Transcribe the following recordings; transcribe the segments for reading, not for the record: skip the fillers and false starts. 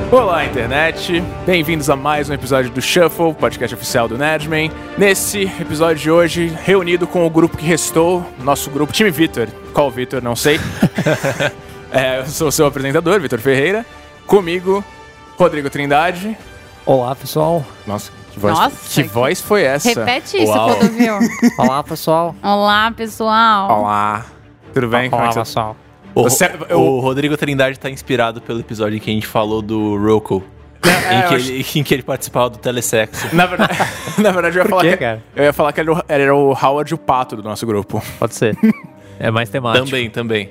Olá, internet! Bem-vindos a mais um episódio do Shuffle, podcast oficial do Nerdman. Nesse episódio de hoje, reunido com o grupo que restou, nosso grupo Time Vitor. Qual Vitor? Não sei. Eu sou o seu apresentador, Vitor Ferreira. Comigo, Rodrigo Trindade. Olá, pessoal. Nossa, que voz foi essa? Repete isso, Clodovil. Olá, pessoal. Olá, pessoal. Olá. Tudo bem? Olá, pessoal. O Rodrigo Trindade tá inspirado pelo episódio em que a gente falou do Roku. Em que ele participava do telesexo. Na verdade, eu ia falar que ele era o Howard e o Pato do nosso grupo. Pode ser. É mais temático. Também.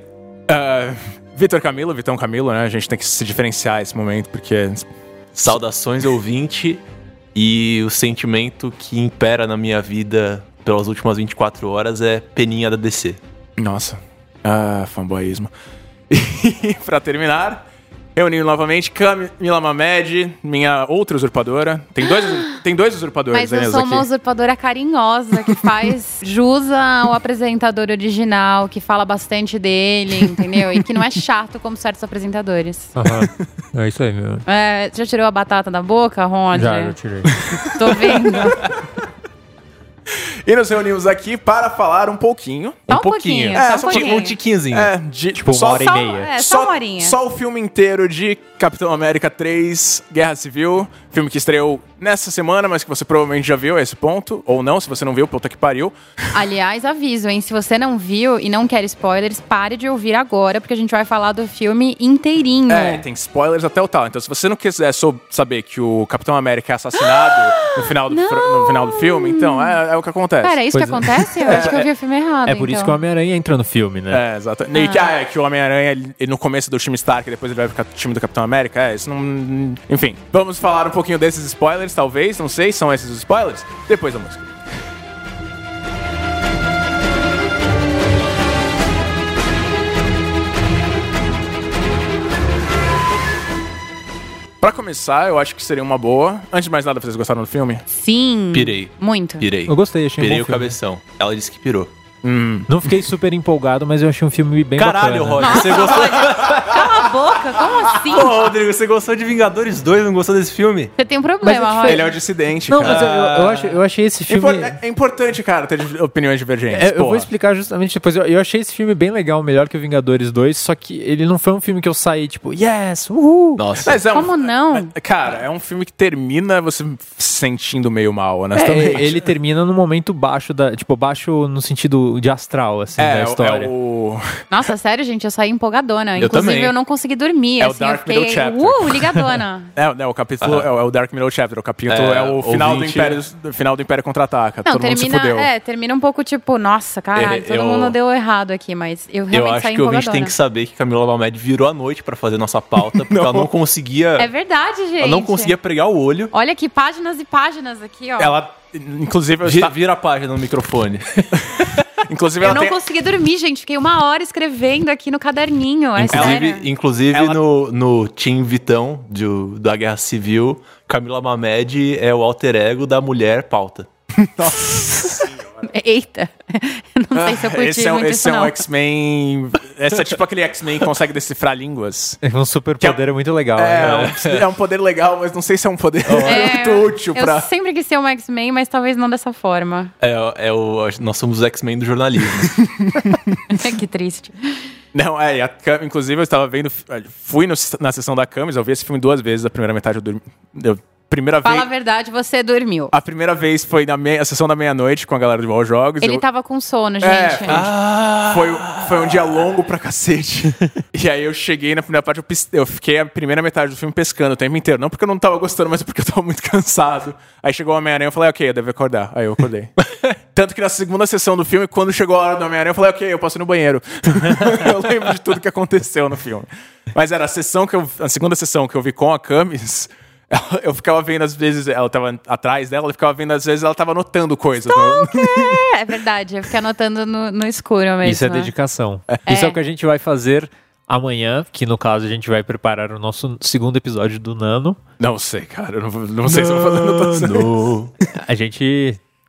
Vitão Camilo, né? A gente tem que se diferenciar nesse momento, porque... Saudações, ouvinte, e o sentimento que impera na minha vida pelas últimas 24 horas é peninha da DC. Nossa. Fanboyismo. E pra terminar, reunindo novamente Camila Mamed, minha outra usurpadora. Tem dois usurpadores. Mas eu sou uma usurpadora carinhosa, que faz jus ao apresentador original, que fala bastante dele, entendeu? E que não é chato como certos apresentadores. É isso aí, meu. Já tirou a batata da boca, Ron? Já tirei. Tô vendo. E nos reunimos aqui para falar um pouquinho. Só um pouquinho. Um tiquinzinho. Tipo uma hora e meia. Só uma horinha. Só o filme inteiro de Capitão América 3, Guerra Civil. Filme que estreou nessa semana, mas que você provavelmente já viu a esse ponto. Ou não, se você não viu, puta que pariu. Aliás, aviso, hein? Se você não viu e não quer spoilers, pare de ouvir agora, porque a gente vai falar do filme inteirinho. Tem spoilers até o tal. Então, se você não quiser saber que o Capitão América é assassinado no final do filme, então é o que acontece. Pera, é isso que acontece? Eu acho que eu vi o filme errado. É por isso que o Homem-Aranha entra no filme, né? Exato. Que o Homem-Aranha, ele no começo do time Stark, depois ele vai ficar time do Capitão América. Isso não... Enfim, vamos falar um pouquinho desses spoilers, talvez, não sei, são esses os spoilers? Depois da música. Pra começar, eu acho que seria uma boa. Antes de mais nada, vocês gostaram do filme? Sim. Pirei. Muito. Eu gostei, achei Pirei um bom o filme. cabeção. Ela disse que pirou. Não fiquei super empolgado, mas eu achei um filme bem Caralho, bacana. Roger, você gostou? Cala a boca, como assim? Pô, Rodrigo, você gostou de Vingadores 2, não gostou desse filme? Você tem um problema, Roger. Ele é o dissidente, Não, cara. mas eu achei esse filme... É importante, cara, ter opiniões divergentes. Eu vou explicar justamente depois. Eu achei esse filme bem legal, melhor que o Vingadores 2, só que ele não foi um filme que eu saí tipo, yes, uhul. Nossa. Mas Como não? Cara, é um filme que termina você se sentindo meio mal, honestamente. Ele termina no momento baixo baixo no sentido de astral, assim, da história. Nossa, sério, gente, eu saí empolgadona. Eu Inclusive, também. eu não consegui dormir. É o assim, Dark eu fiquei, Middle Chapter. Ligadona. O capítulo é o Dark Middle Chapter. O capítulo é o final do Império Contra-Ataca. Não, Todo mundo se fudeu. termina um pouco tipo, nossa, caralho, todo mundo deu errado aqui, mas eu realmente Eu saí acho que o empolgadona. ouvinte tem que saber que Camila Mamed virou a noite pra fazer nossa pauta, porque ela não conseguia... É verdade, gente. Ela não conseguia pregar o olho. Olha aqui, páginas e páginas aqui, ó. Ela, inclusive, Vira a página no microfone. inclusive Eu ela não tem... consegui dormir, gente. Fiquei 1 hora escrevendo aqui no caderninho. É sério. Inclusive no Team Vitão da Guerra Civil, Camila Mamed é o alter ego da mulher pauta. Eita. Eu não sei se eu curti muito isso, Esse é um não. X-Men... Esse é tipo aquele X-Men que consegue decifrar línguas. É um super poder muito legal. É um poder legal, mas não sei se é um poder muito útil pra... Eu sempre quis ser um X-Men, mas talvez não dessa forma. Nós somos os X-Men do jornalismo. Que triste. Não, inclusive eu estava vendo... Fui na sessão da Camis, eu vi esse filme 2 vezes, a primeira metade eu dormi... Fala a verdade, você dormiu. A primeira vez foi a sessão da meia-noite com a galera de Ball Jogos. Ele tava com sono, gente. Foi um dia longo pra cacete. E aí eu cheguei na primeira parte, eu fiquei a primeira metade do filme pescando o tempo inteiro. Não porque eu não tava gostando, mas porque eu tava muito cansado. Aí chegou o Homem-Aranha, eu falei, ok, eu devo acordar. Aí eu acordei. Tanto que na segunda sessão do filme, quando chegou a hora do Homem-Aranha, eu falei, ok, eu posso ir no banheiro. Eu lembro de tudo que aconteceu no filme. Mas era a segunda sessão que eu vi com a Camis... Eu ficava vendo, às vezes, ela tava atrás dela, eu ficava vendo, às vezes, ela tava anotando coisas. É verdade, eu fiquei anotando no escuro mesmo. Isso é dedicação. Isso é o que a gente vai fazer amanhã, que no caso a gente vai preparar o nosso segundo episódio do Nano. Não sei, cara, eu não sei se eu vou fazer anotação. A gente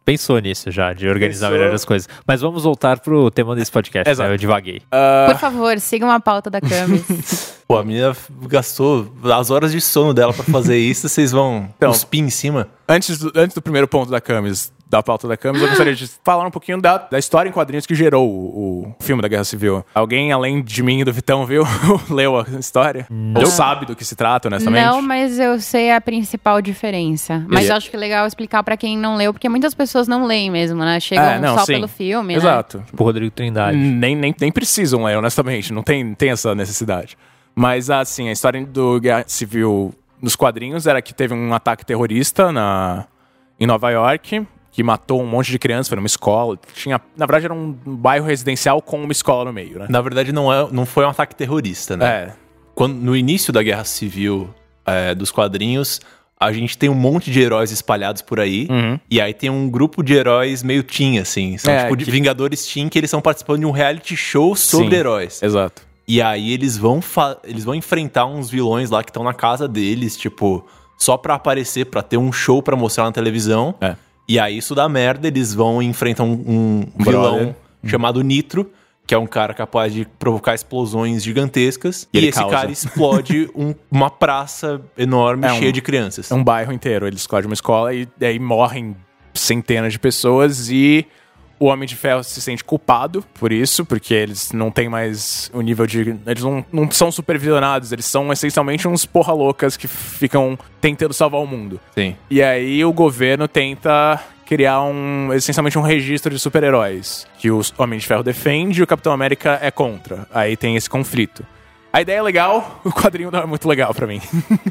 pensou nisso já, de organizar Pensou. melhor as coisas. Mas vamos voltar pro tema desse podcast, Exato. né? Eu divaguei. Por favor, sigam a pauta da Camis. Pô, a menina gastou as horas de sono dela pra fazer isso, vocês vão Então, cuspir em cima? Antes do primeiro ponto da Camis, da pauta da Camis, eu gostaria de falar um pouquinho da história em quadrinhos que gerou o filme da Guerra Civil. Alguém, além de mim e do Vitão, leu a história? Ou sabe do que se trata, honestamente? Não, mas eu sei a principal diferença. Mas Ele- eu acho que é legal explicar pra quem não leu, porque muitas pessoas não leem mesmo, né? Chegam não, só sim. pelo filme, né? Exato. Tipo Rodrigo Trindade. Nem precisam ler, honestamente. Não tem essa necessidade. Mas, assim, a história do Guerra Civil nos quadrinhos era que teve um ataque terrorista em Nova York, que matou um monte de crianças, foi numa escola. Na verdade, era um bairro residencial com uma escola no meio, né? Na verdade, não foi um ataque terrorista, né? No início da Guerra Civil dos quadrinhos, a gente tem um monte de heróis espalhados por aí. E aí tem um grupo de heróis meio teen, assim. São tipo de Vingadores teen, que eles estão participando de um reality show sobre Sim, heróis. Exato. E aí eles vão enfrentar uns vilões lá que estão na casa deles, tipo, só pra aparecer, pra ter um show pra mostrar na televisão. E aí isso dá merda, eles vão e enfrentam um vilão chamado Nitro, que é um cara capaz de provocar explosões gigantescas. E E ele esse causa. cara explode uma praça enorme, cheia de crianças. É um bairro inteiro. Eles explodem uma escola e daí morrem centenas de pessoas e o Homem de Ferro se sente culpado por isso, porque eles não têm mais o nível de... Eles não são supervisionados, eles são essencialmente uns porra loucas que ficam tentando salvar o mundo. Sim. E aí o governo tenta criar essencialmente um registro de super-heróis, que o Homem de Ferro defende e o Capitão América é contra. Aí tem esse conflito. A ideia é legal, o quadrinho não é muito legal pra mim.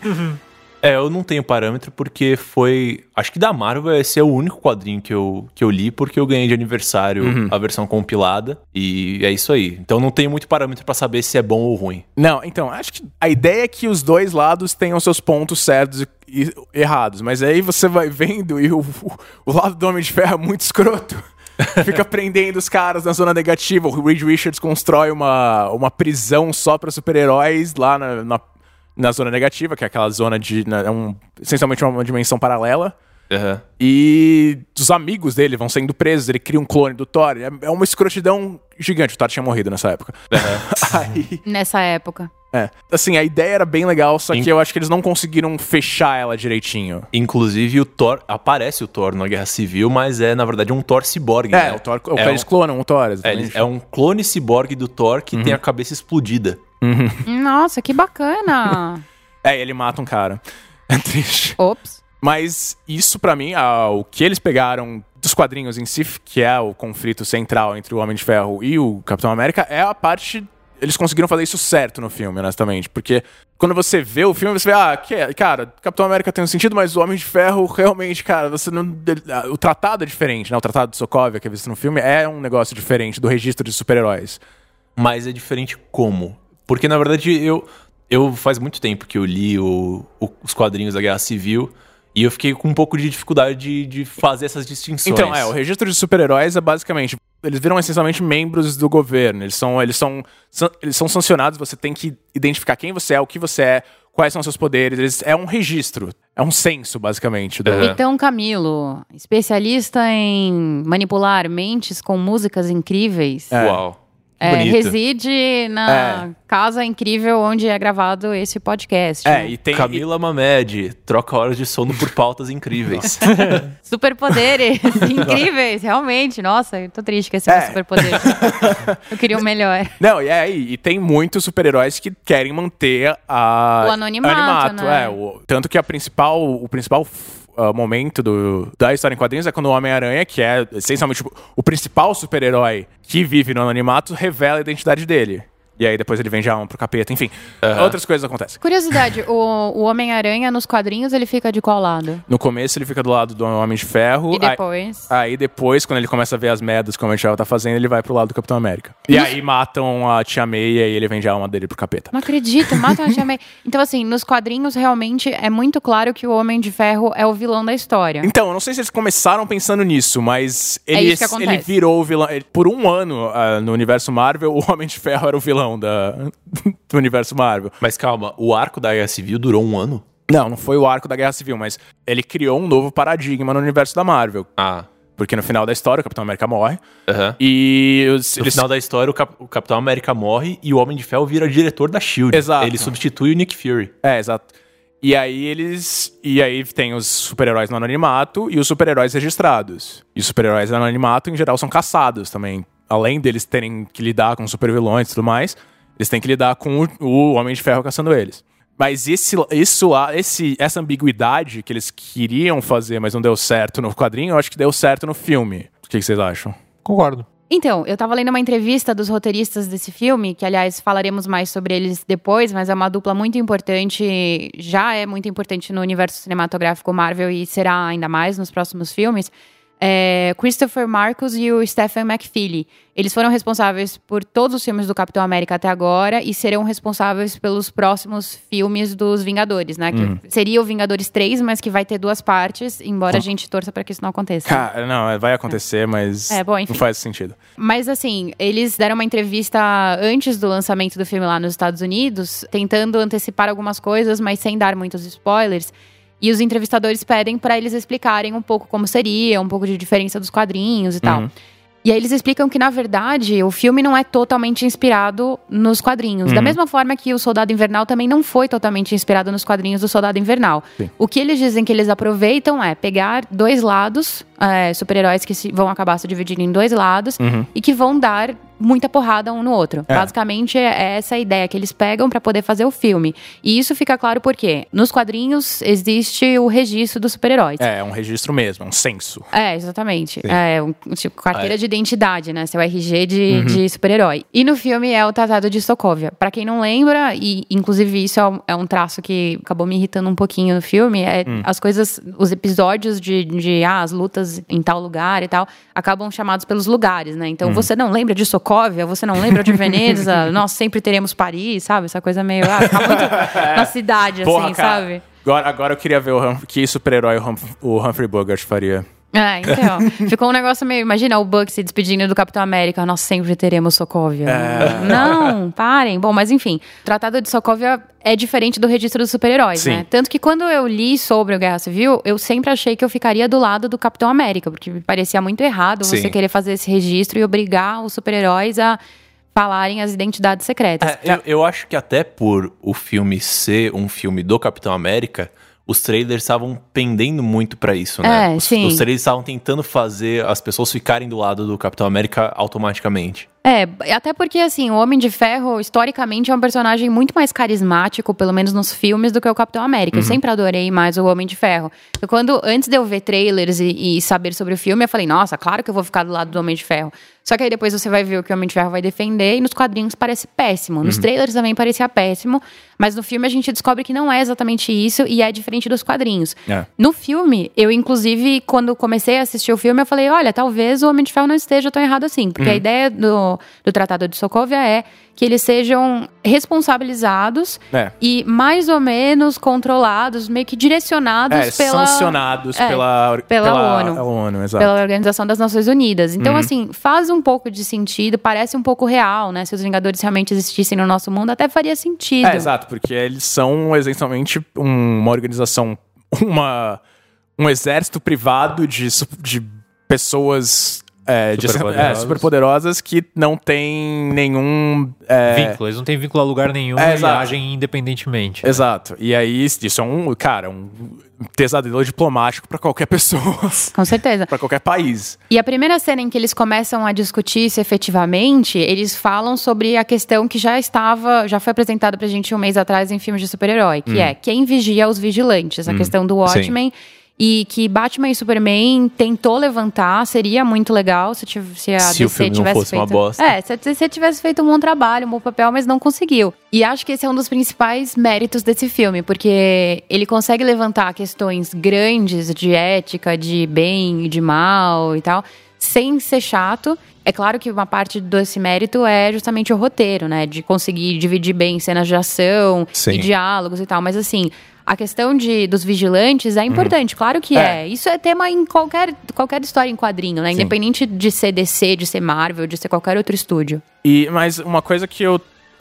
Eu não tenho parâmetro porque acho que da Marvel esse é o único quadrinho que eu li porque eu ganhei de aniversário a versão compilada. E é isso aí. Então não tenho muito parâmetro pra saber se é bom ou ruim. Não, então, acho que a ideia é que os dois lados tenham seus pontos certos e errados. Mas aí você vai vendo e o lado do Homem de Ferro é muito escroto. Fica prendendo os caras na zona negativa. O Reed Richards constrói uma prisão só pra super-heróis lá na zona negativa, que é aquela zona essencialmente uma dimensão paralela. E os amigos dele vão sendo presos, ele cria um clone do Thor. É uma escrotidão gigante. O Thor tinha morrido nessa época. Aí, Nessa época. assim, a ideia era bem legal, só que eu acho que eles não conseguiram fechar ela direitinho. Inclusive aparece o Thor na Guerra Civil, mas é na verdade um Thor ciborgue, né? O Thor, eles clonam o Thor. É um clone ciborgue do Thor que tem a cabeça explodida. Nossa, que bacana. Ele mata um cara. É triste. Ops. Mas isso, pra mim, o que eles pegaram dos quadrinhos em si, que é o conflito central entre o Homem de Ferro e o Capitão América, é a parte... Eles conseguiram fazer isso certo no filme, honestamente. Porque quando você vê o filme, você vê, cara, Capitão América tem um sentido, mas o Homem de Ferro, realmente, cara, você não... O tratado é diferente, né? O tratado de Sokovia, que é visto no filme, é um negócio diferente do registro de super-heróis. Mas é diferente como? Porque, na verdade, eu faz muito tempo que eu li os quadrinhos da Guerra Civil e eu fiquei com um pouco de dificuldade de fazer essas distinções. Então, o registro de super-heróis é basicamente... Eles viram essencialmente membros do governo. Eles são sancionados, você tem que identificar quem você é, o que você é, quais são os seus poderes. É um registro, é um censo, basicamente. Então, Camilo, especialista em manipular mentes com músicas incríveis. Uau. Bonito. Reside na casa incrível onde é gravado esse podcast. E tem... Camila Mamed troca horas de sono por pautas incríveis. Superpoderes incríveis, realmente. Nossa, eu tô triste com esse meu superpoder. Eu queria o melhor. Não, e tem muitos super-heróis que querem manter o anonimato, né? Tanto que o principal momento da história em quadrinhos é quando o Homem-Aranha, que é essencialmente o principal super-herói que vive no anonimato, revela a identidade dele. E aí depois ele vende a alma pro capeta, enfim. Outras coisas acontecem. Curiosidade, o Homem-Aranha nos quadrinhos, ele fica de qual lado? No começo ele fica do lado do Homem de Ferro. E depois? Aí depois, quando ele começa a ver as merdas que o Homem de Ferro tá fazendo, ele vai pro lado do Capitão América. E aí matam a Tia May e aí ele vende a alma dele pro capeta. Não acredito, matam a Tia May. Então assim, nos quadrinhos realmente é muito claro que o Homem de Ferro é o vilão da história. Então, eu não sei se eles começaram pensando nisso, mas isso que acontece. ele virou o vilão. Por um ano, no universo Marvel, o Homem de Ferro era o vilão do universo Marvel. Mas calma, o arco da Guerra Civil durou um ano? Não foi o arco da Guerra Civil, mas ele criou um novo paradigma no universo da Marvel. Porque no final da história o Capitão América morre. E no final da história o Capitão América morre e o Homem de Ferro vira diretor da SHIELD. Exato. Ele substitui o Nick Fury. Exato. E aí tem os super-heróis no anonimato e os super-heróis registrados. E os super-heróis no anonimato, em geral, são caçados também. Além deles terem que lidar com super-vilões e tudo mais, eles têm que lidar com o Homem de Ferro caçando eles. Mas essa ambiguidade que eles queriam fazer, mas não deu certo no quadrinho, eu acho que deu certo no filme. O que vocês acham? Concordo. Então, eu tava lendo uma entrevista dos roteiristas desse filme, que, aliás, falaremos mais sobre eles depois, mas é uma dupla muito importante, já é muito importante no universo cinematográfico Marvel e será ainda mais nos próximos filmes. Christopher Marcus e o Stephen McFeely. Eles foram responsáveis por todos os filmes do Capitão América até agora e serão responsáveis pelos próximos filmes dos Vingadores, né? Que seria o Vingadores 3, mas que vai ter 2 partes, embora a gente torça para que isso não aconteça. Não, vai acontecer, mas bom, enfim. Não faz sentido. Mas assim, eles deram uma entrevista antes do lançamento do filme lá nos Estados Unidos, tentando antecipar algumas coisas, mas sem dar muitos spoilers. E os entrevistadores pedem para eles explicarem um pouco como seria, um pouco de diferença dos quadrinhos e tal. E aí eles explicam que, na verdade, o filme não é totalmente inspirado nos quadrinhos. Da mesma forma que o Soldado Invernal também não foi totalmente inspirado nos quadrinhos do Soldado Invernal. Sim. O que eles dizem que eles aproveitam é pegar 2 lados, super-heróis que vão acabar se dividindo em 2 lados, e que vão dar muita porrada um no outro. Basicamente, é essa a ideia que eles pegam pra poder fazer o filme. E isso fica claro porque nos quadrinhos existe o registro dos super-heróis. É um registro mesmo, é um censo. Exatamente. Tipo, carteira de identidade, né? Seu RG de super-herói. E no filme é o Tratado de Sokovia. Pra quem não lembra, e inclusive isso é um traço que acabou me irritando um pouquinho no filme, as coisas, os episódios as lutas em tal lugar e tal, acabam chamados pelos lugares, né? Então, você não lembra de Sokovia, você não lembra de Veneza, nós sempre teremos Paris, sabe? Essa coisa meio... tá muito na cidade, assim, cara, sabe? Agora eu queria ver que super-herói o Humphrey Bogart faria. Então, ficou um negócio meio... Imagina o Buck se despedindo do Capitão América. Nós sempre teremos Sokovia. Não, parem. Bom, mas enfim. O Tratado de Sokovia é diferente do registro dos super-heróis, né? Tanto que quando eu li sobre a Guerra Civil, eu sempre achei que eu ficaria do lado do Capitão América. Porque me parecia muito errado você querer fazer esse registro e obrigar os super-heróis a falarem as identidades secretas. Eu acho que até por o filme ser um filme do Capitão América... Os trailers estavam pendendo muito pra isso, né? Os trailers estavam tentando fazer as pessoas ficarem do lado do Capitão América automaticamente. Até porque, assim, o Homem de Ferro, historicamente, é um personagem muito mais carismático, pelo menos nos filmes, do que o Capitão América. Eu sempre adorei mais o Homem de Ferro. Antes de eu ver trailers e saber sobre o filme, eu falei, nossa, claro que eu vou ficar do lado do Homem de Ferro. Só que aí depois você vai ver o que o Homem de Ferro vai defender, e nos quadrinhos parece péssimo. Nos trailers também parecia péssimo, mas no filme a gente descobre que não é exatamente isso, e é diferente dos quadrinhos. No filme, eu, inclusive, quando comecei a assistir o filme, eu falei, olha, talvez o Homem de Ferro não esteja tão errado assim, porque a ideia do Tratado de Sokovia é que eles sejam responsabilizados e mais ou menos controlados, meio que direcionados sancionados pela ONU, exato. Pela Organização das Nações Unidas. Então, assim, faz um pouco de sentido, parece um pouco real, né? Se os Vingadores realmente existissem no nosso mundo, até faria sentido. Exato, porque eles são essencialmente uma organização, um exército privado de pessoas... super poderosas que não tem nenhum vínculo, eles não têm vínculo a lugar nenhum e agem independentemente. Exato. E aí isso é um pesadelo diplomático pra qualquer pessoa. Com certeza. Pra qualquer país. E a primeira cena em que eles começam a discutir isso efetivamente, eles falam sobre a questão que já foi apresentada pra gente um mês atrás em filmes de super-herói, que é quem vigia os vigilantes, a questão do Watchmen. E que Batman e Superman tentou levantar, seria muito legal se a DC tivesse feito uma bosta. Se a DC tivesse feito um bom trabalho, um bom papel, mas não conseguiu. E acho que esse é um dos principais méritos desse filme, porque ele consegue levantar questões grandes de ética, de bem e de mal e tal, sem ser chato. É claro que uma parte desse mérito é justamente o roteiro, né? De conseguir dividir bem cenas de ação e diálogos e tal, mas assim... A questão dos vigilantes é importante, claro que é. Isso é tema em qualquer história em quadrinho, né? Independente de ser DC, de ser Marvel, de ser qualquer outro estúdio. Mas uma coisa que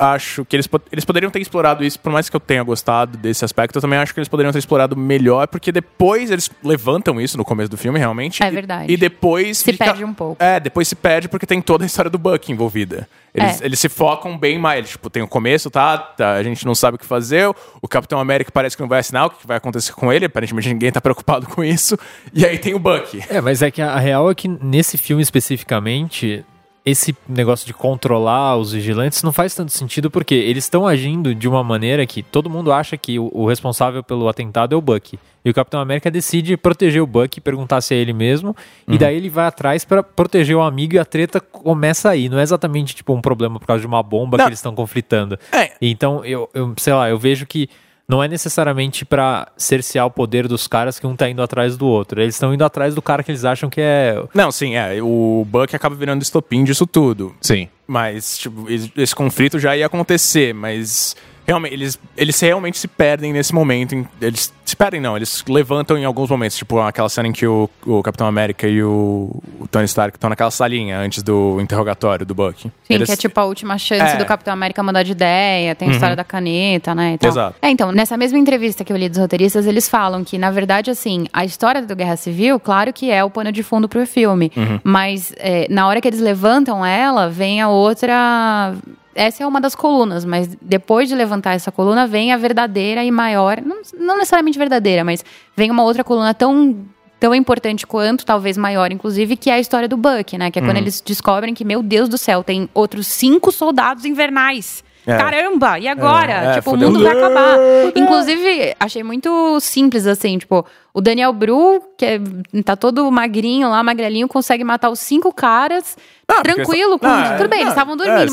acho que eles poderiam ter explorado isso, por mais que eu tenha gostado desse aspecto, eu também acho que eles poderiam ter explorado melhor, porque depois eles levantam isso no começo do filme, realmente. É verdade. E depois... Se perde um pouco. Depois se perde porque tem toda a história do Bucky envolvida. Eles se focam bem mais. Tipo, tem o começo, tá? A gente não sabe o que fazer. O Capitão América parece que não vai assinar o que vai acontecer com ele. Aparentemente ninguém tá preocupado com isso. E aí tem o Bucky. Mas é que a real é que nesse filme especificamente, esse negócio de controlar os vigilantes não faz tanto sentido, porque eles estão agindo de uma maneira que todo mundo acha que o responsável pelo atentado é o Bucky. E o Capitão América decide proteger o Bucky, perguntar se é ele mesmo, e daí ele vai atrás pra proteger o amigo e a treta começa aí. Não é exatamente tipo um problema por causa de uma bomba que eles estão conflitando. Então, eu sei lá, eu vejo que não é necessariamente pra cercear o poder dos caras que um tá indo atrás do outro. Eles estão indo atrás do cara que eles acham que é... Não, sim, o Bucky acaba virando estopim disso tudo. Sim. Mas, tipo, esse conflito já ia acontecer, mas... Realmente, eles realmente se perdem nesse momento. Eles se perdem, não. Eles levantam em alguns momentos. Tipo, aquela cena em que o Capitão América e o Tony Stark estão naquela salinha antes do interrogatório do Bucky. Sim, que é tipo a última chance do Capitão América mudar de ideia. Tem a história da caneta, né? E tal. Exato. Então, nessa mesma entrevista que eu li dos roteiristas, eles falam que, na verdade, assim, a história do Guerra Civil, claro que é o pano de fundo pro filme. Mas na hora que eles levantam ela, vem a outra... Essa é uma das colunas, mas depois de levantar essa coluna, vem a verdadeira e maior, não necessariamente verdadeira, mas vem uma outra coluna tão importante quanto, talvez maior, inclusive, que é a história do Bucky, né? Que é quando eles descobrem que, meu Deus do céu, tem outros 5 soldados invernais. Caramba! E agora? Tipo, o mundo vai acabar. Inclusive, achei muito simples, assim, tipo... O Daniel Bru, que tá todo magrinho lá, magrelinho, consegue matar os 5 caras tranquilo. Tudo bem, eles estavam dormindo,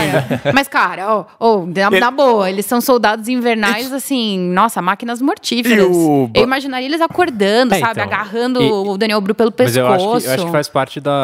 mas cara, na boa, eles são soldados invernais, assim, nossa, máquinas mortíferas. Eu imaginaria eles acordando, sabe, agarrando o Daniel Bru pelo pescoço. Mas eu acho que faz parte do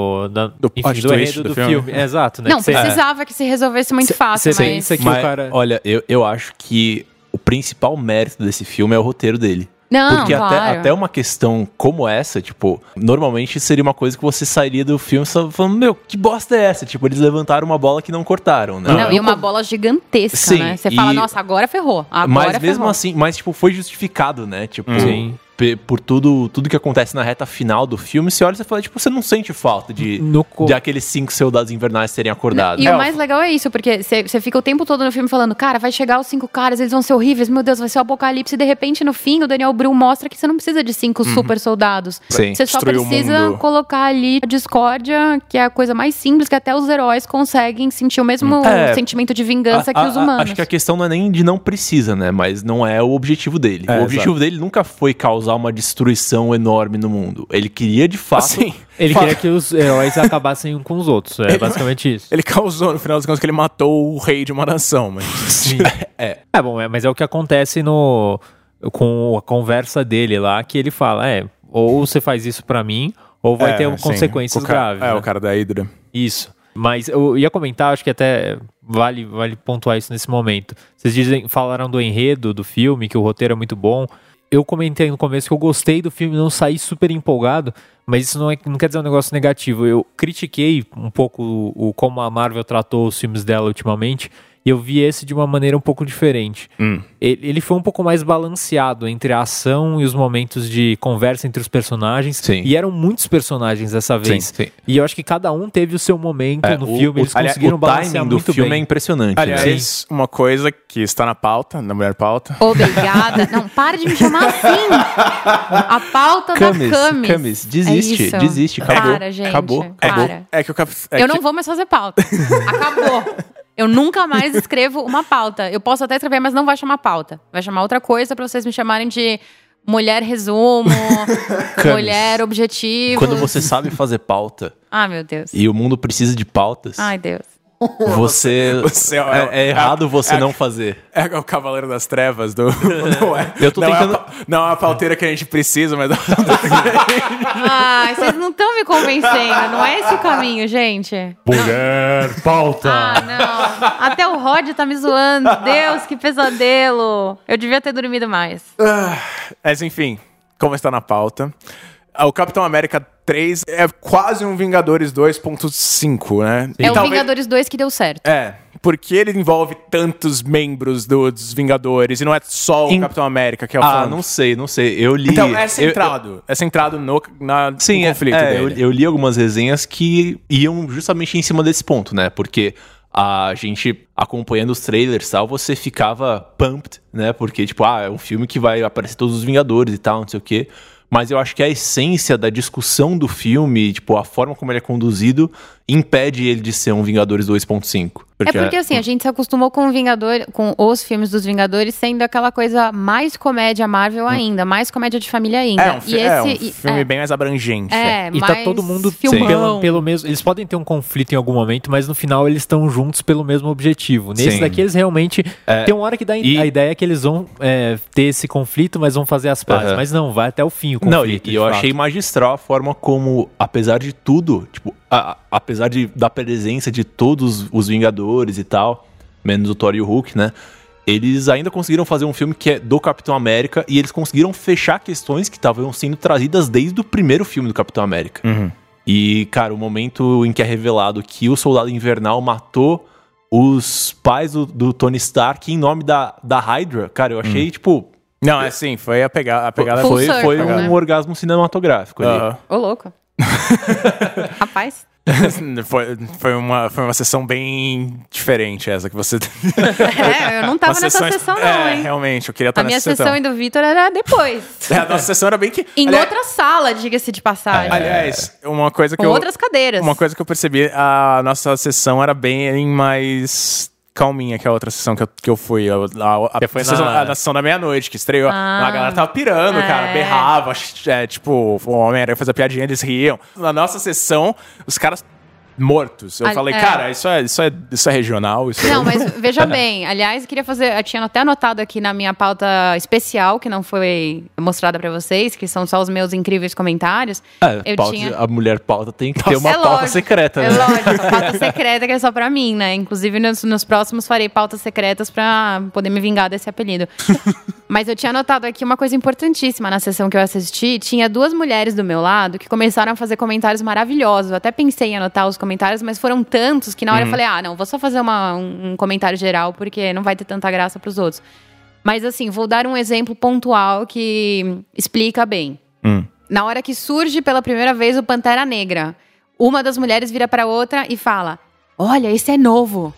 enredo do filme. Exato, né? Não, precisava que se resolvesse muito fácil, mas... Olha, eu acho que o principal mérito desse filme é o roteiro dele. Não, porque claro. até uma questão como essa, tipo, normalmente seria uma coisa que você sairia do filme só falando, meu, que bosta é essa? Tipo, eles levantaram uma bola que não cortaram, né? Não, e uma bola gigantesca, sim, né? Você fala, nossa, agora ferrou. Mas mesmo assim, tipo, foi justificado, né? Tipo, sim. Por tudo que acontece na reta final do filme, você olha e você fala, tipo, você não sente falta de aqueles 5 soldados invernais terem acordado. E o mais legal é isso, porque você fica o tempo todo no filme falando, cara, vai chegar os 5 caras, eles vão ser horríveis, meu Deus, vai ser o apocalipse, e de repente, no fim, o Daniel Bru mostra que você não precisa de 5 super soldados. Sim. Você só precisa colocar ali a discórdia, que é a coisa mais simples, que até os heróis conseguem sentir o mesmo sentimento de vingança que os humanos. Acho que a questão não é nem de não precisa, né? Mas não é o objetivo dele. O objetivo dele nunca foi causar uma destruição enorme no mundo. Ele queria, de fato... Assim, ele queria que os heróis acabassem uns com os outros. É basicamente isso. Ele causou, no final das contas, que ele matou o rei de uma nação. Mas... Sim. Mas é o que acontece com a conversa dele lá, que ele fala, ou você faz isso pra mim, ou vai ter consequências graves. O cara da Hydra. Isso. Mas eu ia comentar, acho que até vale pontuar isso nesse momento. Vocês falaram do enredo do filme, que o roteiro é muito bom. Eu comentei no começo que eu gostei do filme, não saí super empolgado, mas isso não quer dizer um negócio negativo. Eu critiquei um pouco como a Marvel tratou os filmes dela ultimamente, e eu vi esse de uma maneira um pouco diferente. Ele foi um pouco mais balanceado entre a ação e os momentos de conversa entre os personagens. Sim. E eram muitos personagens dessa vez. Sim. E eu acho que cada um teve o seu momento no filme. Eles conseguiram balancear muito bem. O timing do filme é impressionante. Aliás, uma coisa que está na pauta, na Mulher Pauta. Obrigada. Não, para de me chamar assim. A pauta da Camis. Desiste. Acabou. Para, gente. Acabou. É que eu não vou mais fazer pauta. Acabou. Eu nunca mais escrevo uma pauta. Eu posso até escrever, mas não vai chamar pauta. Vai chamar outra coisa pra vocês me chamarem de mulher resumo, mulher objetivo. Quando você sabe fazer pauta... Ah, meu Deus. E o mundo precisa de pautas... Ai, Deus. É errado você não fazer. É o Cavaleiro das Trevas do... Eu tô tentando... Não é a pauteira que a gente precisa, mas... Ai, vocês não estão me convencendo. Não é esse o caminho, gente. Mulher, pauta. Ah, não. Até o Rod tá me zoando. Deus, que pesadelo. Eu devia ter dormido mais. Mas enfim, como está na pauta... O Capitão América 3 é quase um Vingadores 2.5, né? É o Vingadores 2 que deu certo. por que ele envolve tantos membros dos Vingadores e não é só o Capitão América que é o fã? Não sei. Eu li... Então, é centrado no conflito dele. Eu li algumas resenhas que iam justamente em cima desse ponto, né? Porque a gente, acompanhando os trailers e tal, você ficava pumped, né? Porque, tipo, é um filme que vai aparecer todos os Vingadores e tal, não sei o quê. Mas eu acho que a essência da discussão do filme, tipo, a forma como ele é conduzido, impede ele de ser um Vingadores 2.5. Porque assim, a gente se acostumou com os filmes dos Vingadores sendo aquela coisa mais comédia Marvel ainda, mais comédia de família ainda. É um filme bem mais abrangente. E tá todo mundo pelo mesmo... Eles podem ter um conflito em algum momento, mas no final eles estão juntos pelo mesmo objetivo. Nesse daqui eles realmente... Tem uma hora que dá a ideia que eles vão ter esse conflito, mas vão fazer as pazes. Mas não, vai até o fim o conflito. E eu achei magistral a forma como, apesar de tudo, tipo... apesar da presença de todos os Vingadores e tal, menos o Thor e o Hulk, né? Eles ainda conseguiram fazer um filme que é do Capitão América e eles conseguiram fechar questões que estavam sendo trazidas desde o primeiro filme do Capitão América. Uhum. E, cara, o momento em que é revelado que o Soldado Invernal matou os pais do Tony Stark em nome da Hydra, cara, eu achei, tipo... Não, assim, foi a pegada... Foi um orgasmo cinematográfico ali. Ô, louco. Rapaz. Foi uma sessão bem diferente essa que você... eu não tava nessa sessão não, hein? Realmente, eu queria estar nessa sessão. A minha sessão e do Vitor era depois. A nossa sessão era bem que... outra sala, diga-se de passagem. Aliás, uma coisa que com outras cadeiras. Uma coisa que eu percebi, a nossa sessão era bem mais... calminha, que é a outra sessão que eu fui. Foi na sessão da meia-noite, que estreou. A galera tava pirando, cara, berrava. Tipo, o Homem-Aranha fazia piadinha, eles riam. Na nossa sessão, os caras mortos. Eu falei, cara, isso é regional. Mas veja bem. Aliás, eu tinha até anotado aqui na minha pauta especial, que não foi mostrada pra vocês, que são só os meus incríveis comentários. A mulher pauta tem que ter uma pauta secreta, né? É lógico, pauta secreta que é só pra mim, né? Inclusive, nos próximos farei pautas secretas pra poder me vingar desse apelido. Mas eu tinha anotado aqui uma coisa importantíssima na sessão que eu assisti. Tinha 2 mulheres do meu lado que começaram a fazer comentários maravilhosos. Eu até pensei em anotar os comentários, mas foram tantos que na hora eu falei, não, vou só fazer um comentário geral, porque não vai ter tanta graça pros outros. Mas assim, vou dar um exemplo pontual que explica bem. Na hora que surge pela primeira vez o Pantera Negra, uma das mulheres vira pra outra e fala... Olha, esse é novo.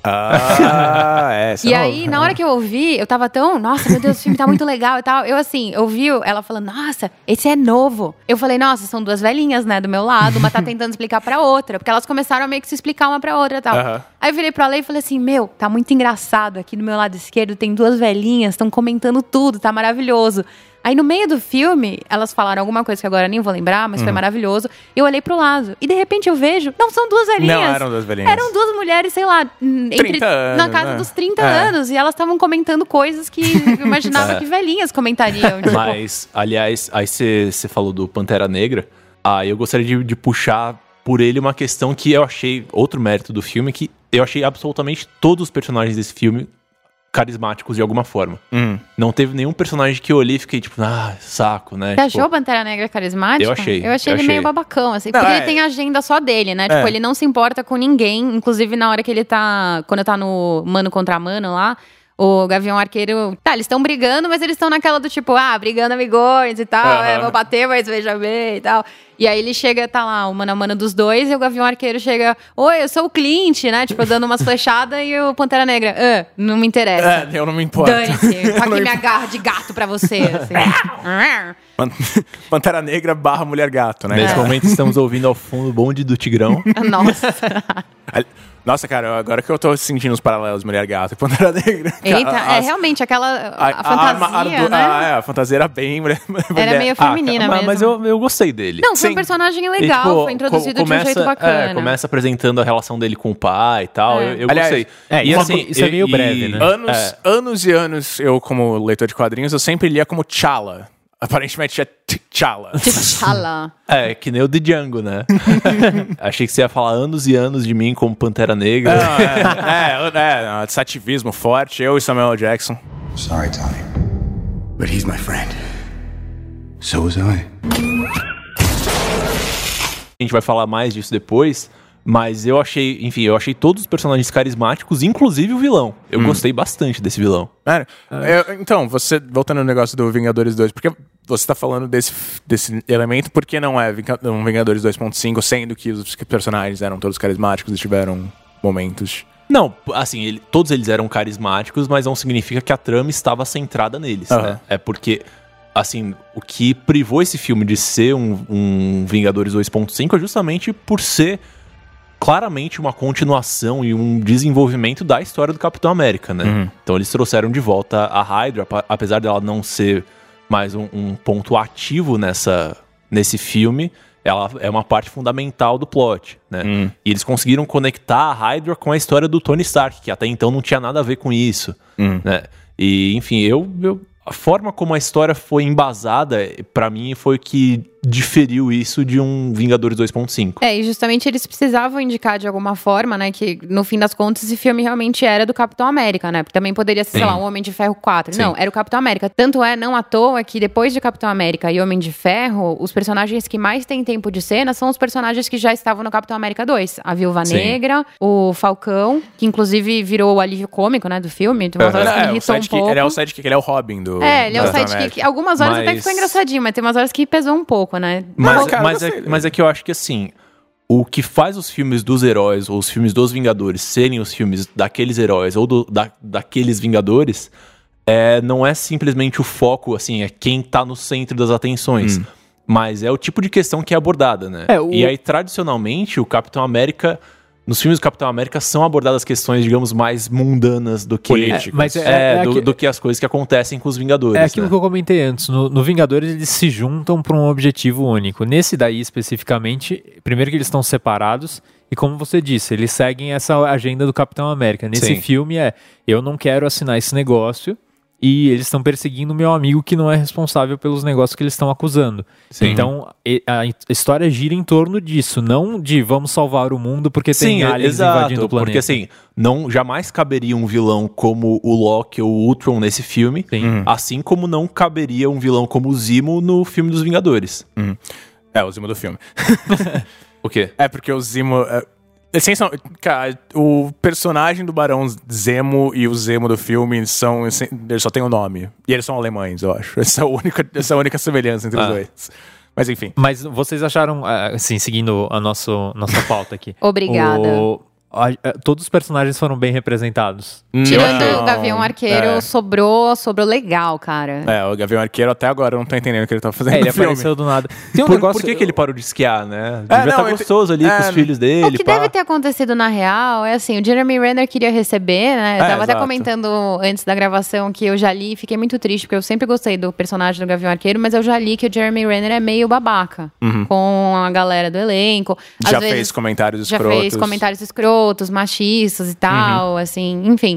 E aí, na hora que eu ouvi, eu tava tão... Nossa, meu Deus, o filme tá muito legal e tal. Eu, assim, ouvi ela falando... Nossa, esse é novo. Eu falei, nossa, são 2 velhinhas, né, do meu lado. Uma tá tentando explicar pra outra. Porque elas começaram a meio que se explicar uma pra outra e tal. Aí eu virei pra Lei e falei assim... Meu, tá muito engraçado. Aqui do meu lado esquerdo tem 2 velhinhas. Estão comentando tudo, tá maravilhoso. Aí, no meio do filme, elas falaram alguma coisa que agora nem vou lembrar, mas foi maravilhoso. Eu olhei pro lado e, de repente, eu vejo... Não, são 2 velhinhas. Não, eram 2 velhinhas. Eram 2 mulheres, sei lá... 30 anos, na casa dos 30 anos. E elas estavam comentando coisas que eu imaginava que velhinhas comentariam. Tipo. Mas, aliás, aí você falou do Pantera Negra. Eu gostaria de puxar por ele uma questão que eu achei... Outro mérito do filme, que eu achei absolutamente todos os personagens desse filme... carismáticos de alguma forma. Não teve nenhum personagem que eu olhei e fiquei tipo, saco, né? Você achou o Pantera Negra carismático? Eu achei ele meio babacão, assim. Porque ele tem a agenda só dele, né? Tipo, ele não se importa com ninguém. Inclusive, na hora que ele tá... Quando tá no mano contra mano lá... O Gavião Arqueiro... Tá, eles estão brigando, mas eles estão naquela do tipo... brigando amigões e tal. Vou bater, mas veja bem e tal. E aí ele chega, tá lá, o mano a mano dos dois. E o Gavião Arqueiro chega... Oi, eu sou o Clint, né? Tipo, dando umas flechadas. E o Pantera Negra... não me interessa. Eu não me importo. Dane-se. Tô aqui minha garra de gato pra você, assim. Pantera Negra / Mulher Gato, né? Nesse momento estamos ouvindo ao fundo o bonde do Tigrão. Nossa. Nossa, cara, agora que eu tô sentindo os paralelos Mulher Gato e Pantera Negra. Eita, realmente, aquela fantasia, né? A fantasia era bem... Era meio feminina mesmo. Mas eu gostei dele. Não, foi um personagem legal, foi introduzido de um jeito bacana. Começa apresentando a relação dele com o pai e tal, eu gostei. Isso é meio breve, né? Anos e anos, eu como leitor de quadrinhos, eu sempre lia como T'Challa. Aparentemente é T'Challa. T'Challa. Que nem o de Django, né? Achei que você ia falar anos e anos de mim como Pantera Negra. Sativismo forte, eu e Samuel Jackson. Sorry, Tony. But he's my friend. So was I. A gente vai falar mais disso depois, Mas eu achei todos os personagens carismáticos, inclusive o vilão. Eu gostei bastante desse vilão. Então, voltando no negócio do Vingadores 2, porque você tá falando desse elemento, por que não é um Vingadores 2.5, sendo que os personagens eram todos carismáticos e tiveram momentos... Não, assim, todos eles eram carismáticos, mas não significa que a trama estava centrada neles, né? É porque, assim, o que privou esse filme de ser um Vingadores 2.5 é justamente por ser claramente uma continuação e um desenvolvimento da história do Capitão América, né? Então eles trouxeram de volta a Hydra, apesar dela não ser mais um ponto ativo nesse filme, ela é uma parte fundamental do plot, né? E eles conseguiram conectar a Hydra com a história do Tony Stark, que até então não tinha nada a ver com isso, né? E, enfim, a forma como a história foi embasada, pra mim, foi o que diferiu isso de um Vingadores 2.5. E justamente eles precisavam indicar de alguma forma, né, que no fim das contas esse filme realmente era do Capitão América, né, porque também poderia ser, sei lá, um Homem de Ferro 4. Sim. Não, era o Capitão América. Tanto não à toa que depois de Capitão América e Homem de Ferro, os personagens que mais têm tempo de cena são os personagens que já estavam no Capitão América 2. A Viúva Negra, o Falcão, que inclusive virou o alívio cômico, né, do filme. Tem umas horas que me irritou um pouco. Ele é o sidekick, ele é o Robin do ele é o sidekick. Algumas horas até ficou engraçadinho, mas tem umas horas que pesou um pouco, né? Mas é que eu acho que, assim, o que faz os filmes dos heróis, ou os filmes dos Vingadores, serem os filmes daqueles heróis, ou daqueles Vingadores, não é simplesmente o foco, assim, é quem tá no centro das atenções. Mas é o tipo de questão que é abordada, né? E aí, tradicionalmente, o Capitão América... Nos filmes do Capitão América são abordadas questões, digamos, mais mundanas do que... políticas. Do que as coisas que acontecem com os Vingadores. É aquilo que eu comentei antes. No Vingadores, eles se juntam para um objetivo único. Nesse daí, especificamente, primeiro que eles estão separados, e como você disse, eles seguem essa agenda do Capitão América. Nesse filme eu não quero assinar esse negócio, e eles estão perseguindo o meu amigo que não é responsável pelos negócios que eles estão acusando. Sim. Então, a história gira em torno disso, não de vamos salvar o mundo porque tem aliens invadindo o planeta. Porque assim, jamais caberia um vilão como o Loki ou o Ultron nesse filme, assim como não caberia um vilão como o Zemo no filme dos Vingadores. O Zemo do filme. O quê? Porque o Zemo... Cara, o personagem do Barão Zemo e o Zemo do filme eles só tem o nome. E eles são alemães, eu acho. Essa é a única semelhança entre os dois. Mas enfim. Mas vocês acharam, assim, seguindo a nossa pauta aqui. Obrigada. Todos os personagens foram bem representados. Tirando o Gavião Arqueiro, sobrou legal, cara. O Gavião Arqueiro até agora eu não tô entendendo o que ele tá fazendo no ele filme. Apareceu do nada. Tem por que ele parou de esquiar, né? Devia estar gostoso ali com os filhos dele. O que deve ter acontecido na real é assim, o Jeremy Renner queria receber, né? Eu tava até comentando antes da gravação que eu já li e fiquei muito triste, porque eu sempre gostei do personagem do Gavião Arqueiro, mas eu já li que o Jeremy Renner é meio babaca com a galera do elenco. Já fez comentários escrotos. Machistas e tal, assim, enfim.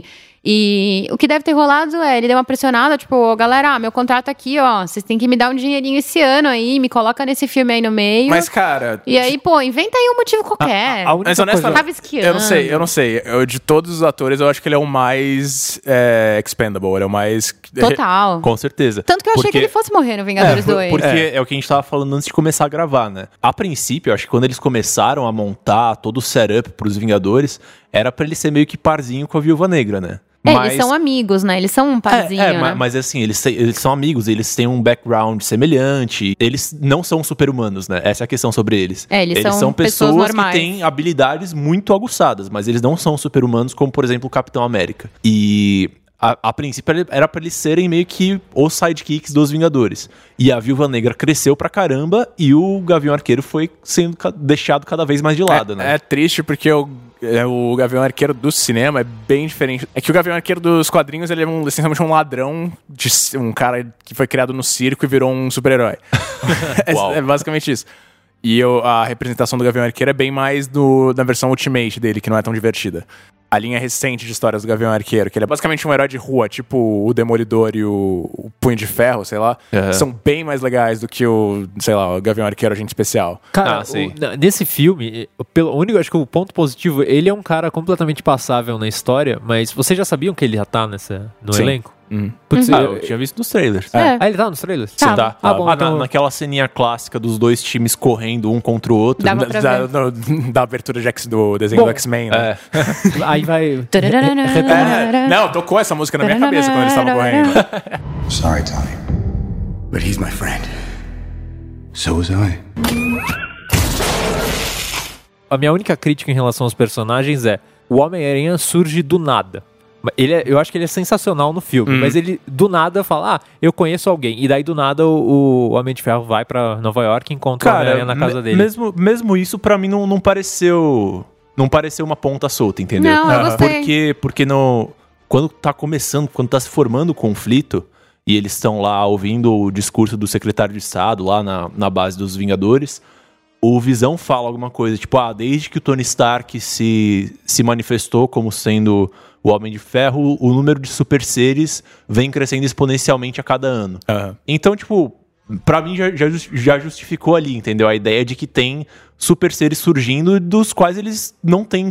E o que deve ter rolado ele deu uma pressionada, tipo, galera, meu contrato aqui, ó, vocês têm que me dar um dinheirinho esse ano aí, me coloca nesse filme aí no meio. Mas, cara... E aí, inventa aí um motivo qualquer. Mas honestamente, eu não sei. De todos os atores, eu acho que ele é o mais expendable, ele é o mais... Total. Com certeza. Tanto que eu achei que ele fosse morrer no Vingadores 2. Porque é o que a gente tava falando antes de começar a gravar, né? A princípio, eu acho que quando eles começaram a montar todo o setup pros Vingadores, era pra ele ser meio que parzinho com a Viúva Negra, né? Eles são amigos, né? Eles são um parzinho, né? Mas assim, eles são amigos, eles têm um background semelhante, eles não são super-humanos, né? Essa é a questão sobre eles. Eles são pessoas que têm habilidades muito aguçadas, mas eles não são super-humanos como, por exemplo, o Capitão América. E... A princípio era pra eles serem meio que os sidekicks dos Vingadores. E a Viúva Negra cresceu pra caramba e o Gavião Arqueiro foi sendo deixado cada vez mais de lado, né? É triste porque o Gavião Arqueiro do cinema é bem diferente. É que o Gavião Arqueiro dos quadrinhos ele é essencialmente um ladrão, um cara que foi criado no circo e virou um super-herói. É basicamente isso. E a representação do Gavião Arqueiro é bem mais na versão Ultimate dele, que não é tão divertida. A linha recente de histórias do Gavião Arqueiro, que ele é basicamente um herói de rua, tipo o Demolidor e o Punho de Ferro, sei lá, são bem mais legais do que o Gavião Arqueiro Agente Especial. Cara, nesse filme, acho que o ponto positivo, ele é um cara completamente passável na história, mas vocês já sabiam que ele já tá no elenco? Putz, Eu tinha visto nos trailers. É. Ah, ele tá nos trailers? Tá. Tá. Ah, bom, então- Naquela ceninha clássica dos dois times correndo um contra o outro. Dava pra ver. Da abertura do desenho do X-Men, né? Aí vai... Não, tocou essa música na minha cabeça quando eles estavam correndo. Sorry, Tony. But he's my friend. So was I. A minha única crítica em relação aos personagens é: o Homem-Aranha surge do nada. Eu acho que ele é sensacional no filme, mas ele do nada fala, eu conheço alguém. E daí do nada o Homem de Ferro vai pra Nova York e encontra o Homem-Aranha na casa dele. Mesmo isso, pra mim, não pareceu. Não pareceu uma ponta solta, entendeu? Não, eu gostei. Porque quando tá começando, quando tá se formando o conflito, e eles estão lá ouvindo o discurso do secretário de Estado, lá na base dos Vingadores, o Visão fala alguma coisa, tipo, desde que o Tony Stark se manifestou como sendo o Homem de Ferro, o número de super seres vem crescendo exponencialmente a cada ano. Então, tipo, pra mim já justificou ali, entendeu? A ideia de que tem super seres surgindo dos quais eles não têm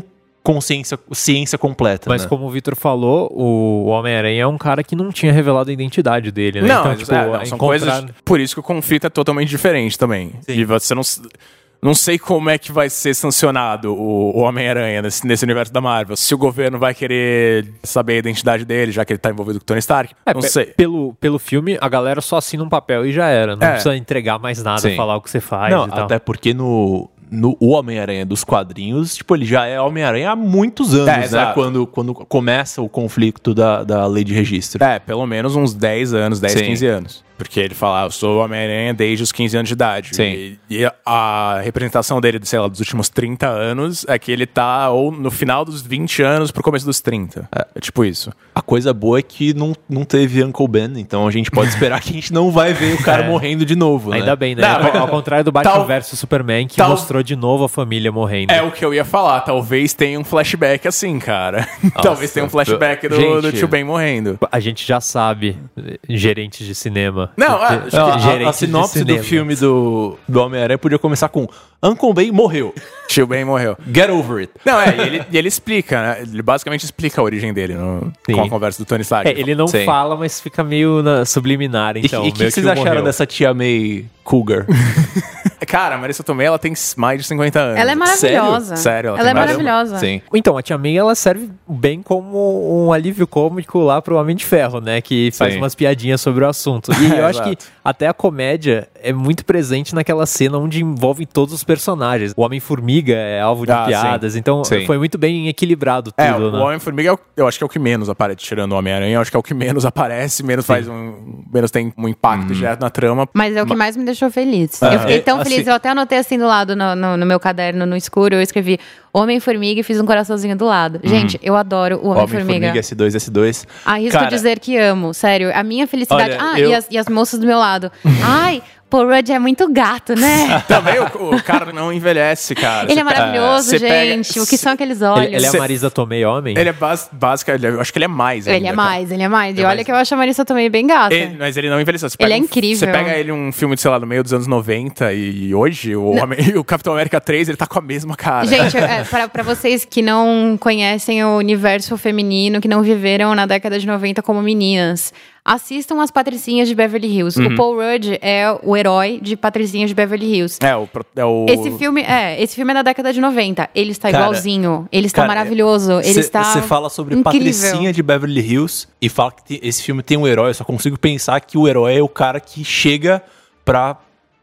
ciência completa. Mas né? como o Vitor falou, o Homem-Aranha é um cara que não tinha revelado a identidade dele, né? Não, então, tipo, são coisas... Por isso que o conflito é totalmente diferente também. Sim. E você não sei como é que vai ser sancionado o Homem-Aranha nesse universo da Marvel. Se o governo vai querer saber a identidade dele, já que ele tá envolvido com o Tony Stark. Não sei. Pelo filme, a galera só assina um papel e já era. Não precisa entregar mais nada, Sim. falar o que você faz Não, e tal. até porque o Homem-Aranha dos quadrinhos, tipo, ele já é Homem-Aranha há muitos anos, né? exato. Quando começa o conflito da lei de registro. Pelo menos uns 10 anos, 10, Sim. 15 anos. Porque ele fala, eu sou o Homem-Aranha desde os 15 anos de idade. Sim. E a representação dele, sei lá, dos últimos 30 anos é que ele tá ou no final dos 20 anos pro começo dos 30. É tipo isso. A coisa boa é que não teve Uncle Ben, então a gente pode esperar que a gente não vai ver o cara morrendo de novo, né? Ainda bem, né? Não, Ao contrário do Batman vs Superman, que mostrou de novo a família morrendo. É o que eu ia falar. Talvez tenha um flashback assim, cara. Talvez tenha um flashback do Gente. Tio Ben morrendo. A gente já sabe, gerentes de cinema. Não, A sinopse do filme do Homem-Aranha podia começar com Uncle Ben morreu. Tio Ben morreu. Get over it. Não, e ele explica, né? Ele basicamente explica a origem dele com a conversa do Tony Stark. Ele não Sim. fala, mas fica meio subliminar, então. E o que vocês acharam dessa tia May Cougar? Cara, a Marissa Tomei, ela tem mais de 50 anos. Ela é maravilhosa. Sério? Ela é maravilhosa. Sim. Então, a Tia May, ela serve bem como um alívio cômico lá pro Homem de Ferro, né? Que faz Sim. umas piadinhas sobre o assunto. E eu acho que até a comédia é muito presente naquela cena onde envolve todos os personagens. O Homem-Formiga é alvo de piadas, sim. então Sim. foi muito bem equilibrado tudo, O né? Homem-Formiga eu acho que é o que menos aparece, tirando o Homem-Aranha, eu acho que é o que menos aparece, menos menos tem um impacto direto na trama. Mas é o que mais me deixou feliz. Eu fiquei tão assim- feliz, eu até anotei assim do lado no meu caderno, no escuro, eu escrevi Homem-Formiga e fiz um coraçãozinho do lado. Gente, eu adoro o Homem-Formiga. Homem-Formiga S2. Arrisco Cara, dizer que amo, sério. A minha felicidade... Olha, e as moças do meu lado. Ai, Paul Rudd é muito gato, né? Também o cara não envelhece, cara. Ele é maravilhoso, você pega- gente. O que são aqueles olhos? Ele é a Marisa Tomei homem? Ele é básico, eu acho que ele é mais ainda, Ele é cara. mais, ele é mais. E É olha mais. que eu acho a Marissa também bem gata. Mas ele não envelheceu. Você Ele pega é incrível. Você pega ele um filme, sei lá, no meio dos anos 90 e hoje, o Capitão América 3, ele tá com a mesma cara. Gente, pra vocês que não conhecem o universo feminino, que não viveram na década de 90 como meninas, assistam as Patricinhas de Beverly Hills. O Paul Rudd é o herói de Patricinhas de Beverly Hills. Esse filme é da década de 90. Ele está Cara, igualzinho. Ele está maravilhoso. Ele está Você fala sobre incrível. Patricinha de Beverly Hills e fala que esse filme tem um herói. Eu só consigo pensar que o herói é o cara que chega pra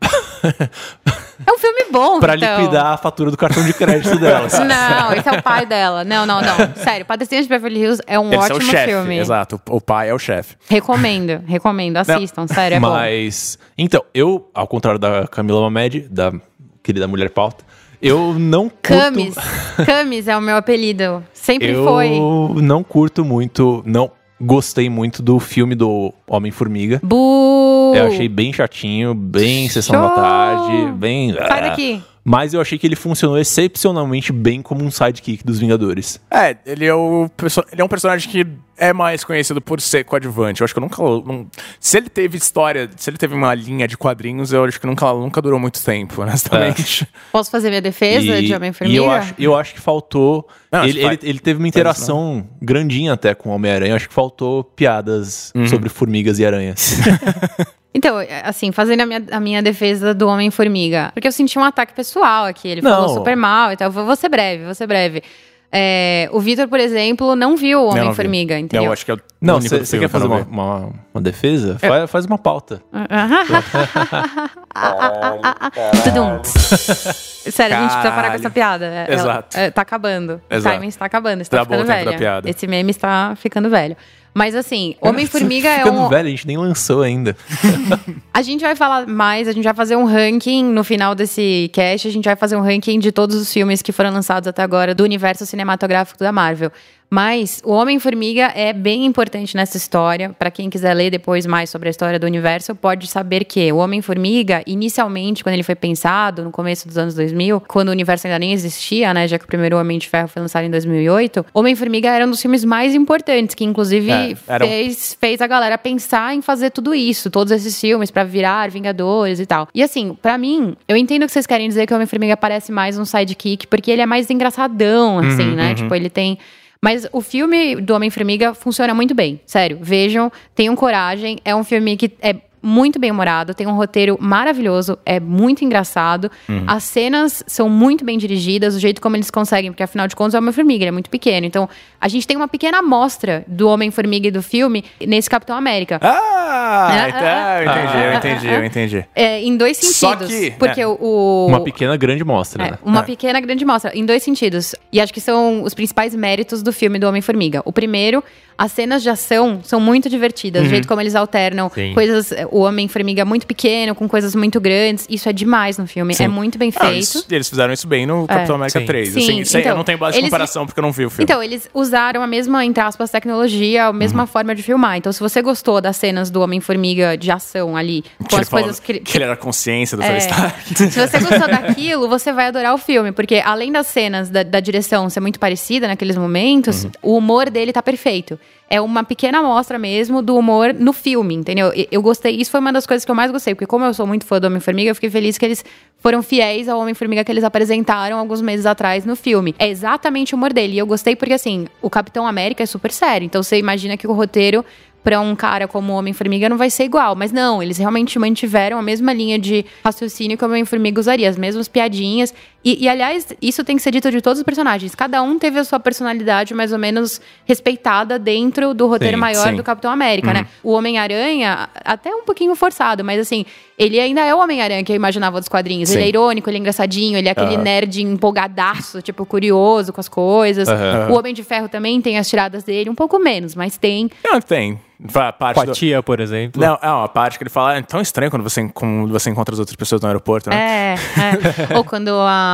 É um filme bom, pra Vitão. liquidar a fatura do cartão de crédito dela. Não, esse é o pai dela. Não. Sério, Patricinhas de Beverly Hills é um Eles são ótimo o chefe, filme. exato. O pai é o chefe. Recomendo. Assistam, sério, é bom. Mas, então, eu, ao contrário da Camila Mamed, da querida Mulher Pauta, eu não curto... Camis é o meu apelido. Sempre eu foi. não curto muito, não gostei muito do filme do Homem-Formiga. Bu! Eu achei bem chatinho, bem sessão da tarde, bem... Sai daqui. Mas eu achei que ele funcionou excepcionalmente bem como um sidekick dos Vingadores. Ele é um personagem que é mais conhecido por ser coadjuvante. Eu acho que eu nunca... se ele teve história, se ele teve uma linha de quadrinhos, eu acho que nunca durou muito tempo, honestamente. Posso fazer minha defesa de Homem-Formiga? E eu acho que faltou... Não, ele teve uma interação grandinha até com o Homem-Aranha. Eu acho que faltou piadas sobre formigas e aranhas. Então, assim, fazendo a minha defesa do Homem-Formiga. Porque eu senti um ataque pessoal aqui. Ele falou super mal e tal. Vou ser breve. O Vitor, por exemplo, não viu o Homem-Formiga, entendeu? Eu acho que é o Não, único você quer fazer uma defesa? Faz uma pauta. Sério, a gente precisa parar com essa piada. Exato. Tá acabando. Exato. O timing está acabando, está ficando Acabou o tempo da velho. piada. Esse meme está ficando velho. Mas assim, Homem-Formiga é Ficando velho, a gente nem lançou ainda. A gente vai falar mais, a gente vai fazer um ranking no final desse cast, a gente vai fazer um ranking de todos os filmes que foram lançados até agora do universo cinematográfico da Marvel. Mas o Homem-Formiga é bem importante nessa história. Para quem quiser ler depois mais sobre a história do universo, pode saber que o Homem-Formiga, inicialmente, quando ele foi pensado, no começo dos anos 2000, quando o universo ainda nem existia, né, já que o primeiro Homem de Ferro foi lançado em 2008, Homem-Formiga era um dos filmes mais importantes, que inclusive fez a galera pensar em fazer tudo isso, todos esses filmes, pra virar Vingadores e tal. E assim, pra mim, eu entendo que vocês querem dizer que o Homem-Formiga parece mais um sidekick, porque ele é mais engraçadão, assim, né? Tipo, ele tem... Mas o filme do Homem-Formiga funciona muito bem. Sério, vejam, tenham coragem. É um filme que é muito bem humorado, tem um roteiro maravilhoso, é muito engraçado. As cenas são muito bem dirigidas, o jeito como eles conseguem, porque afinal de contas é o Homem-Formiga, ele é muito pequeno. Então, a gente tem uma pequena amostra do Homem-Formiga e do filme nesse Capitão América. Eu entendi. Em dois sentidos. Só que, porque uma pequena grande mostra, né? Uma pequena grande mostra, em dois sentidos. E acho que são os principais méritos do filme do Homem-Formiga. O primeiro, as cenas de ação são muito divertidas. O jeito como eles alternam coisas... O Homem-Formiga muito pequeno, com coisas muito grandes. Isso é demais no filme. É muito bem feito. Eles fizeram isso bem no Capitão América 3. Sim, Assim, então, eu não tenho base de comparação, porque eu não vi o filme. Então, eles usaram a mesma, entre aspas, tecnologia, a mesma forma de filmar. Então, se você gostou das cenas do Homem-Formiga de ação ali, com as coisas que ele era a consciência do Tony Stark. Se você gostou daquilo, você vai adorar o filme. Porque além das cenas da direção ser muito parecida naqueles momentos, o humor dele tá perfeito. É uma pequena amostra mesmo do humor no filme, entendeu? Eu gostei, isso foi uma das coisas que eu mais gostei, porque como eu sou muito fã do Homem-Formiga, eu fiquei feliz que eles foram fiéis ao Homem-Formiga que eles apresentaram alguns meses atrás no filme. É exatamente o humor dele, e eu gostei porque, assim, o Capitão América é super sério, então você imagina que o roteiro pra um cara como o Homem-Formiga não vai ser igual. Mas não, eles realmente mantiveram a mesma linha de raciocínio que o Homem-Formiga usaria, as mesmas piadinhas. E, aliás, isso tem que ser dito de todos os personagens. Cada um teve a sua personalidade mais ou menos respeitada dentro do roteiro maior do Capitão América, né? O Homem-Aranha, até um pouquinho forçado, mas assim, ele ainda é o Homem-Aranha que eu imaginava dos quadrinhos. Ele é irônico, ele é engraçadinho, ele é aquele nerd empolgadaço, tipo, curioso com as coisas. O Homem de Ferro também tem as tiradas dele, um pouco menos, mas tem. Não, tem. A parte com a tia, por exemplo. Não, a parte que ele fala é tão estranho quando você encontra as outras pessoas no aeroporto, né? Ou quando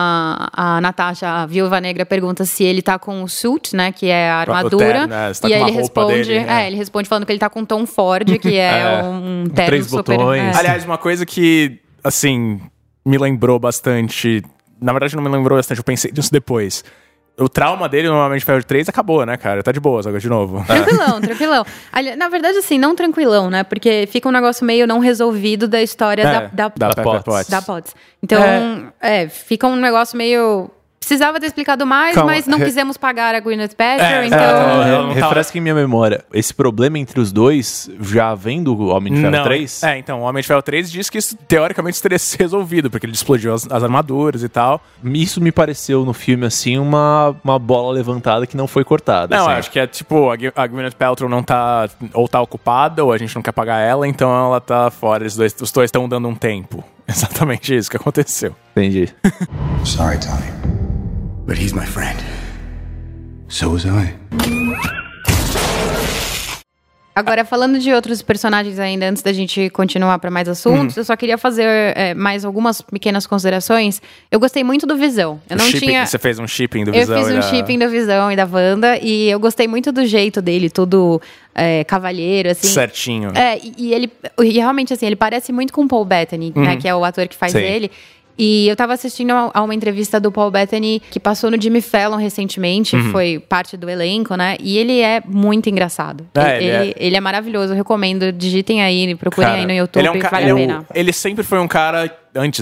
a Natasha, a Viúva Negra, pergunta se ele tá com o suit, né, que é a armadura. Terno, né? Você tá e com aí uma ele roupa responde, dele, né? ele responde falando que ele tá com um Tom Ford, que é um terno 3 super... botões. Aliás, uma coisa que, assim, me lembrou bastante... Na verdade, não me lembrou bastante, eu pensei nisso depois. O trauma dele, normalmente, Ferro 3, acabou, né, cara? Tá de boa, agora de novo. Tranquilão. Na verdade, assim, não tranquilão, né? Porque fica um negócio meio não resolvido da história da Potts. Então, fica um negócio meio... Precisava ter explicado mais, mas não quisemos pagar a Gwyneth Paltrow, então... Refresca em minha memória. Esse problema entre os dois, já vem do Homem de Ferro 3? Então, o Homem de Ferro 3 diz que isso, teoricamente, teria sido resolvido, porque ele explodiu as armaduras e tal. Isso me pareceu, no filme, assim, uma bola levantada que não foi cortada. Não, assim. acho que é tipo, a Gwyneth Paltrow não tá... Ou tá ocupada, ou a gente não quer pagar ela, então ela tá fora. Os dois estão dando um tempo. Exatamente isso que aconteceu. Entendi. Sorry, Tony. But he's my friend. So was I. Agora, falando de outros personagens ainda, antes da gente continuar para mais assuntos, eu só queria fazer mais algumas pequenas considerações. Eu gostei muito do Visão. Eu não tinha... Você fez um shipping do Visão? Eu fiz um shipping do Visão e da Wanda, e eu gostei muito do jeito dele, todo cavalheiro, assim. Certinho. E ele realmente, assim, ele parece muito com o Paul Bettany, né, que é o ator que faz ele. E eu tava assistindo a uma entrevista do Paul Bettany que passou no Jimmy Fallon recentemente, foi parte do elenco, né? E ele é muito engraçado. Ele é maravilhoso, eu recomendo, digitem aí, procurem aí no YouTube, vale a pena. Ele sempre foi um cara, antes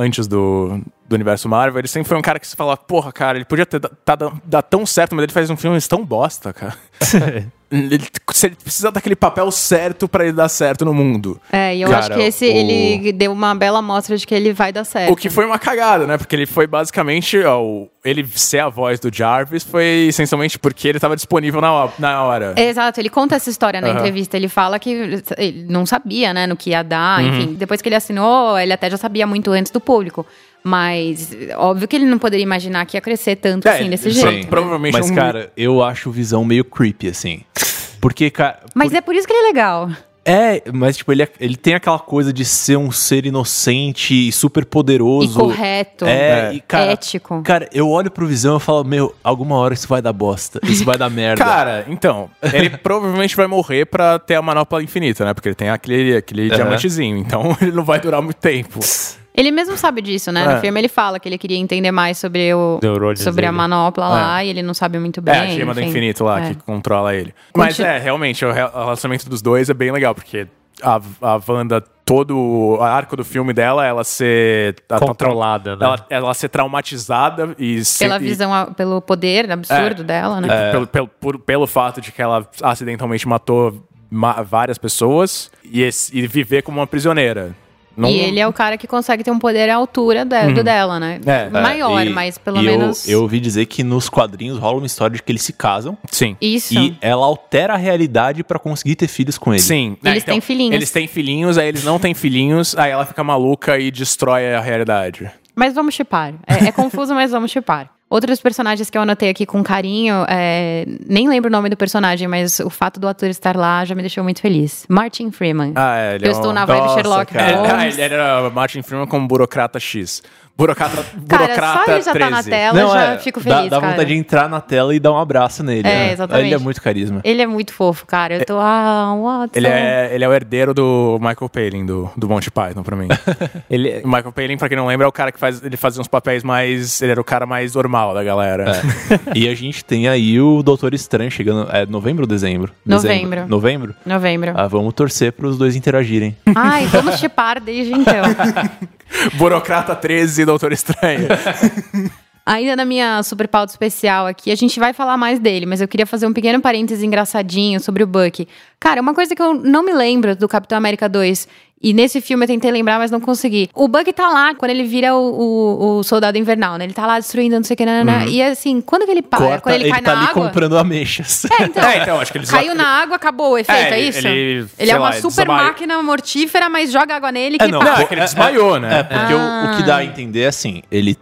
do universo Marvel, ele sempre foi um cara que se falava, porra, cara, ele podia dar tão certo, mas ele faz um filme tão bosta, cara. Ele precisa daquele papel certo pra ele dar certo no mundo. E eu acho que ele deu uma bela amostra de que ele vai dar certo. O que foi uma cagada, né? Porque ele foi basicamente... ele ser a voz do Jarvis foi essencialmente porque ele tava disponível na hora. Exato, ele conta essa história na entrevista. Ele fala que ele não sabia, né, no que ia dar, enfim. Depois que ele assinou, ele até já sabia muito antes do público. Mas, óbvio que ele não poderia imaginar que ia crescer tanto assim, desse jeito. Provavelmente. Mas, cara, eu acho o Visão meio creepy, assim. Porque, cara... Mas é por isso que ele é legal. Mas tipo, ele tem aquela coisa de ser um ser inocente e super poderoso. E correto. E, cara, ético. Cara, eu olho pro Visão e falo, alguma hora isso vai dar bosta. Isso vai dar merda. Cara, então, ele provavelmente vai morrer pra ter a manopla infinita, né? Porque ele tem aquele diamantezinho. Então, ele não vai durar muito tempo. Ele mesmo sabe disso, né? No filme ele fala que ele queria entender mais sobre a manopla lá, e ele não sabe muito bem. A gema do infinito lá, que controla ele. Mas realmente, o relacionamento dos dois é bem legal, porque a Wanda, todo o arco do filme dela, ela ser... controlada, né? Ela ser traumatizada e... Pela visão, pelo poder absurdo dela, né? Pelo fato de que ela acidentalmente matou várias pessoas e viver como uma prisioneira. E ele é o cara que consegue ter um poder à altura do dela, né? Maior, mas pelo menos... Eu ouvi dizer que nos quadrinhos rola uma história de que eles se casam. Sim. Isso. E ela altera a realidade pra conseguir ter filhos com ele. Sim. Eles têm filhinhos. Eles têm filhinhos, aí eles não têm filhinhos, aí ela fica maluca e destrói a realidade. Mas vamos shippar. É confuso, mas vamos shippar. Outros personagens que eu anotei aqui com carinho, nem lembro o nome do personagem, mas o fato do ator estar lá já me deixou muito feliz. Martin Freeman. Ele eu estou na vibe Sherlock Holmes. Ele era Martin Freeman como burocrata X. Burocrata só ele já 13. Tá na tela, eu já fico feliz, dá vontade de entrar na tela e dar um abraço nele. Né? Exatamente. Ele é muito carisma. Ele é muito fofo, cara. Eu tô, Watson. Ele é o herdeiro do Michael Palin, do Monty Python, pra mim. O Michael Palin, pra quem não lembra, é o cara que ele fazia uns papéis mais... Ele era o cara mais normal da galera. E a gente tem aí o Doutor Estranho chegando... É novembro ou dezembro? Novembro. Vamos torcer pros dois interagirem. Ai, vamos shippar desde então. Burocrata 13 e Doutor Estranho. Ainda na minha super pauta especial aqui, a gente vai falar mais dele, mas eu queria fazer um pequeno parênteses engraçadinho sobre o Bucky. Cara, uma coisa que eu não me lembro do Capitão América 2, e nesse filme eu tentei lembrar, mas não consegui. O Bucky tá lá quando ele vira o Soldado Invernal, né? Ele tá lá destruindo, não sei o que, e assim, quando que ele para? Quando ele cai na água... Ele tá ali comprando ameixas. Então acho que ele caiu na água, acabou o efeito, é isso? Ele é uma super máquina mortífera, mas joga água nele que Não, é que ele desmaiou, né? Porque o que dá a entender é assim, ele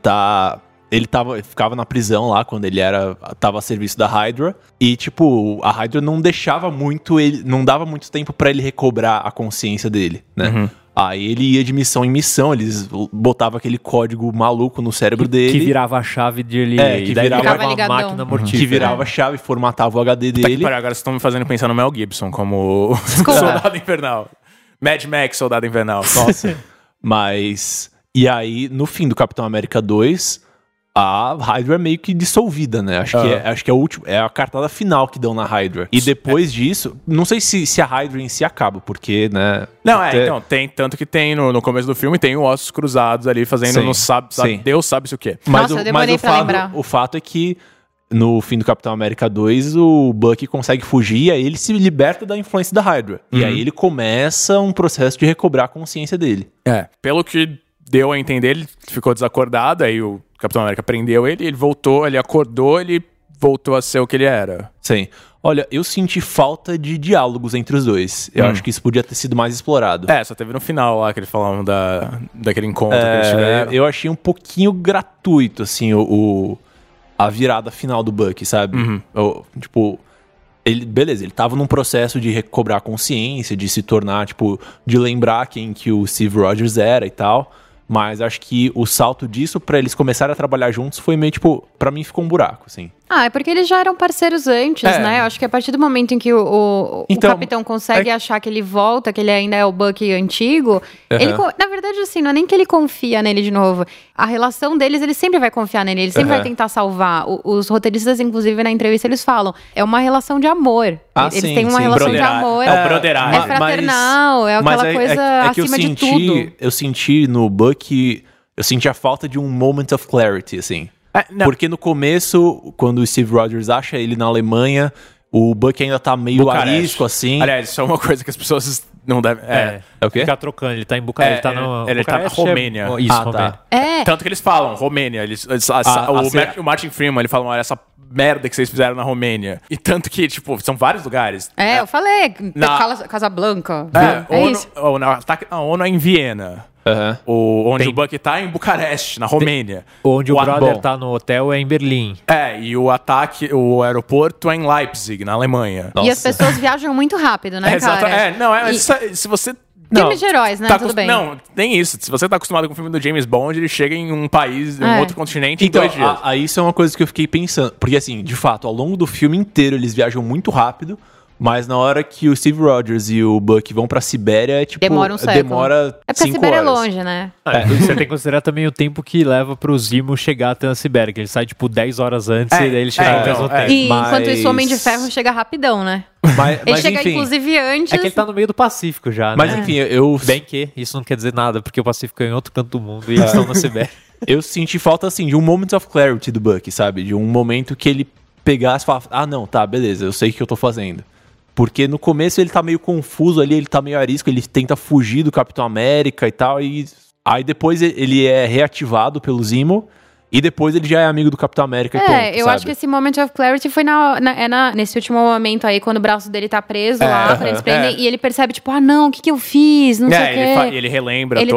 ficava na prisão lá quando ele tava a serviço da Hydra. E, tipo, a Hydra não deixava muito não dava muito tempo pra ele recobrar a consciência dele, né? Aí ele ia de missão em missão, eles botavam aquele código maluco no cérebro dele. Que virava a chave de ele. Que virava uma máquina mortífera. Que virava a chave, formatava o HD dele. Agora vocês estão me fazendo pensar no Mel Gibson como Soldado Invernal. Mad Max, Soldado Invernal. Nossa. Mas... E aí, no fim do Capitão América 2... a Hydra é meio que dissolvida, né? Acho que é a cartada final que dão na Hydra. E depois disso, não sei se a Hydra em si acaba, porque, né... Então, tem tanto que tem no começo do filme, tem ossos cruzados ali fazendo, Deus sabe o que. Mas eu demorei pra lembrar. O fato é que no fim do Capitão América 2, o Bucky consegue fugir e aí ele se liberta da influência da Hydra. E aí ele começa um processo de recobrar a consciência dele. Pelo que deu a entender, ele ficou desacordado, aí o Capitão América prendeu ele voltou, ele acordou, ele voltou a ser o que ele era. Sim. Olha, eu senti falta de diálogos entre os dois. Eu acho que isso podia ter sido mais explorado. Só teve no final lá que eles falavam daquele encontro que eles tiveram. Eu achei um pouquinho gratuito, assim, a virada final do Bucky, sabe? Tipo... Beleza, ele tava num processo de recobrar consciência, de se tornar, tipo, de lembrar quem que o Steve Rogers era e tal. Mas acho que o salto disso pra eles começarem a trabalhar juntos foi meio, tipo, pra mim ficou um buraco, assim. É porque eles já eram parceiros antes, né? Eu acho que a partir do momento em que o capitão consegue achar que ele volta, que ele ainda é o Bucky antigo, ele, na verdade, assim, não é nem que ele confia nele de novo. A relação deles, ele sempre vai confiar nele, ele sempre vai tentar salvar. Os roteiristas, inclusive, na entrevista, eles falam, é uma relação de amor. Eles têm uma relação de amor. É o broderagem. É fraternal, é aquela coisa acima de tudo. Eu senti no Bucky, eu senti a falta de um moment of clarity, assim. Porque no começo, quando o Steve Rogers acha ele na Alemanha, o Bucky ainda tá meio arisco, assim. Aliás, isso é uma coisa que as pessoas não devem... É o quê? Ficar trocando, ele tá em Bucareste, ele tá na Romênia. Isso, Romênia. Tá. Tanto que eles falam, Romênia. O Martin Freeman, ele fala, olha, essa merda que vocês fizeram na Romênia. E tanto que, tipo, são vários lugares. Eu falei, Casablanca. Isso. A ONU é em Viena. Onde o Bucky tá em Bucareste, na Romênia. Onde o brother tá no hotel é em Berlim. E o aeroporto é em Leipzig, na Alemanha. Nossa. E as pessoas viajam muito rápido, né, cara? Se você... Filmes de heróis, né? Tudo bem. Não, tem isso. Se você tá acostumado com o filme do James Bond, ele chega em um país, em um outro continente, então, em 2 dias. Aí isso é uma coisa que eu fiquei pensando. Porque, assim, de fato, ao longo do filme inteiro, eles viajam muito rápido. Mas na hora que o Steve Rogers e o Bucky vão pra Sibéria, é tipo... Demora um século. Demora 5 horas. É porque a Sibéria é longe, né? Você tem que considerar também o tempo que leva pro Zimo chegar até a Sibéria, que ele sai, tipo, 10 horas antes e daí ele chega ao mesmo tempo. E enquanto isso, o Homem de Ferro chega rapidão, né? Ele chega, enfim, inclusive, antes... É que ele tá no meio do Pacífico já, né? Mas, enfim, Bem que isso não quer dizer nada, porque o Pacífico é em outro canto do mundo e eles estão na Sibéria. Eu senti falta, assim, de um moment of clarity do Bucky, sabe? De um momento que ele pegasse e falasse, não, tá, beleza, eu sei o que eu tô fazendo. Porque no começo ele tá meio confuso ali, ele tá meio arisco, ele tenta fugir do Capitão América e tal, e aí depois ele é reativado pelo Zemo, e depois ele já é amigo do Capitão América e ponto, eu acho que esse moment of clarity foi nesse último momento aí, quando o braço dele tá preso lá, quando eles prendem, e ele percebe, tipo, o que eu fiz, não sei o quê. Ele relembra ele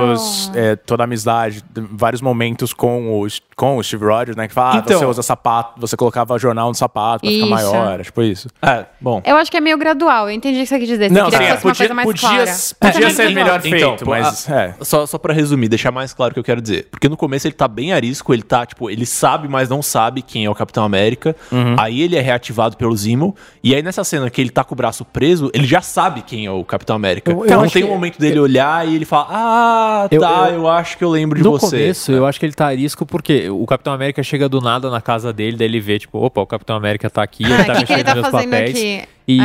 toda a amizade, vários momentos com o Steve Rogers, né, que fala, você usa sapato, você colocava jornal no sapato pra ficar maior, tipo isso. Bom. Eu acho que é meio gradual, eu entendi o que você quis dizer, você queria que fosse uma coisa mais clara. Podia ser melhor feito, mas... Só pra resumir, deixar mais claro o que eu quero dizer. Porque no começo ele tá bem arisco, ele tá, tipo, ele sabe, mas não sabe quem é o Capitão América. Aí ele é reativado pelo Zemo. E aí nessa cena que ele tá com o braço preso, ele já sabe quem é o Capitão América. Então tem um momento dele olhar e ele fala, eu acho que eu lembro de você. No começo, eu acho que ele tá arisco porque o Capitão América chega do nada na casa dele, daí ele vê, tipo, opa, o Capitão América tá aqui, ele tá mexendo nos meus papéis. Aqui?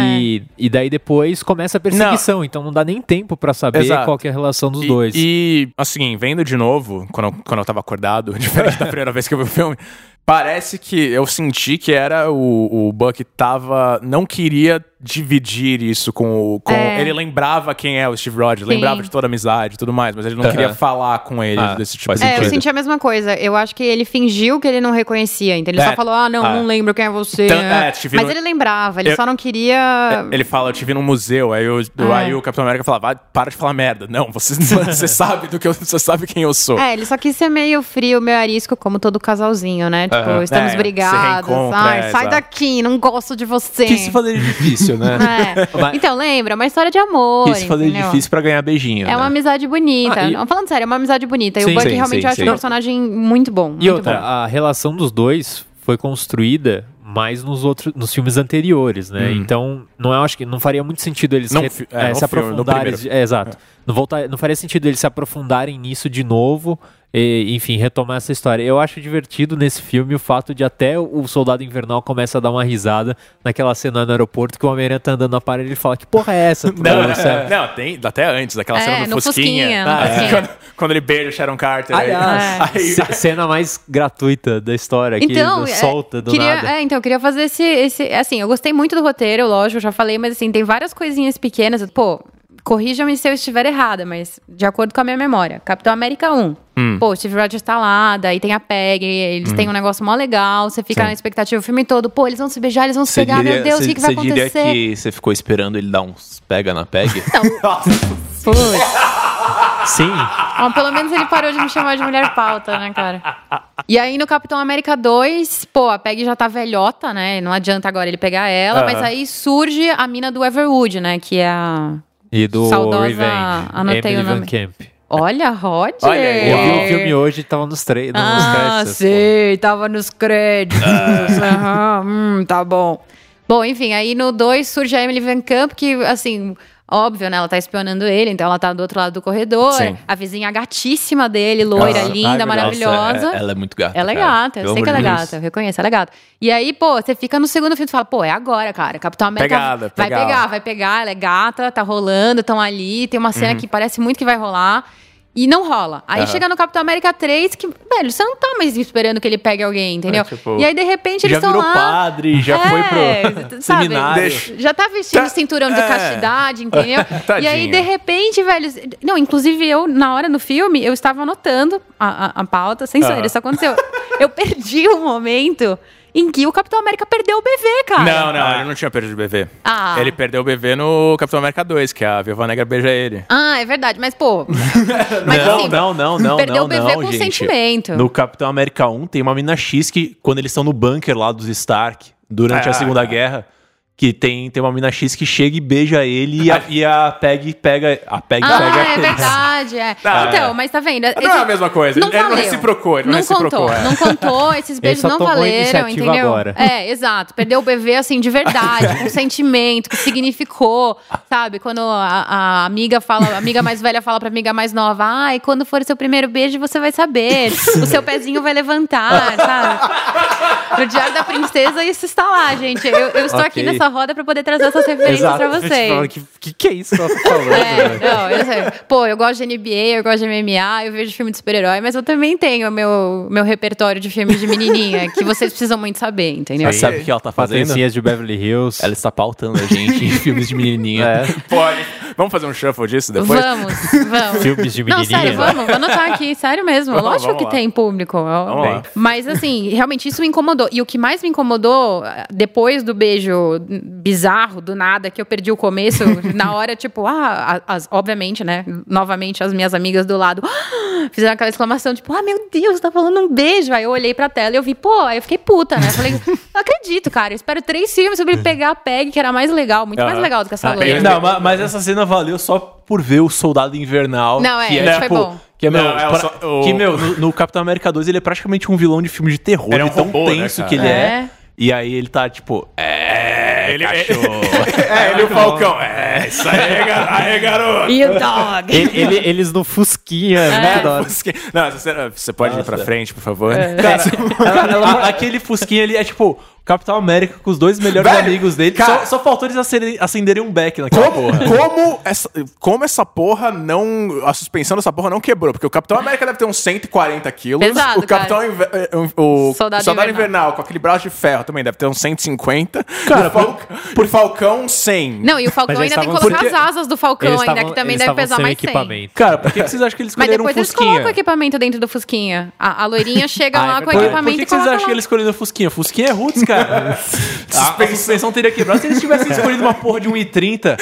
E daí depois começa a perseguição, então não dá nem tempo pra saber qual que é a relação dos dois. E, assim, vendo de novo, quando eu tava acordado, diferente da primeira vez que eu vi o filme, parece que eu senti que era o Bucky não queria dividir isso com ele lembrava quem é o Steve Rogers, lembrava de toda a amizade e tudo mais, mas ele não queria falar com ele desse tipo de coisa. Eu senti a mesma coisa. Eu acho que ele fingiu que ele não reconhecia, então ele só falou, não lembro quem é você. Mas ele lembrava, ele só não queria... Ele fala, eu te vi num museu, aí o Capitão América falava, para de falar merda. Não, você sabe você sabe quem eu sou. Ele só quis ser meio frio, meio arisco, como todo casalzinho, né? Tipo, estamos brigados. Sai daqui, não gosto de você. Quis se fazer difícil, né? Então, lembra, uma história de amor. Quis se fazer difícil pra ganhar beijinho. É uma amizade bonita. Falando sério, é uma amizade bonita. E o Bucky realmente acha um personagem muito bom. E outra, a relação dos dois foi construída mais nos filmes anteriores, né? Então, acho que não faria muito sentido eles se aprofundarem. Exato. Não faria sentido eles se aprofundarem nisso de novo. Enfim, retomar essa história. Eu acho divertido nesse filme o fato de até o Soldado Invernal começa a dar uma risada naquela cena no aeroporto que o Homem-Aranha tá andando na parede e ele fala, que porra é essa? Não, tem até antes, daquela cena do Fusquinha. Quando ele beija o Sharon Carter. Cena mais gratuita da história, que ele solta do nada. Então, eu queria fazer esse... Assim, eu gostei muito do roteiro, lógico, eu já falei, mas assim, tem várias coisinhas pequenas. Corrija-me se eu estiver errada, mas de acordo com a minha memória. Capitão América 1. O Steve Rogers tá lá, daí tem a Peggy, eles têm um negócio mó legal, você fica na expectativa o filme todo, eles vão se beijar, eles vão se pegar, meu Deus, o que vai acontecer? Você diria que você ficou esperando ele dar uns pega na Peggy? Sim. Pelo menos ele parou de me chamar de mulher pauta, né, cara? E aí no Capitão América 2, pô, a Peggy já tá velhota, né? Não adianta agora ele pegar ela, mas aí surge a mina do Everwood, né? Que é a E do saudosa... Revenge, Anotei Emily o nome. Van Camp. Olha, Rod. Olha aí. Eu vi o filme hoje e tava nos créditos. Sim, tava nos créditos. Tá bom. Bom, enfim, aí no 2 surge a Emily Van Camp, que, assim, óbvio, né? Ela tá espionando ele, então ela tá do outro lado do corredor. Sim. A vizinha gatíssima dele, loira, linda, maravilhosa. Ela é muito gata. Ela é cara. gata, eu Pelo sei que amor ela é de gata, eu reconheço, ela é gata. E aí, pô, você fica no segundo filme e fala, pô, é agora, cara. Capitão América vai pegar, ela é gata, tá rolando, estão ali, tem uma cena que parece muito que vai rolar. E não rola. Aí chega no Capitão América 3 que, velho, você não tá mais esperando que ele pegue alguém, entendeu? Tipo, e aí, de repente, eles já estão virou lá... padre, já foi pro sabe, seminário. Já tá vestindo cinturão de castidade, entendeu? E aí, de repente, velho... Não, inclusive eu, na hora no filme, eu estava anotando a pauta, sem saber, isso aconteceu. Eu perdi um momento em que o Capitão América perdeu o bebê, cara. Não, ele não tinha perdido o bebê. Ah. Ele perdeu o bebê no Capitão América 2, que a Viúva Negra beija ele. Ah, é verdade, mas pô... Mas, assim, Não. perdeu o bebê com gente. sentimento. No Capitão América 1 tem uma mina X que, quando eles estão no bunker lá dos Stark, durante a Segunda Guerra, que tem uma mina X que chega e beija ele e a Peggy pega... A Peggy pega é verdade, Então, mas tá vendo? Não é a mesma coisa. Ele não reciprocou, Não contou, esses beijos não valeram, entendeu? Agora. Exato. Perdeu o bebê, assim, de verdade, com sentimento, que significou, sabe? Quando a amiga mais velha fala pra amiga mais nova, ai, quando for o seu primeiro beijo, você vai saber. O seu pezinho vai levantar, sabe? No Diário da Princesa, isso está lá, gente. Eu estou aqui nessa roda pra poder trazer essas referências pra vocês. Que é isso que ela tá falando? Eu sei. Pô, eu gosto de NBA, eu gosto de MMA, eu vejo filme de super-herói, mas eu também tenho meu repertório de filmes de menininha, que vocês precisam muito saber, entendeu? Mas sabe o que ela tá fazendo? Patricinhas de Beverly Hills. Ela está pautando a gente em filmes de menininha. Pode. Vamos fazer um shuffle disso depois? Vamos. Filmes de menininha. Não, sério, vamos. Vou anotar aqui, sério mesmo. Lógico que tem público. Vamos lá. Mas, assim, realmente isso me incomodou. E o que mais me incomodou, depois do beijo bizarro, do nada, que eu perdi o começo, na hora, tipo, obviamente, né? Novamente, as minhas amigas do lado fizeram aquela exclamação, tipo, meu Deus, tá falando um beijo. Aí eu olhei pra tela e eu vi, aí eu fiquei puta, né? Falei, não acredito, cara. Eu espero 3 filmes sobre ele pegar a Peggy, que era mais legal, muito mais legal do que essa loira. Não, mas essa cena valeu só por ver o Soldado Invernal. Não, isso foi bom. Que no Capitão América 2 ele é praticamente um vilão de filme de terror. Ele é um tão robô, tenso, né, que ele é. E aí ele tá tipo, cachorro. Ele e o Falcão. Isso aí, garoto. E o dog. Eles no Fusquinha, né? Não, você pode ir pra frente, por favor? Cara, aquele Fusquinha ali é tipo... Capitão América com os 2 melhores amigos dele. Cara, só faltou eles acenderem um beck naquela porra. Como essa porra não... A suspensão dessa porra não quebrou? Porque o Capitão América deve ter uns 140 quilos. Pesado, o Capitão... O Soldado Invernal com aquele braço de ferro também deve ter uns 150. Cara, por Falcão, 100. Não, e o Falcão ainda tem que colocar as asas do Falcão ainda, que também deve pesar mais 100. Cara, por que vocês acham que eles Mas escolheram um depois Fusquinha? eles colocam o equipamento dentro do Fusquinha. A loirinha chega lá com o Por equipamento que vocês acham que eles escolheram o Fusquinha? Fusquinha é roots, cara. A suspensão teria quebrado se eles tivessem escolhido uma porra de 1,30.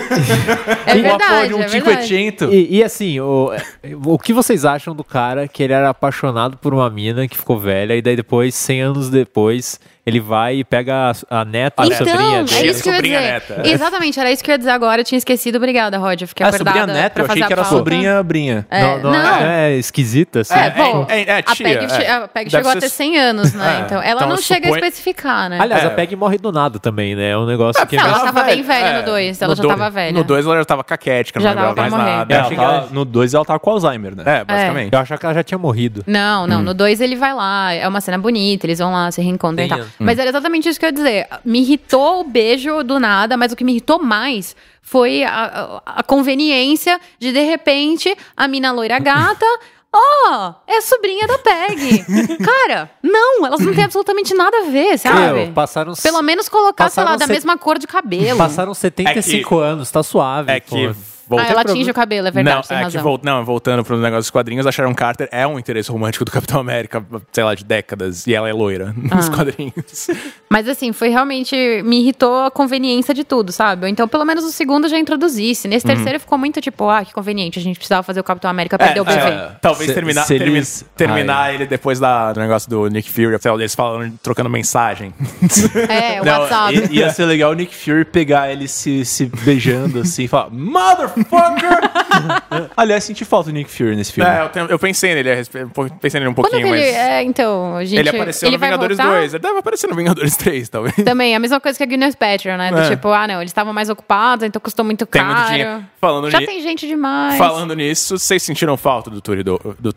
É uma porra verdade, de um é verdade. 500. E assim, o que vocês acham do cara que ele era apaixonado por uma mina que ficou velha e daí depois, 100 anos depois, ele vai e pega a neta, a sobrinha Então, dele. é isso que eu ia dizer. Neta. Exatamente, era isso que eu ia dizer agora. Eu tinha esquecido. Obrigada, Rod. Eu fiquei A acordada sobrinha neta? pra Eu fazer achei que a era pauta. sobrinha Brinha. Não é esquisita, assim? Bom, a tia. a Peg chegou a ter 100 anos, né? Então, ela então não chega a supõe- especificar, né? Aliás, a Peg morre do nada também, né? É um negócio que... Ela Ela tava bem velha, velha no 2. Ela no já dois- tava velha. No 2 ela já tava caquética, não Já lembrava tava mais pra morrer. nada. No 2 ela tava com Alzheimer, né? Basicamente. Eu achava que ela já tinha morrido. Não, no 2 ele vai lá, é uma cena bonita, eles vão lá, se reencontram e tal. Mas era exatamente isso que eu ia dizer. Me irritou o beijo do nada, mas o que me irritou mais foi a conveniência de repente, a mina loira gata... é a sobrinha da Peg. Cara, não, elas não têm absolutamente nada a ver, sabe? Passaram... Pelo menos colocar, sei lá, passaram da mesma cor de cabelo. Passaram 75 anos, tá suave. É que ela tinge o cabelo, é verdade, tem razão. Voltando para os negócios dos quadrinhos, a Sharon Carter é um interesse romântico do Capitão América, sei lá, de décadas, e ela é loira nos quadrinhos. Mas assim, foi realmente, me irritou a conveniência de tudo, sabe? Ou então, pelo menos o segundo já introduzisse. Nesse terceiro ficou muito tipo, que conveniente, a gente precisava fazer o Capitão América perder o bebê. Talvez terminar ele depois do negócio do Nick Fury, eles falando, trocando mensagem. O WhatsApp. Ia ser legal o Nick Fury pegar ele se beijando assim e falar, Motherfucker! Aliás, senti falta do Nick Fury nesse filme. Eu pensei nele um pouquinho, mas... gente... Ele apareceu no Vingadores 2. Ele deve aparecer no Vingadores 3, talvez. Também, a mesma coisa que a Gwyneth Paltrow, né? Do tipo, não, eles estavam mais ocupados, então custou muito caro. Tem muito dinheiro. Tem gente demais. Falando nisso, vocês sentiram falta do Thor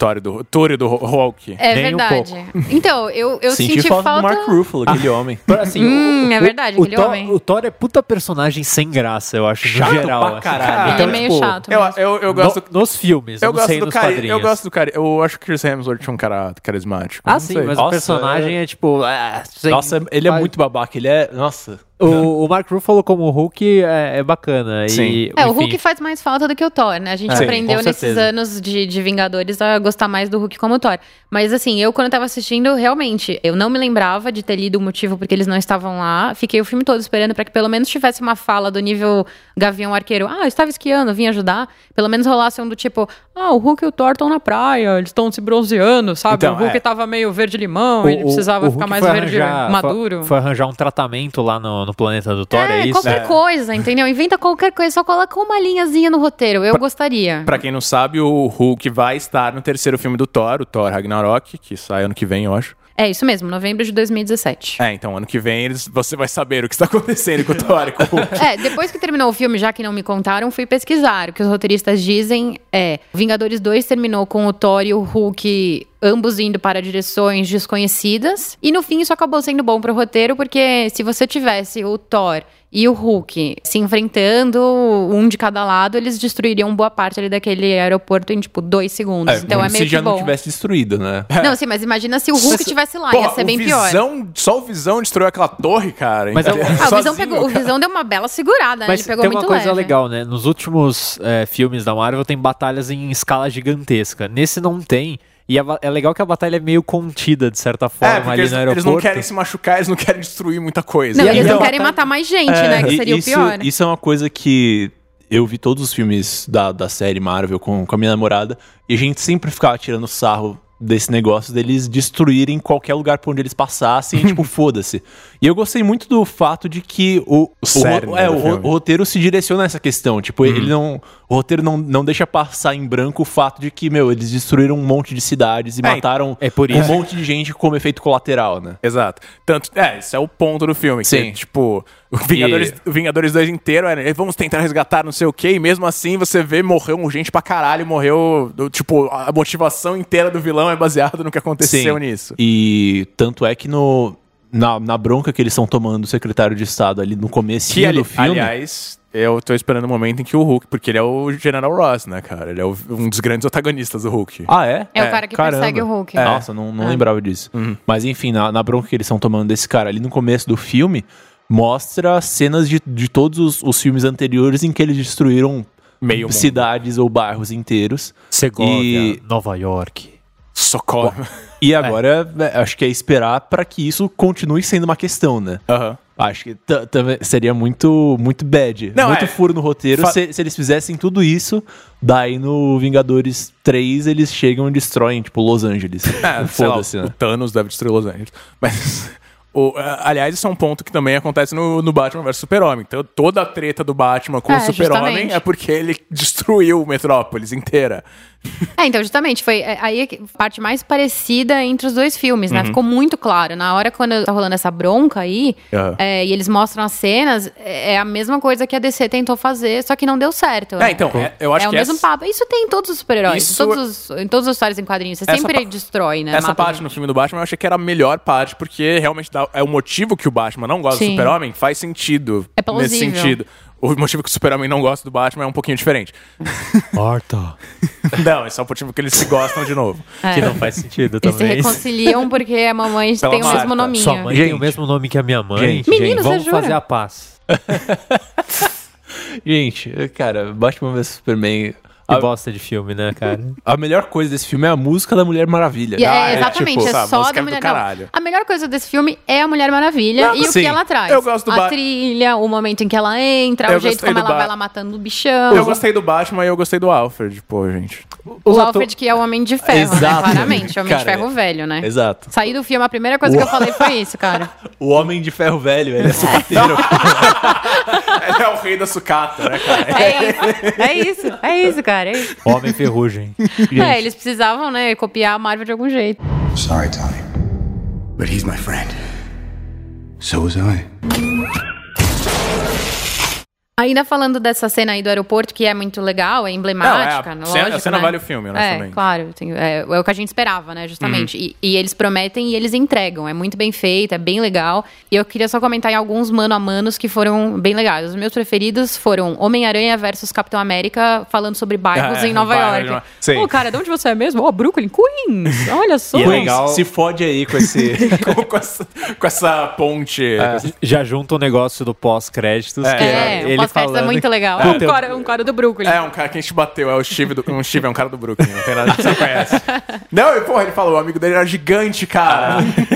e do Hulk? É verdade. Então, eu senti falta do Mark Ruffalo, aquele homem. Assim, é verdade, aquele homem. O Thor é puta personagem sem graça, eu acho, chato no geral. Pra caralho. Ele é meio chato. Eu gosto... Nos filmes, eu não sei nos quadrinhos. Eu gosto do cara. Eu acho que Chris Hemsworth tinha um cara carismático. Sim, mas o personagem é tipo... Nossa, ele é muito babaca. Ele é... Nossa... O Mark Ruffalo como Hulk é bacana. Sim. O Hulk faz mais falta do que o Thor, né? A gente aprendeu nesses anos de Vingadores a gostar mais do Hulk como Thor. Mas assim, eu quando tava assistindo, realmente, eu não me lembrava de ter lido o motivo porque eles não estavam lá. Fiquei o filme todo esperando pra que pelo menos tivesse uma fala do nível Gavião Arqueiro. Eu estava esquiando, vim ajudar. Pelo menos rolasse um do tipo, o Hulk e o Thor estão na praia, eles estão se bronzeando, sabe? Então, o Hulk tava meio verde-limão, ele precisava ficar mais verde maduro. Foi arranjar um tratamento lá no planeta do Thor, é isso? Qualquer coisa, entendeu? Inventa qualquer coisa, só coloca uma linhazinha no roteiro. Eu gostaria. Pra quem não sabe, o Hulk vai estar no terceiro filme do Thor, o Thor Ragnarok, que sai ano que vem, eu acho. É isso mesmo, novembro de 2017. Então ano que vem você vai saber o que está acontecendo com o Thor e com o Hulk. Depois que terminou o filme, já que não me contaram, fui pesquisar. O que os roteiristas dizem Vingadores 2 terminou com o Thor e o Hulk ambos indo para direções desconhecidas. E no fim isso acabou sendo bom pro roteiro, porque se você tivesse o Thor e o Hulk se enfrentando, um de cada lado, eles destruiriam boa parte ali daquele aeroporto em, 2 segundos. Então é meio que se já bom. Não tivesse destruído, né? Não, sim, mas imagina se o Hulk tivesse lá, ia ser bem pior. Só o Visão destruiu aquela torre, cara. Mas o Visão deu uma bela segurada, né? Ele pegou muito leve. Mas tem uma coisa legal, né? Nos últimos filmes da Marvel tem batalhas em escala gigantesca. Nesse não tem. E é legal que a batalha é meio contida, de certa forma, ali no aeroporto. Eles não querem se machucar, eles não querem destruir muita coisa. Não, eles não querem matar mais gente, né? Que seria o pior. Isso é uma coisa que eu vi todos os filmes da série Marvel com a minha namorada, e a gente sempre ficava tirando sarro desse negócio deles destruírem qualquer lugar por onde eles passassem, tipo, foda-se. E eu gostei muito do fato de que o roteiro se direciona nessa questão. Tipo, o roteiro não deixa passar em branco o fato de que, eles destruíram um monte de cidades e mataram um monte de gente como efeito colateral, né? Exato. Esse é o ponto do filme. Sim. Que, tipo, o Vingadores 2 inteiro vamos tentar resgatar não sei o quê, e mesmo assim você vê, morreu gente pra caralho, tipo, a motivação inteira do vilão é baseada no que aconteceu nisso. E tanto é que na bronca que eles estão tomando do secretário de Estado ali no comecinho do filme... Aliás, eu tô esperando o momento em que o Hulk... Porque ele é o General Ross, né, cara? Ele é um dos grandes antagonistas do Hulk. Ah, é? É o cara que persegue o Hulk. Nossa, não lembrava disso. Mas enfim, na bronca que eles estão tomando desse cara ali no começo do filme, mostra cenas de todos os filmes anteriores em que eles destruíram cidades ou bairros inteiros. Segovia, Nova York... Socorro. E agora, acho que é esperar para que isso continue sendo uma questão, né? Acho que também seria muito bad. Furo no roteiro se eles fizessem tudo isso, daí no Vingadores 3 eles chegam e destroem, tipo, Los Angeles. Foda-se, né? O Thanos deve destruir Los Angeles. Mas... aliás, isso é um ponto que também acontece no Batman vs Super-Homem. Então, toda a treta do Batman com o Super-Homem é porque ele destruiu Metrópolis inteira. Então, justamente, foi aí a parte mais parecida entre os dois filmes, né? Ficou muito claro. Na hora quando tá rolando essa bronca aí, e eles mostram as cenas, é a mesma coisa que a DC tentou fazer, só que não deu certo. Então, eu acho que é o mesmo papo. Isso tem em todos os super-heróis, em todas as histórias em quadrinhos. Você sempre destrói, né? Essa parte no filme do Batman eu achei que era a melhor parte, porque realmente é o motivo que o Batman não gosta do Super-Homem, faz sentido nesse sentido. O motivo que o Super-Homem não gosta do Batman é um pouquinho diferente. Marta. Não, esse é o motivo que eles se gostam de novo. Que não faz sentido também. Eles se reconciliam porque a mamãe tem o mesmo nominho. Sua mãe tem o mesmo nome que a minha mãe. Menino, vamos fazer a paz. Gente, cara, Batman vs Superman... Que bosta de filme, né, cara? A melhor coisa desse filme é a música da Mulher Maravilha. Exatamente, tipo, é só da Mulher Maravilha. A melhor coisa desse filme é a Mulher Maravilha e o que ela traz. Eu gosto do a trilha, o momento em que ela entra, o jeito como ela vai lá matando o bichão. Eu gostei do Batman e eu gostei do Alfred, pô, gente. O Alfred que é o Homem de Ferro, né? Claramente, o Homem de Ferro velho, né? Exato. Saí do filme, a primeira coisa que eu falei foi isso, cara. O Homem de Ferro velho, ele é sucateiro. Ele é o rei da sucata, né, cara? É isso, cara. É isso. Homem Ferrugem. Eles precisavam, né, copiar a Marvel de algum jeito. Sorry, Tony. But he's my friend. So was I. Ainda falando dessa cena aí do aeroporto, que é muito legal, é emblemática, lógico, a cena né? vale o filme, né, também. Claro, é o que a gente esperava, né, justamente. E eles prometem e eles entregam, é muito bem feito, é bem legal. E eu queria só comentar em alguns mano a manos que foram bem legais. Os meus preferidos foram Homem-Aranha versus Capitão América, falando sobre bairros em Nova York. Sim. Pô, cara, de onde você é mesmo? Brooklyn, Queens, olha só. E é legal. Se fode aí com esse... com essa ponte. Já junta o negócio do pós-créditos, que ele falando... É muito legal. Um cara do Brooklyn. Um cara que a gente bateu, é o Steve, é um cara do Brooklyn, não tem nada que você não conhece. Não, e porra, ele falou, o amigo dele era gigante, cara.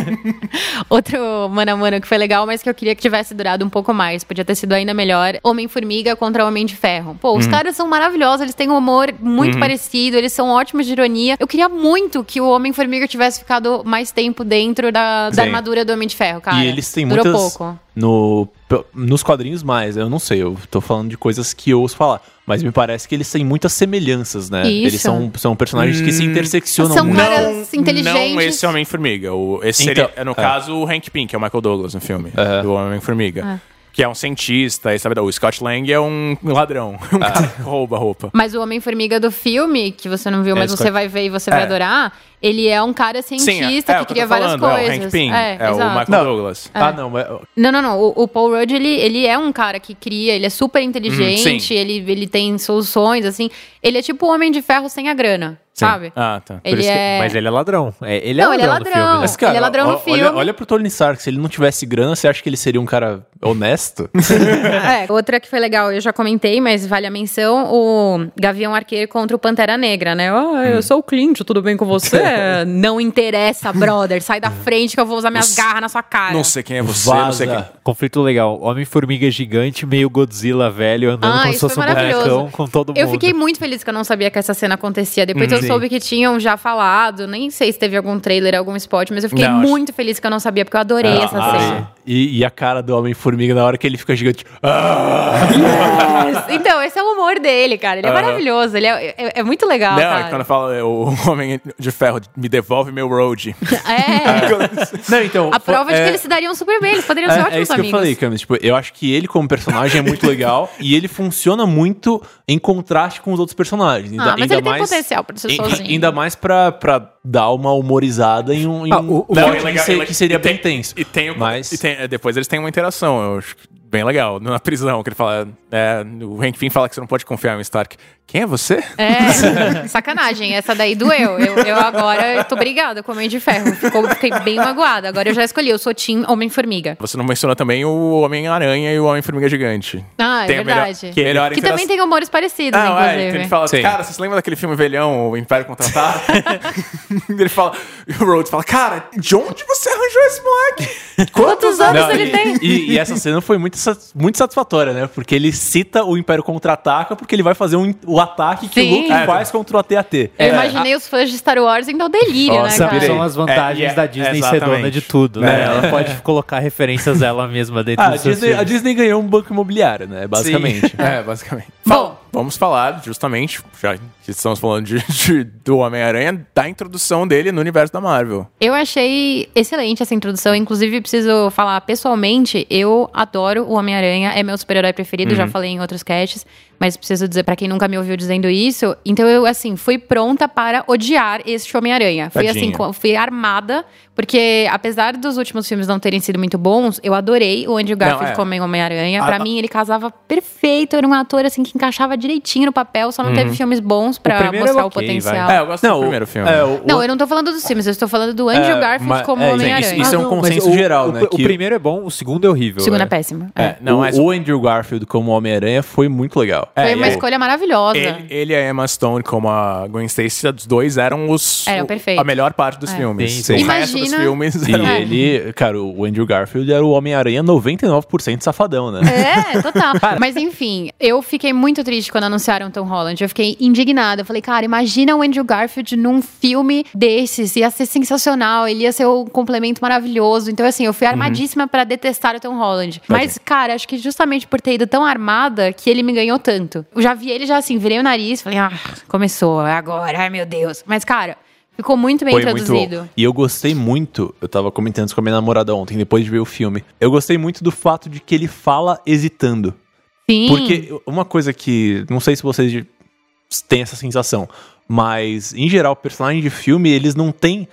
Outro mano a mano que foi legal, mas que eu queria que tivesse durado um pouco mais, podia ter sido ainda melhor, Homem-Formiga contra Homem de Ferro. Pô, os caras são maravilhosos, eles têm um humor muito parecido, eles são ótimos de ironia. Eu queria muito que o Homem-Formiga tivesse ficado mais tempo dentro da armadura do Homem de Ferro, cara. E eles têm Durou muitas... pouco. Nos quadrinhos mais, eu não sei, eu tô falando de coisas que eu ouço falar, mas me parece que eles têm muitas semelhanças, né? Isso. Eles são personagens que se interseccionam São muito. caras inteligentes. Não esse Homem-Formiga. Esse seria, no caso, o Hank Pym, que é o Michael Douglas no filme, do Homem-Formiga. Que é um cientista, e sabe, o Scott Lang é um ladrão, um cara que rouba roupa. Mas o Homem-Formiga do filme, que você não viu, mas você vai ver e você vai adorar, ele é um cara cientista que cria várias coisas. É o Hank Pym, o Michael Douglas. Não. O Paul Rudd, ele é um cara que cria, ele é super inteligente, ele tem soluções, assim. Ele é tipo o Homem de Ferro sem a grana. Sabe? Ah, tá. Mas ele é ladrão. Ele é ladrão no filme. Mas, cara, ele é ladrão no filme. Olha pro Tony Stark, se ele não tivesse grana, você acha que ele seria um cara honesto? Outra que foi legal, eu já comentei, mas vale a menção, o Gavião Arqueiro contra o Pantera Negra, né? Eu sou o Clint, tudo bem com você? Não interessa, brother, sai da frente que eu vou usar minhas garras na sua cara. Não sei quem é você, Vaza. não sei quem... Conflito legal. Homem-Formiga gigante, meio Godzilla velho, andando como se fosse um bonecão com todo mundo. Eu fiquei muito feliz que eu não sabia que essa cena acontecia. Depois eu soube que tinham já falado, nem sei se teve algum trailer, algum spot, mas eu fiquei muito feliz que eu não sabia, porque eu adorei essa cena. E a cara do Homem-Formiga na hora que ele fica gigante. Então, esse é o humor dele, cara. Ele é maravilhoso, ele é muito legal, cara. Quando fala o Homem de Ferro, me devolve meu road. Não, então, a prova de que eles se dariam super bem, eles poderiam ser ótimos amigos. É isso amigos. que eu falei, Camis. Tipo, eu acho que ele como personagem é muito legal e ele funciona muito em contraste com os outros personagens. Mas ele tem potencial pra ser sozinho. Ainda mais pra dar uma humorizada em um que seria bem tenso. Depois eles têm uma interação, eu acho bem legal. Na prisão, que ele fala... o Hank Pym fala que você não pode confiar em Stark. Quem é você? Sacanagem. Essa daí doeu. Eu agora tô brigada com o Homem de Ferro. Fiquei bem magoada. Agora eu já escolhi. Eu sou Team Homem-Formiga. Você não mencionou também o Homem-Aranha e o Homem-Formiga Gigante. É verdade. Que também tem humores parecidos, inclusive. Ele fala, cara, você se lembra daquele filme velhão, O Império Contra-Ataca? Ele fala... O Rhodes fala, cara, de onde você arranjou esse moleque? Quantos anos ele tem? E essa cena foi muito satisfatória, né? Porque ele cita o Império Contra-Ataca porque ele vai fazer o ataque que o Luke faz contra o AT-AT. Eu imaginei os fãs de Star Wars indo ao delírio, né, cara? São as vantagens da Disney ser dona de tudo, né? Ela pode colocar referências ela mesma dentro dos seus filmes. A Disney ganhou um banco imobiliário, né? Basicamente. Basicamente. Bom, vamos falar, justamente, já que estamos falando do Homem-Aranha, da introdução dele no universo da Marvel. Eu achei excelente essa introdução. Inclusive, preciso falar pessoalmente, eu adoro o Homem-Aranha, é meu super-herói preferido, já falei em outros casts, mas preciso dizer pra quem nunca me ouviu dizendo isso, então eu, assim, fui pronta para odiar este Homem-Aranha. Fui armada, porque apesar dos últimos filmes não terem sido muito bons, eu adorei o Andrew Garfield como Homem-Aranha. Pra mim, ele casava perfeito, era um ator, assim, que encaixava direitinho no papel, só não teve filmes bons pra mostrar o potencial. Eu gosto do primeiro filme. Não, eu não tô falando dos filmes, eu estou falando do Andrew Garfield como Homem-Aranha. Isso é um consenso geral, né? O primeiro é bom, o segundo é horrível. O segundo é péssimo. O Andrew Garfield como Homem-Aranha foi muito legal. Foi uma escolha maravilhosa. Ele e a Emma Stone como a Gwen Stacy, os dois eram a melhor parte dos filmes. Sim. O resto dos filmes ele, cara, o Andrew Garfield era o Homem-Aranha 99% safadão, né? Total. Mas enfim, eu fiquei muito triste quando anunciaram Tom Holland. Eu fiquei indignada. Eu falei, cara, imagina o Andrew Garfield num filme desses. Ia ser sensacional. Ele ia ser um complemento maravilhoso. Então, assim, eu fui armadíssima pra detestar o Tom Holland. Mas, cara, acho que justamente por ter ido tão armada que ele me ganhou tanto. Eu já vi ele virei o nariz. Falei, começou, é agora. Ai, meu Deus. Mas, cara, ficou muito bem traduzido. Muito e eu gostei muito, eu tava comentando isso com a minha namorada ontem, depois de ver o filme. Eu gostei muito do fato de que ele fala hesitando. Sim. Porque uma coisa que, não sei se vocês têm essa sensação, mas, em geral, personagens de filme, eles não têm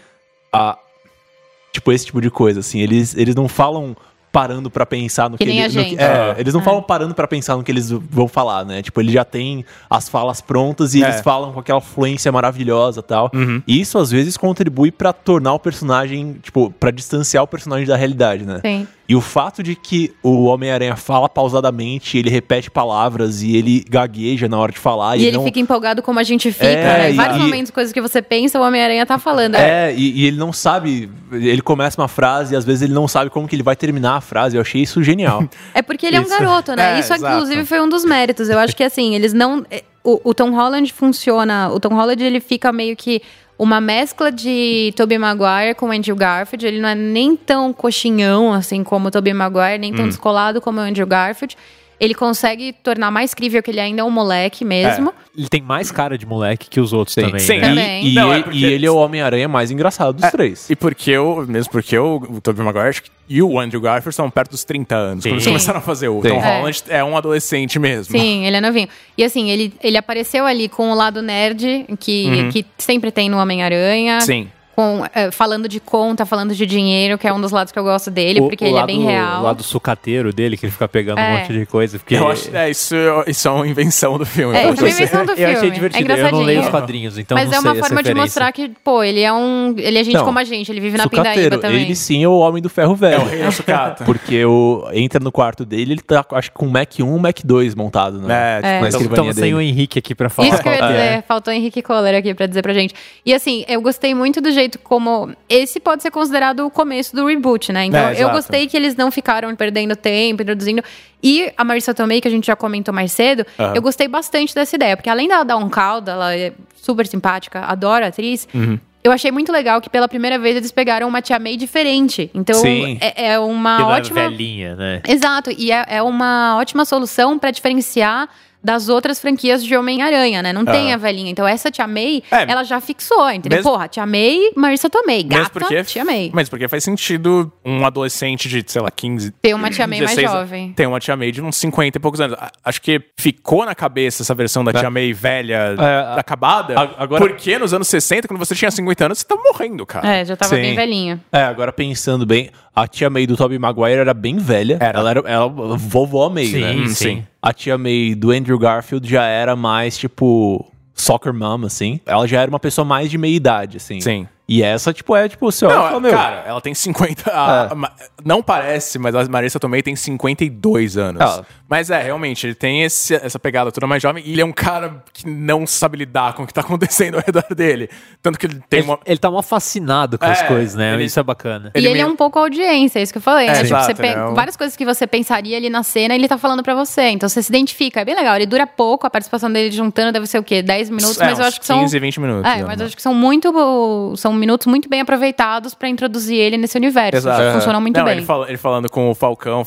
esse tipo de coisa, assim. Eles não falam parando pra pensar no que nem a gente. Eles não falam parando pra pensar no que eles vão falar, né? Tipo, eles já têm as falas prontas e eles falam com aquela fluência maravilhosa e tal. E isso, às vezes, contribui pra tornar o personagem, tipo, pra distanciar o personagem da realidade, né? Sim. E o fato de que o Homem-Aranha fala pausadamente, ele repete palavras e ele gagueja na hora de falar. E ele fica empolgado como a gente fica, né? Em vários momentos, coisas que você pensa, o Homem-Aranha tá falando. E ele não sabe, ele começa uma frase e às vezes ele não sabe como que ele vai terminar a frase. Eu achei isso genial. É porque ele é um garoto, né? Isso, inclusive, foi um dos méritos. Eu acho que, assim, eles não... O Tom Holland funciona... O Tom Holland, ele fica meio que uma mescla de Tobey Maguire com Andrew Garfield. Ele não é nem tão coxinhão, assim, como o Tobey Maguire, nem tão descolado como o Andrew Garfield. Ele consegue tornar mais crível que ele ainda é um moleque mesmo. Ele tem mais cara de moleque que os outros também. Sim. Também. E ele é o Homem-Aranha mais engraçado dos três. E porque o Tobey Maguire e o Andrew Garfield estão perto dos 30 anos. Quando eles começaram a fazer o Tom Holland, é um adolescente mesmo. Sim, ele é novinho. E assim, ele apareceu ali com o lado nerd, que sempre tem no Homem-Aranha. Sim. Falando de conta, falando de dinheiro, que é um dos lados que eu gosto dele, porque ele é bem real. O lado sucateiro dele, que ele fica pegando um monte de coisa. Porque eu acho, isso é uma invenção do filme. É uma invenção do filme. Eu achei divertido, eu não leio os quadrinhos, então mas não sei é uma forma de mostrar que, ele é gente como a gente, ele vive na Pindaíba também. Ele sim é o Homem do Ferro Velho. É o rei da sucata. Porque entra no quarto dele, ele tá, acho que com um Mac 1 e um Mac 2 montado, né? Na escrivaninha dele. Sem o Henrique aqui pra falar. Isso que eu ia dizer, faltou o Henrique Kohler aqui pra dizer pra gente. E assim, eu gostei muito do jeito como... Esse pode ser considerado o começo do reboot, né? Então, eu gostei que eles não ficaram perdendo tempo, introduzindo... E a Marissa Tomei, que a gente já comentou mais cedo, eu gostei bastante dessa ideia. Porque além dela dar um caldo, ela é super simpática, adoro a atriz... Eu achei muito legal que pela primeira vez eles pegaram uma Tia May diferente. Então, é uma que ótima... Não é velhinha, né? Exato, e é uma ótima solução pra diferenciar das outras franquias de Homem-Aranha, né? Não tem a velhinha. Então, essa Tia May, ela já fixou, entendeu? Porra, Tia May, Marissa Tomei. Gata, Tia May. Mas porque faz sentido um adolescente de, sei lá, 15... Ter uma Tia May 16, mais jovem. Tem uma Tia May de uns 50 e poucos anos. Acho que ficou na cabeça essa versão da Tia May velha, acabada. Agora... Porque nos anos 60, quando você tinha 50 anos, você tava morrendo, cara. Já tava bem velhinha. Agora pensando bem, a Tia May do Tobey Maguire era bem velha. Ela era vovó May, né? Sim. A Tia May do Andrew Garfield já era mais, tipo, soccer mom, assim. Ela já era uma pessoa mais de meia idade, assim. Sim. E essa, tipo, você olha e fala, meu... Cara, ela tem 50... Não parece, mas a Marissa Tomei tem 52 anos. Mas realmente, ele tem essa pegada toda mais jovem. E ele é um cara que não sabe lidar com o que tá acontecendo ao redor dele. Tanto que ele tem Ele tá mal fascinado com as coisas, né? Isso é bacana. E ele é um pouco audiência, é isso que eu falei. Né? Exato, várias coisas que você pensaria ali na cena, ele tá falando pra você. Então você se identifica. É bem legal. Ele dura pouco, a participação dele juntando deve ser o quê? 10 minutos? Mas eu acho que são... 15, 20 minutos. Mas eu acho que são minutos muito bem aproveitados pra introduzir ele nesse universo. Exato. Funcionou muito bem. Ele falando com o Falcão,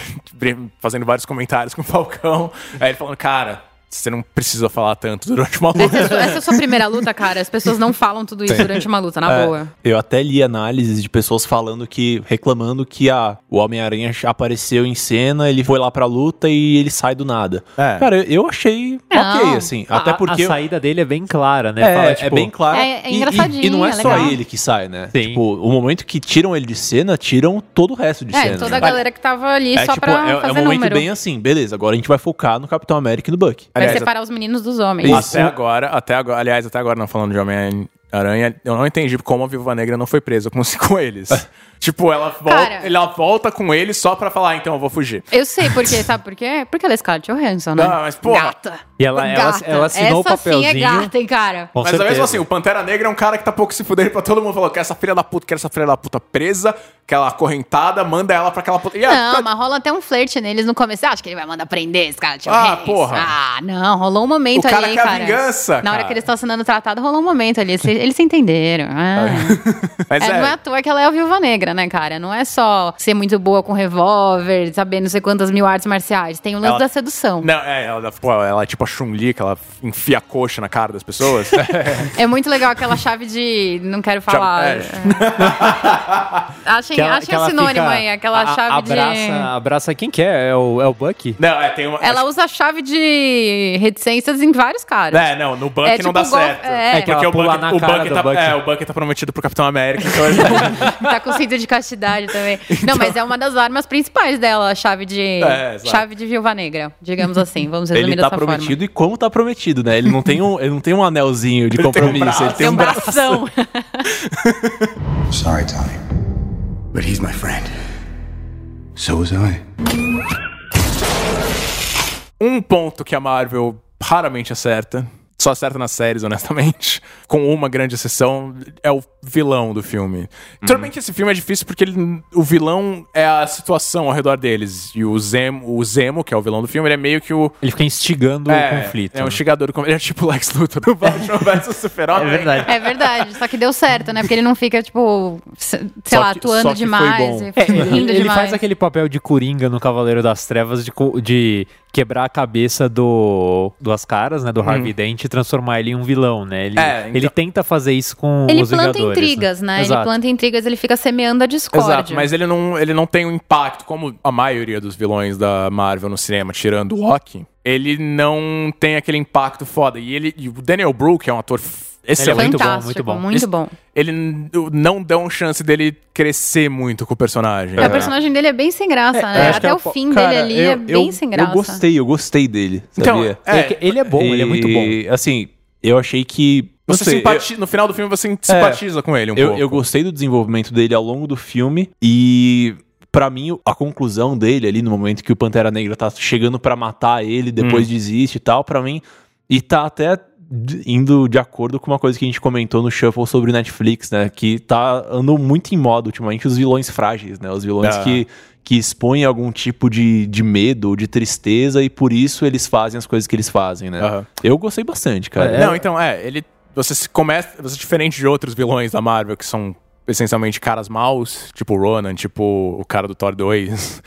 fazendo vários comentários com o Falcão. Aí ele falando, cara, você não precisa falar tanto durante uma luta. Essa é a sua primeira luta, cara. As pessoas não falam tudo isso durante uma luta, na boa. Eu até li análises de pessoas reclamando que o Homem-Aranha apareceu em cena, ele foi lá pra luta e ele sai do nada. Cara, eu achei ok, assim. Até porque... A saída dele é bem clara, né? Fala, tipo, é bem clara. É engraçadinho, e não é só legal. ele que sai, né? Sim. Tipo, o momento que tiram ele de cena, tiram todo o resto de cena. Toda a galera que tava ali só pra fazer é um momento número. bem assim, beleza, agora a gente vai focar no Capitão América e no Bucky. Vai separar os meninos dos homens. Até agora, não falando de Homem-Aranha, eu não entendi como a Viúva Negra não foi presa com eles. Tipo, ela volta com ele só pra falar, então eu vou fugir. Eu sei por quê, sabe por quê? Porque ela é Scarlett Johansson, né? Não, mas porra. Gata. E ela assinou o papelzinho. Essa sim é gata, hein, cara? Com Mas certeza. mesmo assim, o Pantera Negra é um cara que tá pouco se fudendo pra todo mundo. Falou, quero essa filha da puta presa, aquela acorrentada, manda ela pra aquela puta... Não, mas rola até um flerte neles no começo. Você acha que ele vai mandar prender Scarlett Johansson? porra. Ah, não, rolou um momento O cara ali, quer cara. a vingança, Na hora cara. que eles estão assinando o tratado, rolou um momento ali. Eles se entenderam. Mas Não é à toa que ela é a Viúva Negra, né, cara? Não é só ser muito boa com revólver, saber não sei quantas mil artes marciais. Tem o lance da sedução. Não, ela é tipo a Chun-Li, que ela enfia a coxa na cara das pessoas. É muito legal aquela chave de... Não quero falar. Achem o sinônimo aí. Aquela chave de... Abraça quem que é? É o Bucky? Não, tem uma... Ela usa a chave de reticências em vários caras. No Bucky não tipo dá golfe, certo. que ela pula na cara do Bucky. O Bucky tá prometido pro Capitão América, então ele... Tá com cinto de castidade também. Não, mas é uma das armas principais dela, a chave de Viúva Negra, digamos assim. Vamos resumir Ele tá dessa prometido forma. e como tá prometido, né? Ele não tem um anelzinho de compromisso, ele tem um braço. bração. Sorry, Tony. But he's my friend. So was I. Um ponto que a Marvel raramente acerta, só acerta nas séries, honestamente, com uma grande exceção, é o vilão do filme. Tudo bem que esse filme é difícil porque o vilão é a situação ao redor deles. E o Zemo, que é o vilão do filme, ele é meio que o... Ele fica instigando o conflito. É um instigador. Ele é tipo o Lex Luthor do Batman vs Super-Homem. É verdade. É verdade, só que deu certo, né? Porque ele não fica, tipo, sei lá, atuando demais. Rindo Ele demais. faz aquele papel de Coringa no Cavaleiro das Trevas de quebrar a cabeça duas caras, né? Do Harvey Dent e transformar ele em um vilão, né? Ele tenta fazer isso com Ele os planta Vingadores, intrigas, né? Exato. Ele planta intrigas, ele fica semeando a discórdia. Exato, mas ele não tem um impacto, como a maioria dos vilões da Marvel no cinema, tirando o Loki, ele não tem aquele impacto foda. E o Daniel Brühl, que é um ator excelente. Fantástico, muito bom. Ele não dão chance dele crescer muito com o personagem. O personagem dele é bem sem graça, né? Até o fim dele ali é bem sem graça. Eu gostei dele, sabia? Então, ele é bom, ele é muito bom. Assim, eu achei que... No final do filme você simpatiza com ele pouco. Eu gostei do desenvolvimento dele ao longo do filme e... Pra mim, a conclusão dele ali, no momento que o Pantera Negra tá chegando pra matar ele, depois desiste e tal, pra mim... E tá até indo de acordo com uma coisa que a gente comentou no Shuffle sobre Netflix, né? Que andam muito em moda ultimamente os vilões frágeis, né? Os vilões que expõem algum tipo de medo ou de tristeza e por isso eles fazem as coisas que eles fazem, né? Eu gostei bastante, cara. Não, então, você diferente de outros vilões da Marvel que são essencialmente caras maus, tipo o Ronan, tipo o cara do Thor 2,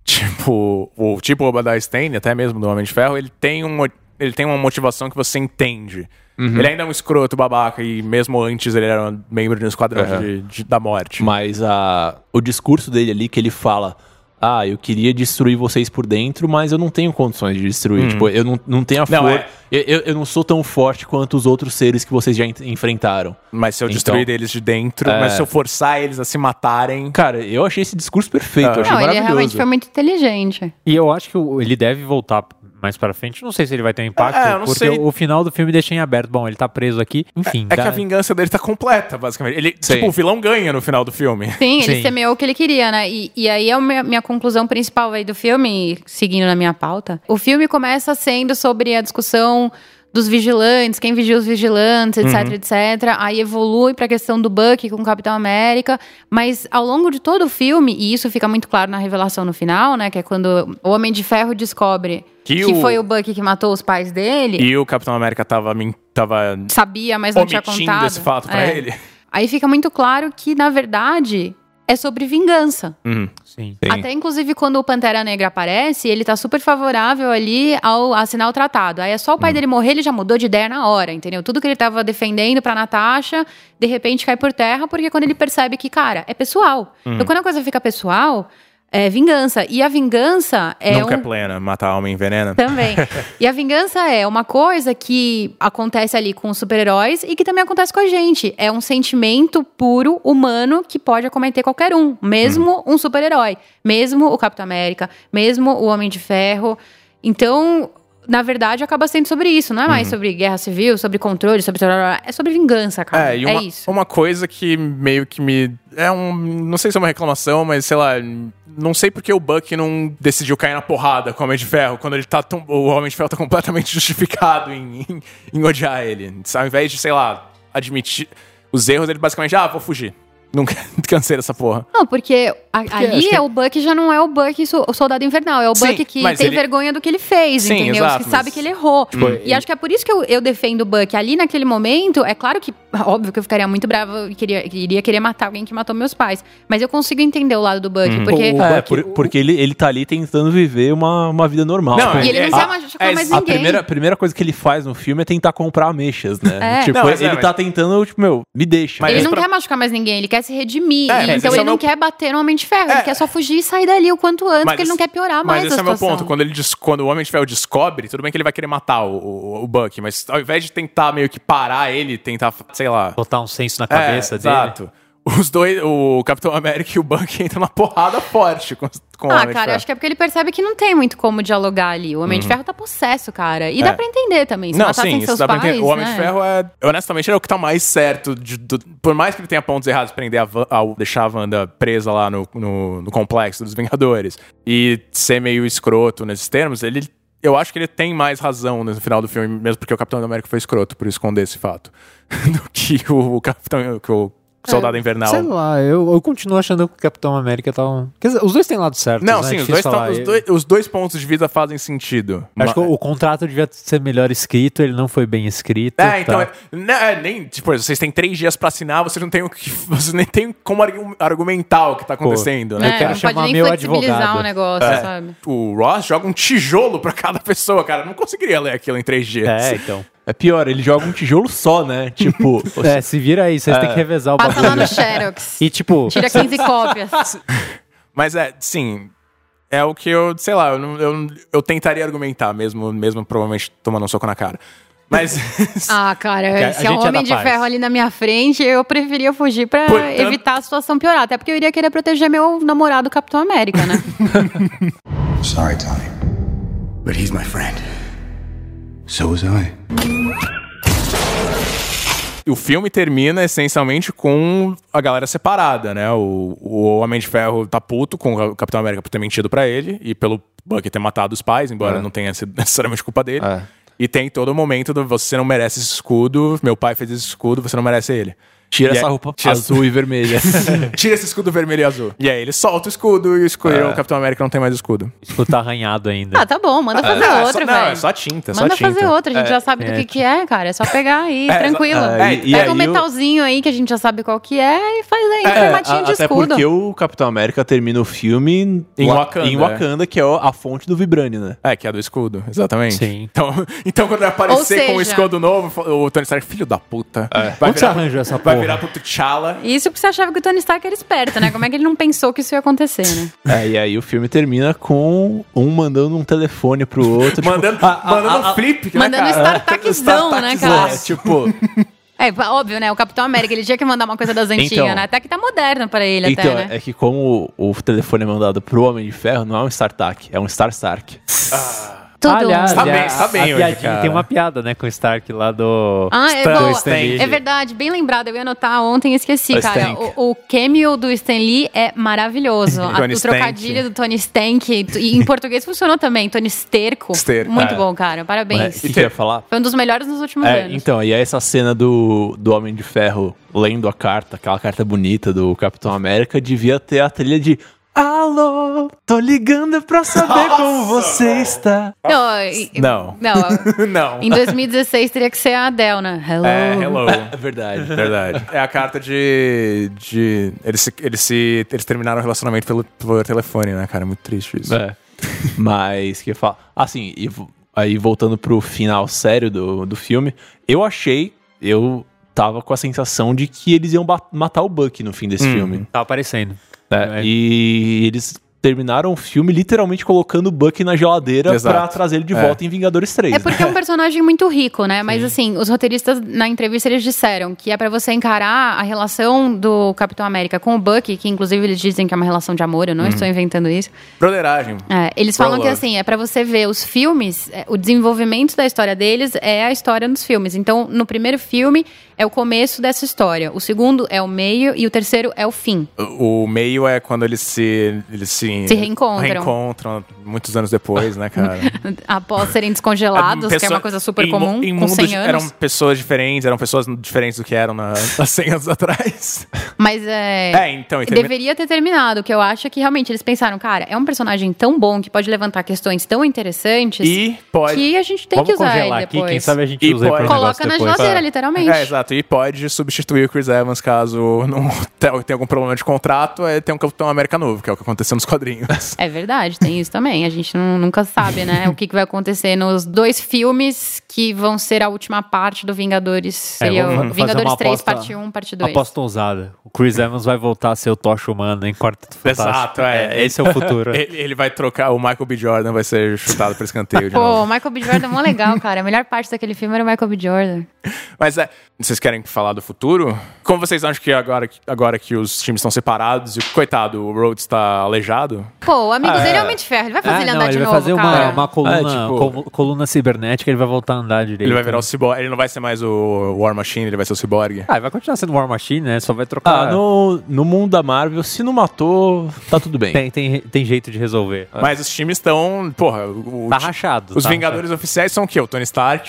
tipo o Obadiah Stane, até mesmo do Homem de Ferro, ele tem uma motivação que você entende. Ele ainda é um escroto babaca e mesmo antes ele era um membro de um esquadrão da morte. Mas o discurso dele ali que ele fala... eu queria destruir vocês por dentro, mas eu não tenho condições de destruir. Tipo, eu não tenho a força. Eu não sou tão forte quanto os outros seres que vocês já enfrentaram. Mas se eu destruir eles de dentro, mas se eu forçar eles a se matarem... Cara, eu achei esse discurso perfeito. Eu achei Não, ele maravilhoso. realmente foi muito inteligente. E eu acho que ele deve voltar mais pra frente. Não sei se ele vai ter um impacto, eu não porque sei. o final do filme deixa em aberto. Bom, ele tá preso aqui, enfim. É que a vingança dele tá completa, basicamente. O vilão ganha no final do filme. Sim, ele semeou o que ele queria, né? E aí é a minha conclusão principal aí do filme, seguindo na minha pauta. O filme começa sendo sobre a discussão dos vigilantes, quem vigia os vigilantes, etc, etc. Aí evolui pra questão do Bucky com o Capitão América. Mas ao longo de todo o filme, e isso fica muito claro na revelação no final, né? Que é quando o Homem de Ferro descobre que foi o Bucky que matou os pais dele. E o Capitão América tava sabia, mas não tinha contado. Esse fato pra ele. Aí fica muito claro que, na verdade... é sobre vingança. Sim. Até, inclusive, quando o Pantera Negra aparece, ele tá super favorável ali ao assinar o tratado. Aí é só o pai dele morrer, ele já mudou de ideia na hora, entendeu? Tudo que ele tava defendendo pra Natasha, de repente cai por terra, porque quando ele percebe que, cara, é pessoal. Então, quando a coisa fica pessoal, é vingança. E a vingança é Nunca é plena, matar alma envenena. Também. E a vingança é uma coisa que acontece ali com os super-heróis e que também acontece com a gente. É um sentimento puro, humano, que pode acometer qualquer um. Mesmo um super-herói. Mesmo o Capitão América. Mesmo o Homem de Ferro. Então, na verdade, acaba sendo sobre isso. Não é mais sobre guerra civil, sobre controle, sobre... É sobre vingança, cara. É isso. Uma coisa que meio que me... não sei se é uma reclamação, mas sei lá... Não sei porque o Bucky não decidiu cair na porrada com o Homem de Ferro, quando ele o Homem de Ferro tá completamente justificado em odiar ele. Ao invés de, sei lá, admitir os erros, ele basicamente, vou fugir. Nunca cansei dessa porra. Não, porque ali o Bucky já não é o Bucky o Soldado Invernal. É o Bucky que tem vergonha do que ele fez, entendeu? Exato, que sabe que ele errou. E acho que é por isso que eu defendo o Bucky. Ali naquele momento, é claro que, óbvio que eu ficaria muito brava e iria querer matar alguém que matou meus pais. Mas eu consigo entender o lado do Bucky. Porque ele tá ali tentando viver uma vida normal. Não, e ele não quer machucar mais ninguém. A primeira coisa que ele faz no filme é tentar comprar ameixas, né? Ele tá tentando, me deixa. Mas ele não quer machucar mais ninguém, ele quer se redimir. Então ele não quer bater no Homem de Ferro, ele quer só fugir e sair dali o quanto antes, porque ele não quer piorar mais a situação. Mas esse é o meu ponto. Quando o Homem de Ferro descobre, tudo bem que ele vai querer matar o Bucky, mas ao invés de tentar meio que parar ele, tentar, sei lá... botar um senso na cabeça dele. Exato. Os dois, o Capitão América e o Bucky entram na porrada forte com o Homem de Ferro. Acho que é porque ele percebe que não tem muito como dialogar ali. O Homem de Ferro tá possesso, cara. E dá pra entender também. Se matassem seus pais, o Homem de Ferro honestamente, ele é o que tá mais certo. Por mais que ele tenha pontos errados, deixar a Wanda presa lá no complexo dos Vingadores e ser meio escroto nesses termos, eu acho que ele tem mais razão no final do filme, mesmo porque o Capitão América foi escroto por esconder esse fato, do que o Capitão... Soldado Invernal. Sei lá, eu continuo achando que o Capitão América tá Quer dizer, os dois têm lado certo. Não, né? sim, os dois pontos de vista fazem sentido. Acho que o contrato devia ser melhor escrito, ele não foi bem escrito. Então, vocês têm 3 dias pra assinar, vocês nem tem como argumentar o que tá acontecendo, né? Eu quero chamar meu advogado. O negócio, sabe? O Ross joga um tijolo pra cada pessoa, cara. Eu não conseguiria ler aquilo em 3 dias. Então. É pior, ele joga um tijolo só, né? Tipo... se vira aí, vocês têm que revezar o bagulho. Passa lá no Xerox. E tipo... Tira 15 cópias. Mas sim... É o que eu... Sei lá, eu tentaria argumentar, mesmo provavelmente tomando um soco na cara. Mas... cara, se é um Homem de Ferro ali na minha frente, eu preferia fugir pra evitar a situação piorar. Até porque eu iria querer proteger meu namorado Capitão América, né? Sorry, Tony. But he's my friend. So was I. O filme termina essencialmente com a galera separada, né? O Homem de Ferro tá puto com o Capitão América por ter mentido pra ele e pelo Bucky ter matado os pais, embora não tenha sido necessariamente culpa dele. E tem todo o momento do você não merece esse escudo, meu pai fez esse escudo, você não merece ele. Tira essa roupa azul e vermelha. Tira esse escudo vermelho e azul. E aí ele solta o escudo e o Capitão América não tem mais escudo. O escudo tá arranhado ainda. Tá bom, manda fazer outro, velho. Não, é só tinta, Manda fazer outro, a gente já sabe do que é, cara. É só pegar aí, tranquilo. Pega um metalzinho aí que a gente já sabe qual que é e faz aí um formatinho de escudo. Até porque o Capitão América termina o filme em Wakanda, que é a fonte do Vibranium, né? Que é do escudo, exatamente. Sim. Então quando ele aparecer com um escudo novo, o Tony Stark, filho da puta, Onde você arranjou essa porra? Vai virar pro T'Challa. Isso porque você achava que o Tony Stark era esperto, né? Como é que ele não pensou que isso ia acontecer, né? E aí o filme termina com um mandando um telefone pro outro. Mandando um flip, né, mandando startuckzão, né, cara? Óbvio, né? O Capitão América, ele tinha que mandar uma coisa das antigas, né? Até que tá moderno pra ele, né? É que como o telefone é mandado pro Homem de Ferro, não é um StarTAC, é um Star-Stark. Aliás, tá bem a piadinha tem uma piada, né, com o Stark lá do... É verdade, bem lembrado. Eu ia anotar ontem e esqueci, cara. O cameo do Stan Lee é maravilhoso. O trocadilho do Tony Stank. E em português funcionou também. Tony Sterco. Muito bom, cara. Parabéns. E que ia falar? Foi um dos melhores nos últimos anos. Então, e aí essa cena do Homem de Ferro lendo a carta, aquela carta bonita do Capitão América, devia ter a trilha de... Alô, tô ligando pra saber como você está. Não. Em 2016 teria que ser a Adele, né? Hello. É verdade. É a carta de eles terminaram o relacionamento pelo telefone, né, cara? É muito triste isso. Mas, que eu falo... Assim, aí voltando pro final sério do filme, eu tava com a sensação de que eles iam matar o Bucky no fim desse filme. Tá aparecendo. E eles terminaram o filme literalmente colocando o Bucky na geladeira Exato. pra trazer ele de volta em Vingadores 3. É porque é um personagem muito rico, né? Mas assim, os roteiristas na entrevista eles disseram que é pra você encarar a relação do Capitão América com o Bucky, que inclusive eles dizem que é uma relação de amor, eu não estou inventando isso. Broderagem. Eles falam que assim, é pra você ver os filmes, o desenvolvimento da história deles é a história nos filmes. Então, no primeiro filme é o começo dessa história, o segundo é o meio e o terceiro é o fim. O meio é quando eles se reencontram muitos anos depois, né, cara? Após serem descongelados, que é uma coisa super comum, com 100 anos. Eram pessoas diferentes do que eram há 100 anos atrás. Mas então, deveria ter terminado, que eu acho que realmente eles pensaram, cara, é um personagem tão bom que pode levantar questões tão interessantes e pode... que a gente tem que usar ele depois. Aqui, quem sabe a gente usa ele coloca na geladeira, literalmente. Exato. E pode substituir o Chris Evans caso não tenha algum problema de contrato, tem um Capitão América novo, que é o que aconteceu nos quadrinhos. É verdade, tem isso também. A gente nunca sabe, né, o que vai acontecer nos 2 filmes que vão ser a última parte do Vingadores. Seria o Vingadores 3, parte 1, parte 2. Aposta ousada. O Chris Evans vai voltar a ser o Tocha Humana em Quarteto Fantástico. Exato, esse é o futuro. Ele vai trocar, o Michael B. Jordan vai ser chutado para escanteio de novo. Pô, o Michael B. Jordan é mó legal, cara. A melhor parte daquele filme era o Michael B. Jordan. Mas vocês querem falar do futuro? Como vocês acham que agora que os times estão separados e, coitado, o Rhodes está aleijado? Pô, o amigo dele é o Homem de Ferro. Ele vai fazer ele andar de novo, cara. Ele vai fazer uma coluna, coluna cibernética, ele vai voltar a andar direito. Ele vai virar o Cyborg. Ele não vai ser mais o War Machine, ele vai ser o Cyborg. Ele vai continuar sendo o War Machine, né? Só vai trocar... No mundo da Marvel, se não matou, tá tudo bem. Tem jeito de resolver. Mas os times estão... Porra... Tá rachado. Os Vingadores oficiais são o quê? O Tony Stark,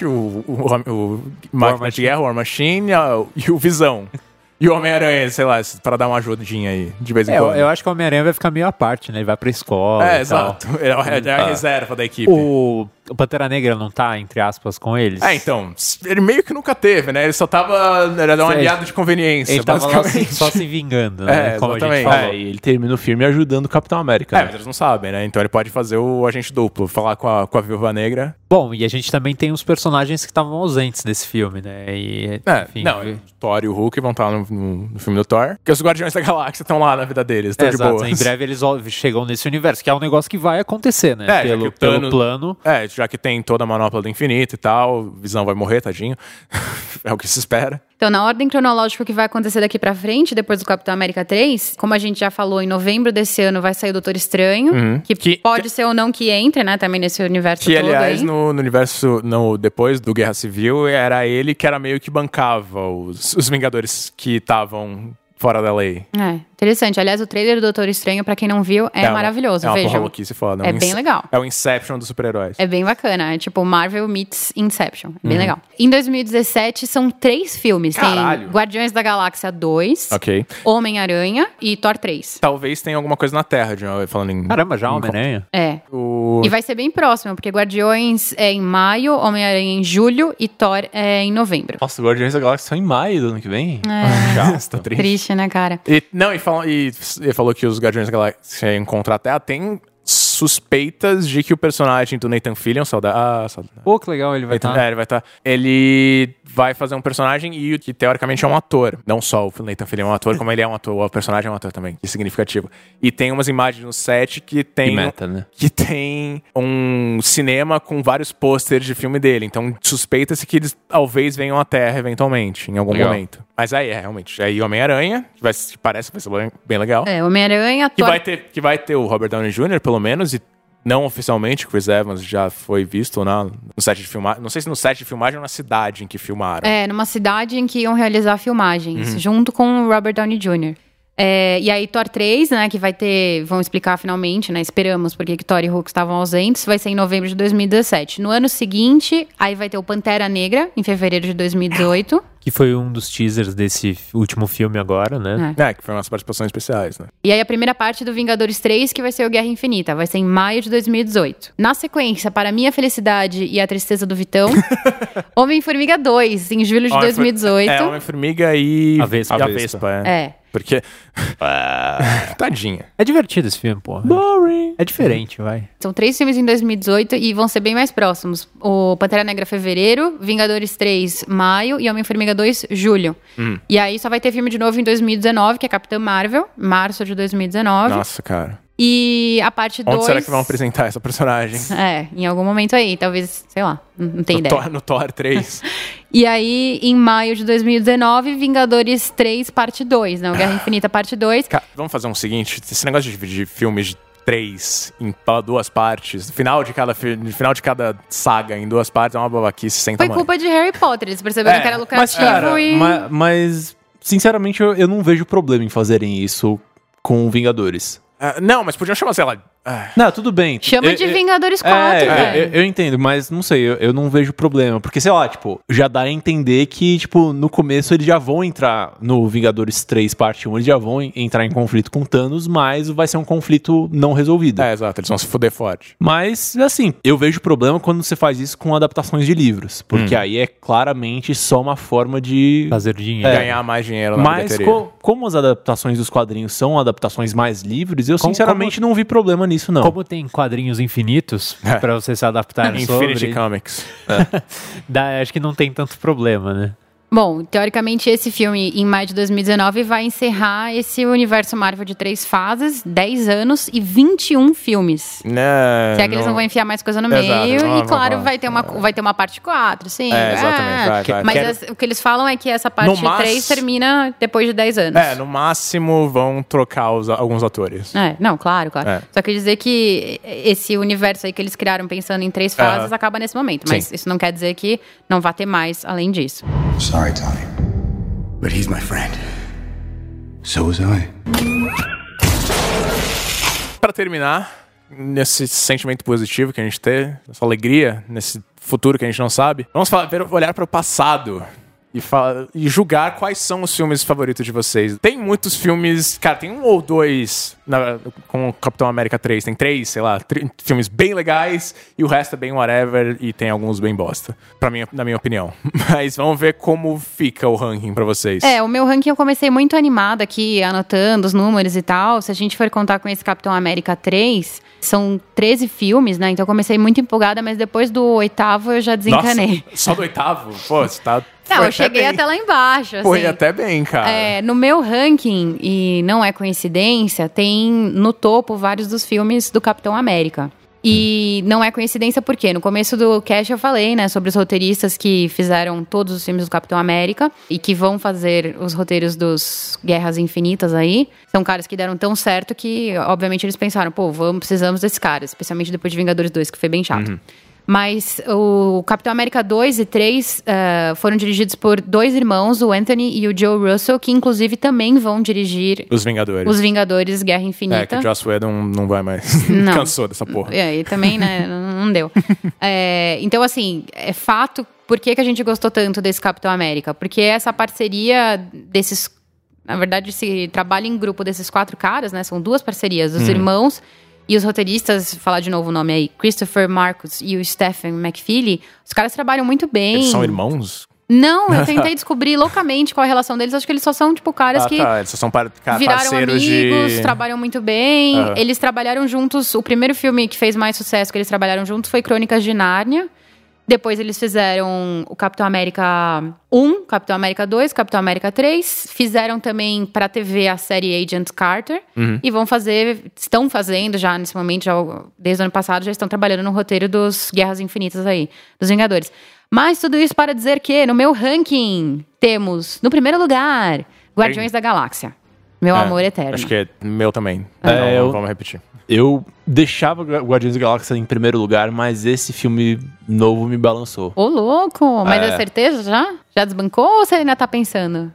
o Máquina de Guerra, o War Machine e o Visão. E o Homem-Aranha, sei lá, pra dar uma ajudinha aí, de vez em quando. Eu acho que o Homem-Aranha vai ficar meio à parte, né? Ele vai pra escola. Exato. É a reserva da equipe. O Pantera Negra não tá, entre aspas, com eles? Então, ele meio que nunca teve, né? Ele só tava... Era um aliado de conveniência, ele basicamente. Tava só se vingando, né? Como exatamente. A gente falou. E ele termina o filme ajudando o Capitão América. Mas eles não sabem, né? Então ele pode fazer o agente duplo, falar com a Viúva Negra. Bom, e a gente também tem os personagens que estavam ausentes desse filme, né? Enfim, o Thor e o Hulk vão estar no filme do Thor. Porque os Guardiões da Galáxia estão lá na vida deles, estão de boa. Em breve eles chegam nesse universo, que é um negócio que vai acontecer, né? Pelo plano. Já que tem toda a manopla do infinito e tal, Visão vai morrer, tadinho. É o que se espera. Então, na ordem cronológica, o que vai acontecer daqui pra frente, depois do Capitão América 3, como a gente já falou, em novembro desse ano vai sair o Doutor Estranho, que pode ser ou não que entre, né, também nesse universo todo. Que, aliás, no universo, depois do Guerra Civil, era ele que era meio que bancava os Vingadores que estavam fora da lei. Interessante. Aliás, o trailer do Doutor Estranho, pra quem não viu, é maravilhoso. É uma vejam. porra louquice foda. É bem legal. É o Inception dos super-heróis. É bem bacana. É tipo Marvel meets Inception. É bem legal. Em 2017, são 3 filmes. Caralho. Tem Guardiões da Galáxia 2, Homem-Aranha e Thor 3. Talvez tenha alguma coisa na Terra, falando em... Caramba, já Homem-Aranha? E vai ser bem próximo, porque Guardiões é em maio, Homem-Aranha em julho e Thor é em novembro. Nossa, Guardiões da Galáxia são em maio do ano que vem? Já, tá triste, né, cara? E falou que os Guardiões da Galáxia iam encontrar a Terra. Tem suspeitas de que o personagem do Nathan Fillion, Pô, que legal, ele vai estar. Ele vai estar. Ele vai fazer um personagem e que teoricamente é um ator. Não só o Nathan Fillion é um ator, como ele é um ator. O personagem é um ator também, que é significativo. E tem umas imagens no set que tem... né? Que tem um cinema com vários pôsteres de filme dele. Então suspeita-se que eles talvez venham à Terra eventualmente, em algum momento. Mas aí realmente. Aí Homem-Aranha, que parece que vai ser bem legal. Homem-Aranha... Que vai ter o Robert Downey Jr., pelo menos, e não oficialmente, o Chris Evans já foi visto no set de filmagem. Não sei se no set de filmagem ou na cidade em que filmaram. Numa cidade em que iam realizar filmagens, junto com o Robert Downey Jr. E aí Thor 3, né, que vai ter... Vão explicar finalmente, né, esperamos, porque Thor e Hulk estavam ausentes. Vai ser em novembro de 2017. No ano seguinte, aí vai ter o Pantera Negra, em fevereiro de 2018. Que foi um dos teasers desse último filme agora, né? Que foi umas participações especiais, né? E aí a primeira parte do Vingadores 3, que vai ser o Guerra Infinita. Vai ser em maio de 2018. Na sequência, para minha felicidade e a tristeza do Vitão, Homem-Formiga 2, em julho de 2018. Homem-Formiga e... A Vespa. Porque... Tadinha. É divertido esse filme, pô. Boring. É diferente, vai. São 3 filmes em 2018 e vão ser bem mais próximos. O Pantera Negra, fevereiro. Vingadores 3, maio. E Homem-Formiga 2, julho. E aí só vai ter filme de novo em 2019, que é Capitã Marvel. Março de 2019. Nossa, cara. E a parte 2... Onde será que vão apresentar essa personagem? Em algum momento aí. Talvez, sei lá, não tem ideia. No Thor 3. E aí, em maio de 2019, Vingadores 3, parte 2, né? O Guerra Infinita, parte 2. Cara, vamos fazer um seguinte. Esse negócio de dividir filmes de 3 em 2 partes, no final de cada saga em 2 partes, é uma babaquice sem tamanho. Foi culpa de Harry Potter. Eles perceberam que era lucrativo mas, sinceramente, eu não vejo problema em fazerem isso com Vingadores. Não, mas podiam chamar, sei lá... Não, tudo bem. Chama de Vingadores 4, velho. Eu entendo, mas não sei, eu não vejo problema. Porque, sei lá, tipo, já dá a entender que, tipo, no começo eles já vão entrar no Vingadores 3 parte 1, eles já vão entrar em conflito com Thanos, mas vai ser um conflito não resolvido. Exato, eles vão se fuder forte. Mas, assim, eu vejo problema quando você faz isso com adaptações de livros. Porque aí é claramente só uma forma de... fazer dinheiro. Ganhar mais dinheiro na Mas bilheteria. como as adaptações dos quadrinhos são adaptações mais livres, eu sinceramente não vi problema nisso, não. Como tem quadrinhos infinitos pra você se adaptar Infinity Comics. Acho que não tem tanto problema, né? Bom, teoricamente esse filme, em maio de 2019, vai encerrar esse universo Marvel de 3 fases, 10 anos e 21 filmes. Se é que eles não vão enfiar mais coisa no meio. E claro, vai ter uma parte 4, sim. Exatamente. Mas o que eles falam é que essa parte 3 termina depois de 10 anos. No máximo vão trocar alguns atores. Não, claro. Só quer dizer que esse universo aí que eles criaram pensando em 3 fases acaba nesse momento. Mas isso não quer dizer que não vai ter mais além disso. Sorry, Tony. But he's my friend. So was I. Pra terminar, nesse sentimento positivo que a gente tem, essa alegria, nesse futuro que a gente não sabe, vamos olhar para o passado e julgar quais são os filmes favoritos de vocês. Tem muitos filmes, cara, tem 1 ou 2 com o Capitão América 3, tem 3, sei lá, filmes bem legais e o resto é bem whatever e tem alguns bem bosta, na minha opinião. Mas vamos ver como fica o ranking pra vocês. O meu ranking eu comecei muito animada aqui, anotando os números e tal. Se a gente for contar com esse Capitão América 3, são 13 filmes, né? Então eu comecei muito empolgada, mas depois do 8º eu já desencanei. Nossa, só do 8º? Pô, você tá... Não, eu cheguei até lá embaixo. Foi até bem, cara. No meu ranking, e não é coincidência, tem no topo vários dos filmes do Capitão América. E não é coincidência porque no começo do cast eu falei, né, sobre os roteiristas que fizeram todos os filmes do Capitão América e que vão fazer os roteiros dos Guerras Infinitas aí. São caras que deram tão certo que, obviamente, eles pensaram, precisamos desses caras, especialmente depois de Vingadores 2, que foi bem chato. Mas o Capitão América 2 e 3 foram dirigidos por 2 irmãos, o Anthony e o Joe Russell, que inclusive também vão dirigir Os Vingadores Guerra Infinita. Que o Joss Whedon não vai mais. Não. Cansou dessa porra. E também, né, não deu. Então, assim, é fato, por que a gente gostou tanto desse Capitão América? Porque essa parceria desses... Na verdade, esse trabalho em grupo desses 4 caras, né, são 2 parcerias, os irmãos... E os roteiristas, falar de novo o nome aí, Christopher Marcus e o Stephen McFeely, os caras trabalham muito bem. Eles são irmãos? Não, eu tentei descobrir loucamente qual é a relação deles. Acho que eles só são, tipo, caras que eles só são viraram amigos, trabalham muito bem. Eles trabalharam juntos. O primeiro filme que fez mais sucesso que eles trabalharam juntos foi Crônicas de Nárnia. Depois eles fizeram o Capitão América 1, Capitão América 2, Capitão América 3. Fizeram também pra TV a série Agent Carter. E estão fazendo já nesse momento, desde o ano passado, já estão trabalhando no roteiro dos Guerras Infinitas aí, dos Vingadores. Mas tudo isso para dizer que, no meu ranking, temos, no primeiro lugar, Guardiões da Galáxia. Meu amor eterno. Acho que é meu também. Vamos repetir. Eu deixava Guardiões da Galáxia em primeiro lugar, mas esse filme novo me balançou. Ô, louco! Mas é certeza já? Já desbancou ou você ainda tá pensando?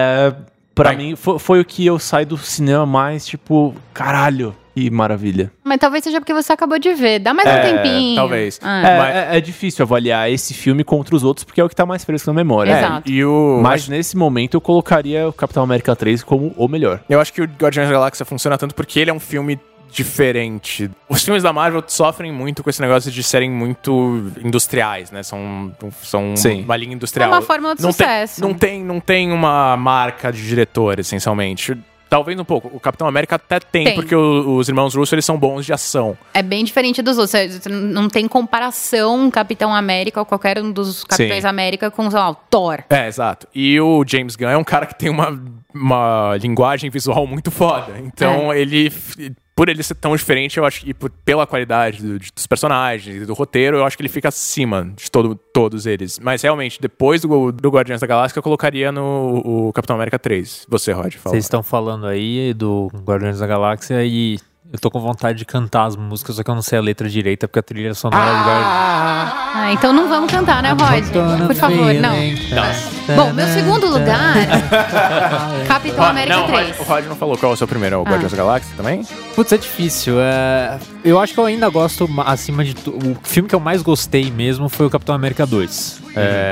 Pra mim, foi o que eu saí do cinema mais, tipo, caralho, que maravilha. Mas talvez seja porque você acabou de ver. Dá mais um tempinho. Talvez. É difícil avaliar esse filme contra os outros, porque é o que tá mais fresco na memória. Exato. Mas nesse momento eu colocaria o Capitão América 3 como o melhor. Eu acho que o Guardiões da Galáxia funciona tanto porque ele é um filme diferente. Os filmes da Marvel sofrem muito com esse negócio de serem muito industriais, né? São uma linha industrial. É uma fórmula de sucesso. Não tem uma marca de diretor, essencialmente. Talvez um pouco. O Capitão América até tem. Porque os irmãos Russo, eles são bons de ação. É bem diferente dos outros. Não tem comparação Capitão América ou qualquer um dos Capitães América com, sei lá, o Thor. Exato. E o James Gunn é um cara que tem uma linguagem visual muito foda. Então, ele por ele ser tão diferente, eu acho que pela qualidade dos personagens e do roteiro, eu acho que ele fica acima de todos eles. Mas realmente, depois do Guardiões da Galáxia, eu colocaria no o Capitão América 3. Você, Rod, fala. Vocês estão falando aí do Guardiões da Galáxia e eu tô com vontade de cantar as músicas, só que eu não sei a letra direita, porque a trilha sonora de Guardiões... Então não vamos cantar, né, Rod? Por favor, não. Bom, meu segundo lugar, Capitão América 3. O Rod não falou qual é o seu primeiro, o Guardiões da Galáxia também? Putz, é difícil. Eu acho que eu ainda gosto, acima de tudo. O filme que eu mais gostei mesmo foi o Capitão América 2.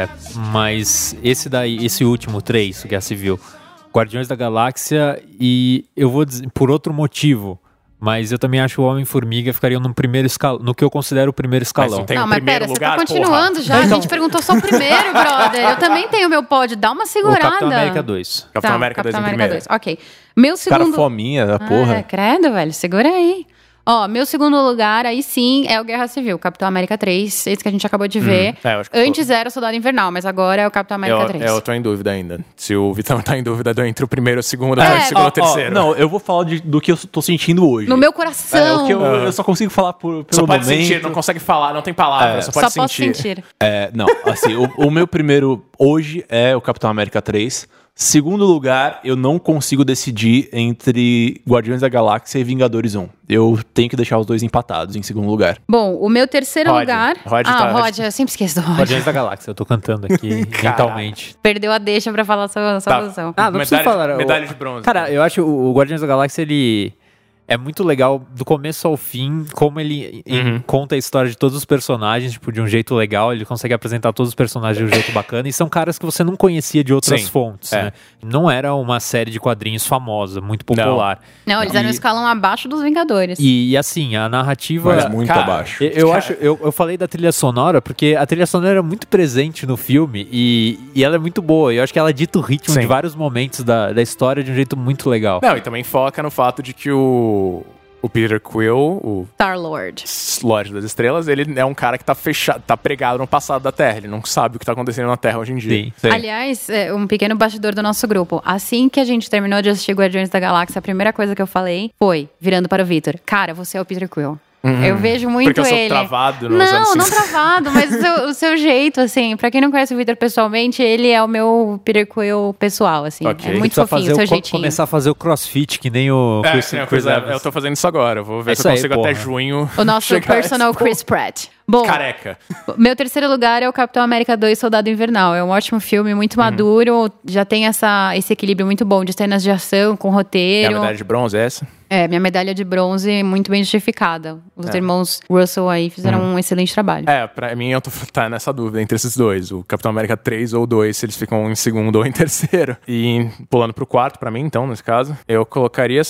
Mas esse último, 3, Guerra Civil, Guardiões da Galáxia, e eu vou dizer, por outro motivo. Mas eu também acho que o Homem-Formiga ficaria no primeiro escalão, no que eu considero o primeiro escalão. Mas pera, você tá continuando já. A gente perguntou só o primeiro, brother. Eu também tenho meu pódio. Dá uma segurada. O Capitão América 2. Capitão América 2 em primeiro. Ok. Meu segundo... Cara, fominha da porra. Credo, velho. Segura aí. Meu segundo lugar, aí sim, é o Guerra Civil, Capitão América 3, esse que a gente acabou de ver. Antes era o Soldado Invernal, mas agora é o Capitão América 3. Eu tô em dúvida ainda. Se o Vitão tá em dúvida entre o primeiro e o segundo, ou o terceiro. Não, eu vou falar do que eu tô sentindo hoje. No meu coração. O que eu só consigo falar pelo só pode momento. sentir, não consegue falar, não tem palavras, só pode sentir. Posso sentir. Não, assim, o meu primeiro hoje é o Capitão América 3. Segundo lugar, eu não consigo decidir entre Guardiões da Galáxia e Vingadores 1. Eu tenho que deixar os dois empatados em segundo lugar. Bom, o meu terceiro lugar... Rod, eu sempre esqueço do Rod. Guardiões da Galáxia, eu tô cantando aqui mentalmente. Perdeu a deixa pra falar a sua posição. Não precisa falar. Medalha de bronze. Cara, eu acho o Guardiões da Galáxia, ele... É muito legal, do começo ao fim, como ele conta a história de todos os personagens, tipo, de um jeito legal. Ele consegue apresentar todos os personagens de um jeito bacana. E são caras que você não conhecia de outras fontes, né? Não era uma série de quadrinhos famosa, muito popular. Não, eles eram um escalão abaixo dos Vingadores. E assim, a narrativa... Mas muito abaixo. Eu falei da trilha sonora, porque a trilha sonora é muito presente no filme e ela é muito boa. Eu acho que ela dita o ritmo de vários momentos da história de um jeito muito legal. Não, e também foca no fato de que o Peter Quill, o Star-Lord, Lorde das Estrelas, ele é um cara que tá pregado no passado da Terra. Ele não sabe o que tá acontecendo na Terra hoje em dia. Sim. Aliás, um pequeno bastidor do nosso grupo. Assim que a gente terminou de assistir Guardiões da Galáxia, a primeira coisa que eu falei foi, virando para o Vitor, cara, você é o Peter Quill. Eu vejo muito porque eu ele. sou travado nos não travado, mas o seu jeito, assim. Pra quem não conhece o Victor pessoalmente, ele é o meu Peter Quill pessoal, assim. Okay. É muito fofinho o seu jeitinho. Começar a fazer o crossfit, que nem o Chris Evans. Eu tô fazendo isso agora. Eu vou ver se eu consigo até junho. O nosso personal Chris Pratt. Bom, careca. Meu terceiro lugar é o Capitão América 2, Soldado Invernal. É um ótimo filme, muito maduro. Já tem esse equilíbrio muito bom de cenas de ação, com roteiro. É a medalha de bronze, é essa? Minha medalha de bronze muito bem justificada. Os irmãos Russell aí fizeram um excelente trabalho. Pra mim eu tô nessa dúvida entre esses dois. O Capitão América 3 ou 2, se eles ficam em segundo ou em terceiro. E pulando pro quarto, pra mim, então, nesse caso, eu colocaria,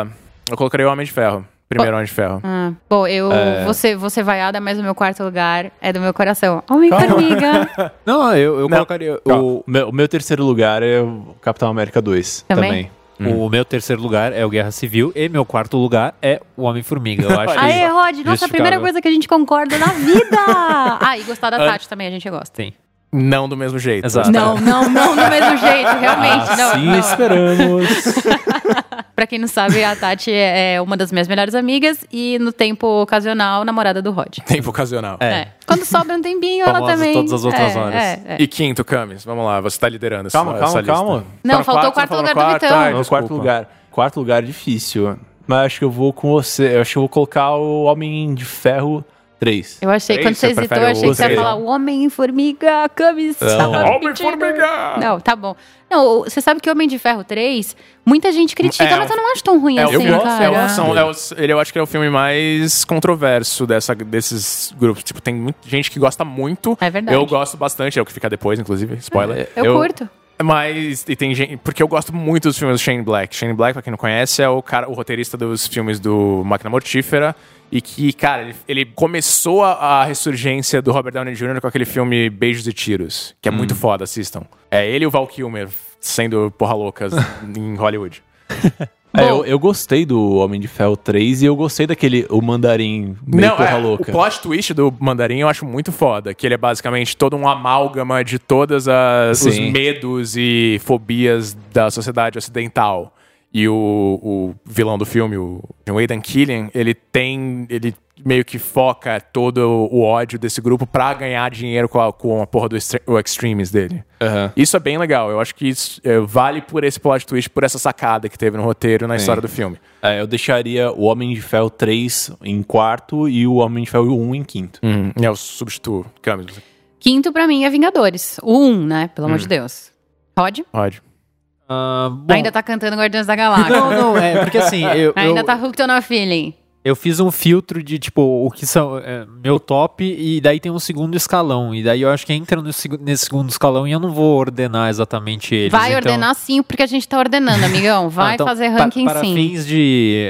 eu colocaria o Homem de Ferro. Primeiro Homem de Ferro. Bom, vou ser vaiada, mas o meu quarto lugar é do meu coração. Homem-Formiga. Não, eu colocaria... O meu terceiro lugar é o Capitão América 2. Também. O meu terceiro lugar é o Guerra Civil e meu quarto lugar é o Homem-Formiga. Eu acho Aê, Rod, nossa, a primeira coisa que a gente concorda na vida. E gostar da Tati também, a gente gosta. Sim. Não do mesmo jeito. Exato. Não do mesmo jeito, realmente. Sim, esperamos. Pra quem não sabe, a Tati é uma das minhas melhores amigas e no tempo ocasional, namorada do Rod. Tempo ocasional. Quando sobra um tempinho, ela também... todas as outras horas. E quinto, Camis, vamos lá, você tá liderando essa lista. Calma. Não, faltou o quarto lugar do Vitão. Quarto lugar é difícil. Mas acho que eu vou com você. Eu acho que eu vou colocar o Homem de Ferro 3. Eu achei, quando você hesitou, eu achei que você ia falar o Homem-Formiga, Camis. Homem-Formiga! Não, tá bom. Não, você sabe que o Homem de Ferro 3, muita gente critica, mas eu não acho tão ruim assim, cara. Eu acho que é o filme mais controverso desses grupos. Tipo, tem muita gente que gosta muito. É verdade. Eu gosto bastante, é o que fica depois, inclusive. Spoiler. Eu curto. Mas, e tem gente, porque eu gosto muito dos filmes do Shane Black. Shane Black, pra quem não conhece, é o roteirista dos filmes do Máquina Mortífera. E que, cara, ele começou a ressurgência do Robert Downey Jr. com aquele filme Beijos e Tiros, que é muito foda, assistam. É ele e o Val Kilmer sendo porra loucas em Hollywood. Eu gostei do Homem de Ferro 3 e eu gostei o Mandarim meio porra louca. O plot twist do Mandarim eu acho muito foda, que ele é basicamente todo um amálgama de todas os medos e fobias da sociedade ocidental. E o vilão do filme, o Aidan Killian, ele meio que foca todo o ódio desse grupo pra ganhar dinheiro com a porra do Extremes dele. Isso é bem legal. Eu acho que isso vale por esse plot twist, por essa sacada que teve no roteiro, na história do filme. Eu deixaria o Homem de Ferro 3 em quarto e o Homem de Ferro 1 em quinto. Eu substituo. Camis. Quinto pra mim é Vingadores. O 1, né? Pelo amor de Deus. Rod? Bom, Ainda tá cantando Guardiões da Galáxia. não, porque assim... Ainda tá hooked on a feeling. Eu fiz um filtro de, tipo, o que são meu top, e daí tem um segundo escalão. E daí eu acho que entra nesse segundo escalão e eu não vou ordenar exatamente eles. Vai ordenar sim, porque a gente tá ordenando, amigão. Vai então, fazer ranking para sim. fins de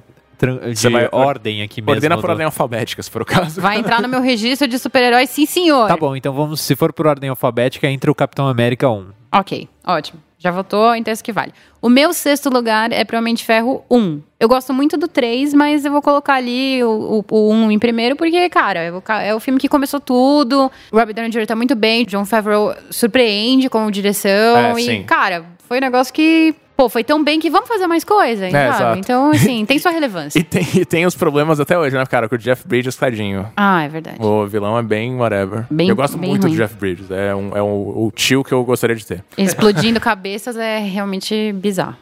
ordem aqui mesmo. Ordena por ordem alfabética, se for o caso. Vai entrar no meu registro de super-heróis, sim, senhor. Tá bom, então vamos, se for por ordem alfabética, entra o Capitão América 1. Ok, ótimo. Já votou, então isso que vale. O meu sexto lugar é pro Homem de Ferro 1. Eu gosto muito do 3, mas eu vou colocar ali o 1 em primeiro, porque, cara, é o filme que começou tudo. O Robert Downey Jr. tá muito bem. John Favreau surpreende com direção. E, sim. cara, foi um negócio que... Pô, foi tão bem que vamos fazer mais coisa, sabe? Exato. Então, assim, tem sua relevância. E tem os problemas até hoje, né, cara? Com o Jeff Bridges, tadinho. Ah, é verdade. O vilão é bem whatever. Eu gosto bem muito ruim. do Jeff Bridges. É o tio que eu gostaria de ter. Explodindo cabeças é realmente bizarro.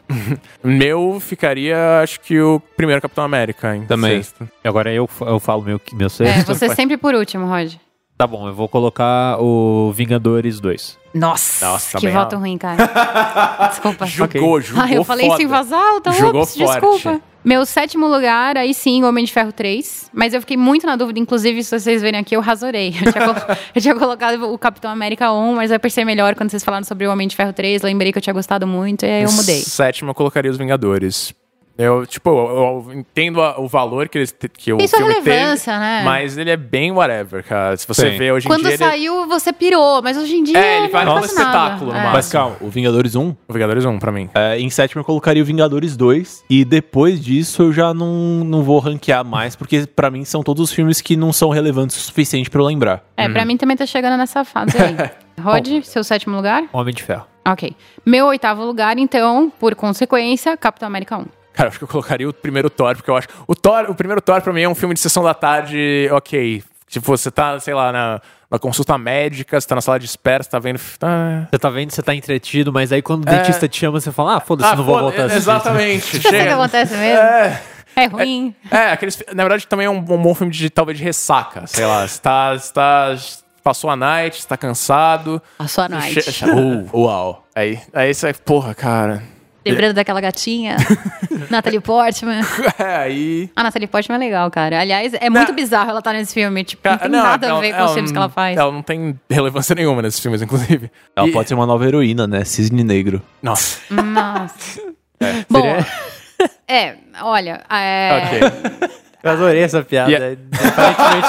Meu ficaria, acho que o primeiro Capitão América, em Também. sexto. Agora eu falo meu sexto. Você sempre por último, Rod. Tá bom, eu vou colocar o Vingadores 2. Nossa, que bem voto alto. ruim, cara. Desculpa. Jogou Eu falei foda. isso em voz alta, Jogou ups, forte. desculpa. Meu sétimo lugar, aí sim, o Homem de Ferro 3. Mas eu fiquei muito na dúvida, inclusive, se vocês verem aqui, eu rasorei. Eu tinha colocado o Capitão América 1, mas eu percebi melhor quando vocês falaram sobre o Homem de Ferro 3. Lembrei que eu tinha gostado muito e aí eu mudei. Sétimo, eu colocaria os Vingadores. Eu entendo o valor que o Tem sua filme relevância, teve, né? mas ele é bem whatever, cara. Se você Sim. vê hoje em Quando dia... saiu, você pirou, mas hoje em dia... ele vale não como faz espetáculo, nada. no Mas calma, o Vingadores 1, O Vingadores 1, pra mim. em sétimo eu colocaria o Vingadores 2. E depois disso eu já não vou ranquear mais, porque pra mim são todos os filmes que não são relevantes o suficiente pra eu lembrar. Pra mim também tá chegando nessa fase aí. Rod, seu sétimo lugar? Homem de Ferro. Ok. Meu oitavo lugar, então, por consequência, Capitão América 1. Cara, acho que eu colocaria o primeiro Thor, porque eu acho... O primeiro Thor, pra mim, é um filme de sessão da tarde, ok. Tipo, você tá, sei lá, na consulta médica, você tá na sala de espera, você tá vendo... Você tá vendo, você tá entretido, mas aí quando o dentista te chama, você fala, foda-se, não vou voltar a assistir. Exatamente. Você sabe o que acontece mesmo? É ruim. Na verdade, também é um bom filme talvez de ressaca, sei lá. Você tá passou a night, você tá cansado. Passou a night. Uau. Aí você, porra, cara... Lembrando daquela gatinha, Natalie Portman. Aí... A Natalie Portman é legal, cara. Aliás, é muito bizarro ela estar nesse filme. Tipo, não tem nada a ver com os filmes que ela faz. Ela não tem relevância nenhuma nesses filmes, inclusive. Ela pode ser uma nova heroína, né? Cisne Negro. Nossa. Nossa. Bom, olha... Ok. Eu adorei essa piada. Aparentemente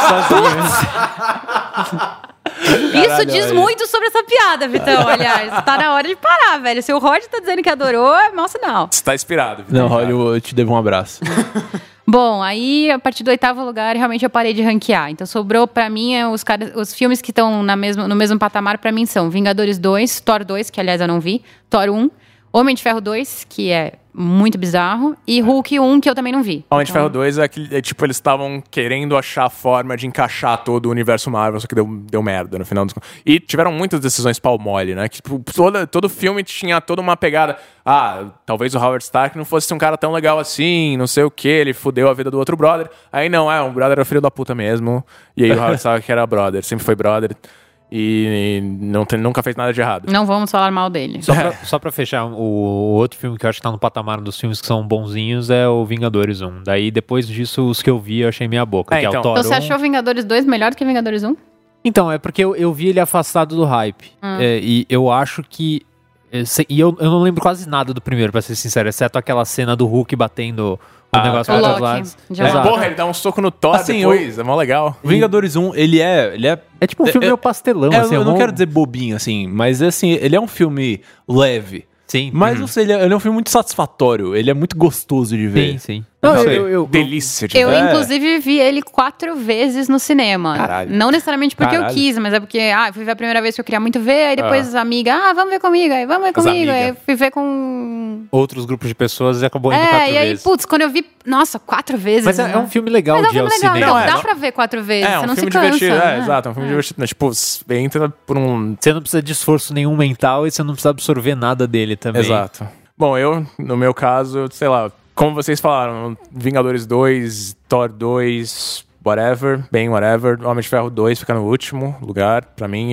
sozinho. Isso diz muito sobre essa piada, Vitão, aliás. Tá na hora de parar, velho. Se o Rod tá dizendo que adorou, é mau sinal. Você tá inspirado. Não, Rod, eu te devo um abraço. Bom, aí a partir do oitavo lugar, realmente eu parei de ranquear. Então sobrou pra mim os filmes que estão no mesmo patamar pra mim são Vingadores 2, Thor 2, que aliás eu não vi, Thor 1, Homem de Ferro 2, que é muito bizarro, e Hulk 1, que eu também não vi. Homem de Ferro 2 tipo, eles estavam querendo achar a forma de encaixar todo o universo Marvel, só que deu merda no final dos... E tiveram muitas decisões pau mole, né? Que, tipo, todo filme tinha toda uma pegada. Talvez o Howard Stark não fosse um cara tão legal assim, não sei o que, ele fudeu a vida do outro brother. Aí não, um brother era filho da puta mesmo. E aí o Howard Stark era brother, sempre foi brother. E nunca fez nada de errado. Não vamos falar mal dele. Só pra fechar, o outro filme que eu acho que tá no patamar dos filmes que são bonzinhos é o Vingadores 1. Daí, depois disso, os que eu vi, eu achei meia boca. Que é o Thor então você 1. achou Vingadores 2 melhor do que Vingadores 1? Então, é porque eu vi ele afastado do hype. E eu acho que... E eu não lembro quase nada do primeiro, pra ser sincero. Exceto aquela cena do Hulk batendo o negócio o para os Loki. lados. Exato. Porra, ele dá um soco no Thor Assim, depois, é mó legal. O Vingadores 1, ele é... É tipo um filme meio pastelão. assim, eu não quero dizer bobinho, assim, mas assim, ele é um filme leve. Sim. Mas ele é um filme muito satisfatório, ele é muito gostoso de ver. Sim. Não, delícia de Eu, ver. inclusive, vi ele 4 vezes no cinema. Caralho. Não necessariamente porque eu Caralho. quis, mas é porque, fui ver a primeira vez que eu queria muito ver, aí depois as amigas, vamos ver comigo, aí vamos ver As comigo, amigas. aí fui ver com... Outros grupos de pessoas e acabou indo 4 e aí, vezes. putz, quando eu vi, nossa, 4 vezes. Mas é né? um filme legal Mas é um de ir ao filme legal, cinema. então, Não, dá pra ver 4 vezes, É você um não filme se cansa. divertido, né? exato, é um filme divertido. Né? Tipo, entra por um... Você não precisa de esforço nenhum mental e você não precisa absorver nada dele também. Exato. Bom, no meu caso, sei lá, como vocês falaram, Vingadores 2, Thor 2, whatever, Homem de Ferro 2 fica no último lugar, pra mim,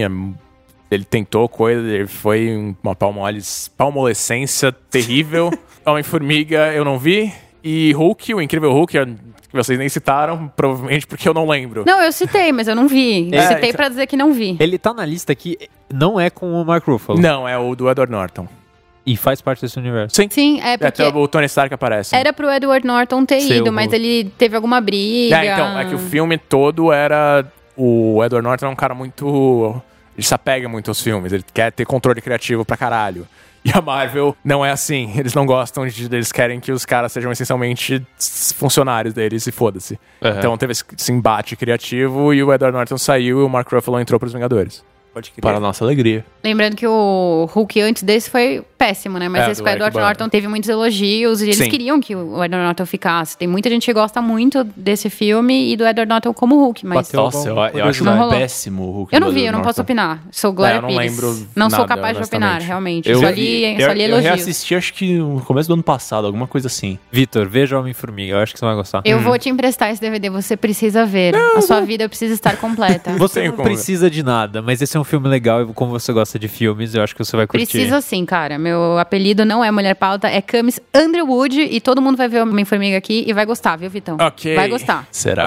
ele tentou coisa, ele foi uma palmolescência terrível. Homem-Formiga eu não vi, e Hulk, o Incrível Hulk, que vocês nem citaram, provavelmente porque eu não lembro. Não, eu citei, mas eu não vi. Eu citei então- pra dizer que não vi. Ele tá na lista aqui, não é com o Mark Ruffalo. Não, é o do Edward Norton. E faz parte desse universo. Sim, é porque Até o Tony Stark aparece. era pro Edward Norton ter Ser ido, o mas Hulk. ele teve alguma briga. Então, é que o filme todo era... O Edward Norton é um cara muito... Ele se apega muito aos filmes, ele quer ter controle criativo pra caralho. E a Marvel não é assim, eles não gostam eles querem que os caras sejam essencialmente funcionários deles e foda-se. Então teve esse embate criativo e o Edward Norton saiu e o Mark Ruffalo entrou pros Vingadores. Pode crer. Para a nossa alegria. Lembrando que o Hulk antes desse foi péssimo, né? Mas esse do com o Edward Eric Bana. Norton teve muitos elogios e eles Sim. queriam que o Edward Norton ficasse. Tem muita gente que gosta muito desse filme e do Edward Norton como Hulk, mas Bateu. Nossa, eu acho Não rolou. péssimo o Hulk eu não do vi, eu Edward não posso Norton. opinar. Sou Glória eu não Pires. lembro Não sou nada, capaz de opinar, honestamente. realmente. Eu Só li eu elogios. reassisti, acho que no começo do ano passado, alguma coisa assim. Vitor, veja Homem-Formiga, eu acho que você vai gostar. Eu vou te emprestar esse DVD, você precisa ver. A sua vida precisa estar completa. Você tenho não como. precisa de nada, mas esse é um filme legal e como você gosta de filmes, eu acho que você vai curtir. Precisa sim, cara. Meu apelido não é Mulher Pauta, é Camis Underwood e todo mundo vai ver o Homem-Formiga aqui e vai gostar, viu, Vitão? Ok. Vai gostar. Será?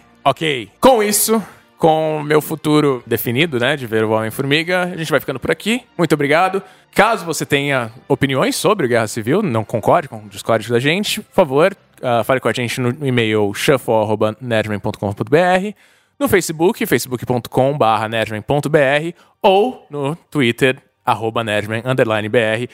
Ok. Com isso, com o meu futuro definido, né, de ver o Homem-Formiga, a gente vai ficando por aqui. Muito obrigado. Caso você tenha opiniões sobre o Guerra Civil, não concorde com o Discord da gente, por favor, fale com a gente no e-mail shuffle@nerdman.com.br, no Facebook, facebook.com/nerdman.br ou no Twitter, @nerdman_br.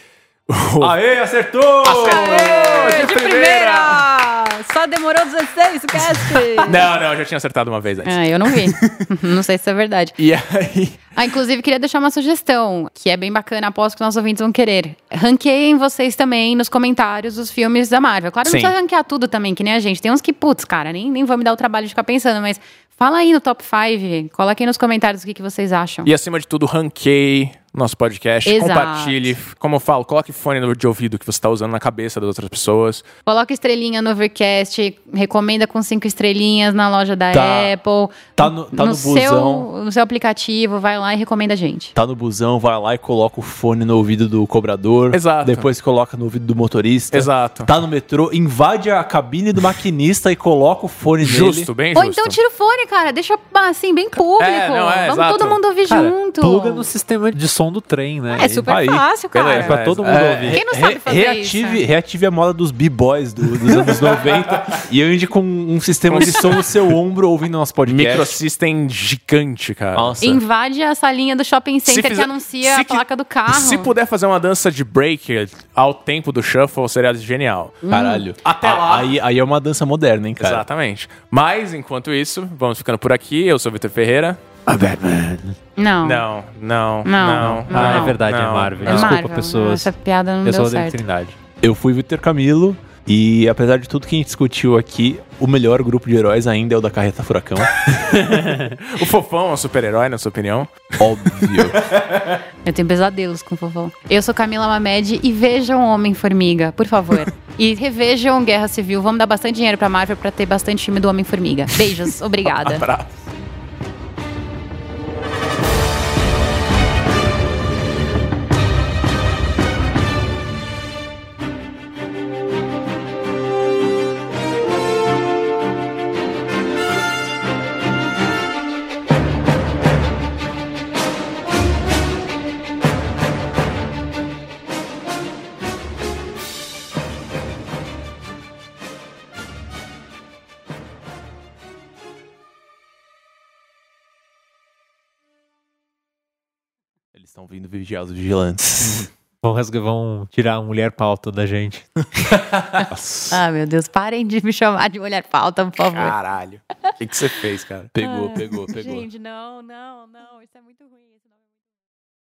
Aê, acertou! Aê, de primeira! Só demorou 16, cast! Não, já tinha acertado uma vez antes. Eu não vi. Não sei se é verdade. E aí... Inclusive, queria deixar uma sugestão, que é bem bacana, aposto que nossos ouvintes vão querer. Ranqueiem vocês também nos comentários os filmes da Marvel. Claro, não Sim. precisa ranquear tudo também, que nem a gente. Tem uns que, putz, cara, nem vou me dar o trabalho de ficar pensando, mas fala aí no top 5, coloquem nos comentários o que vocês acham. E acima de tudo, ranqueie nosso podcast, Exato. compartilhe. Como eu falo, coloque fone de ouvido que você está usando na cabeça das outras pessoas. Coloca estrelinha no Overcast, recomenda com 5 estrelinhas na loja da Tá. Apple. Tá no busão. No seu aplicativo, vai lá e recomenda a gente. Tá no busão, vai lá e coloca o fone no ouvido do cobrador. Exato. Depois coloca no ouvido do motorista. Exato. Tá no metrô, invade a cabine do maquinista e coloca o fone Justo, nele. bem Ou justo. então tira o fone, cara, deixa assim, bem público. Vamos exato. todo mundo ouvir Cara, junto. pluga no sistema de som do trem, né? É super Aí. fácil, cara. Beleza. É pra todo mundo ouvir. Quem não sabe fazer isso? Reative a moda dos b-boys dos anos 90 e ande com um sistema de som no seu ombro ouvindo nosso podcast. Microsystem gigante, cara. Nossa. Invade a salinha do shopping center que fizer- anuncia se a placa do carro. Se puder fazer uma dança de break ao tempo do shuffle, seria genial. Caralho. Até lá. Aí é uma dança moderna, hein, cara? Exatamente. Mas, enquanto isso, vamos ficando por aqui. Eu sou o Vitor Ferreira. Não. Não. É verdade, não, é Marvel. É Desculpa, Marvel. pessoas. Essa piada não Eu sou deu o David certo. Trindade. Eu fui Vitor Camilo e, apesar de tudo que a gente discutiu aqui, o melhor grupo de heróis ainda é o da Carreta Furacão. O Fofão é um super-herói, na sua opinião? Óbvio. Eu tenho pesadelos com o Fofão. Eu sou Camila Mamed e vejam Homem-Formiga, por favor. E revejam Guerra Civil. Vamos dar bastante dinheiro pra Marvel pra ter bastante filme do Homem-Formiga. Beijos, obrigada. Abraço. Eles estão vindo vigiar os vigilantes. Vão tirar a mulher pauta da gente. Ah, meu Deus, parem de me chamar de mulher pauta, por favor. Caralho. O que você fez, cara? Pegou. Gente, não, isso é muito ruim.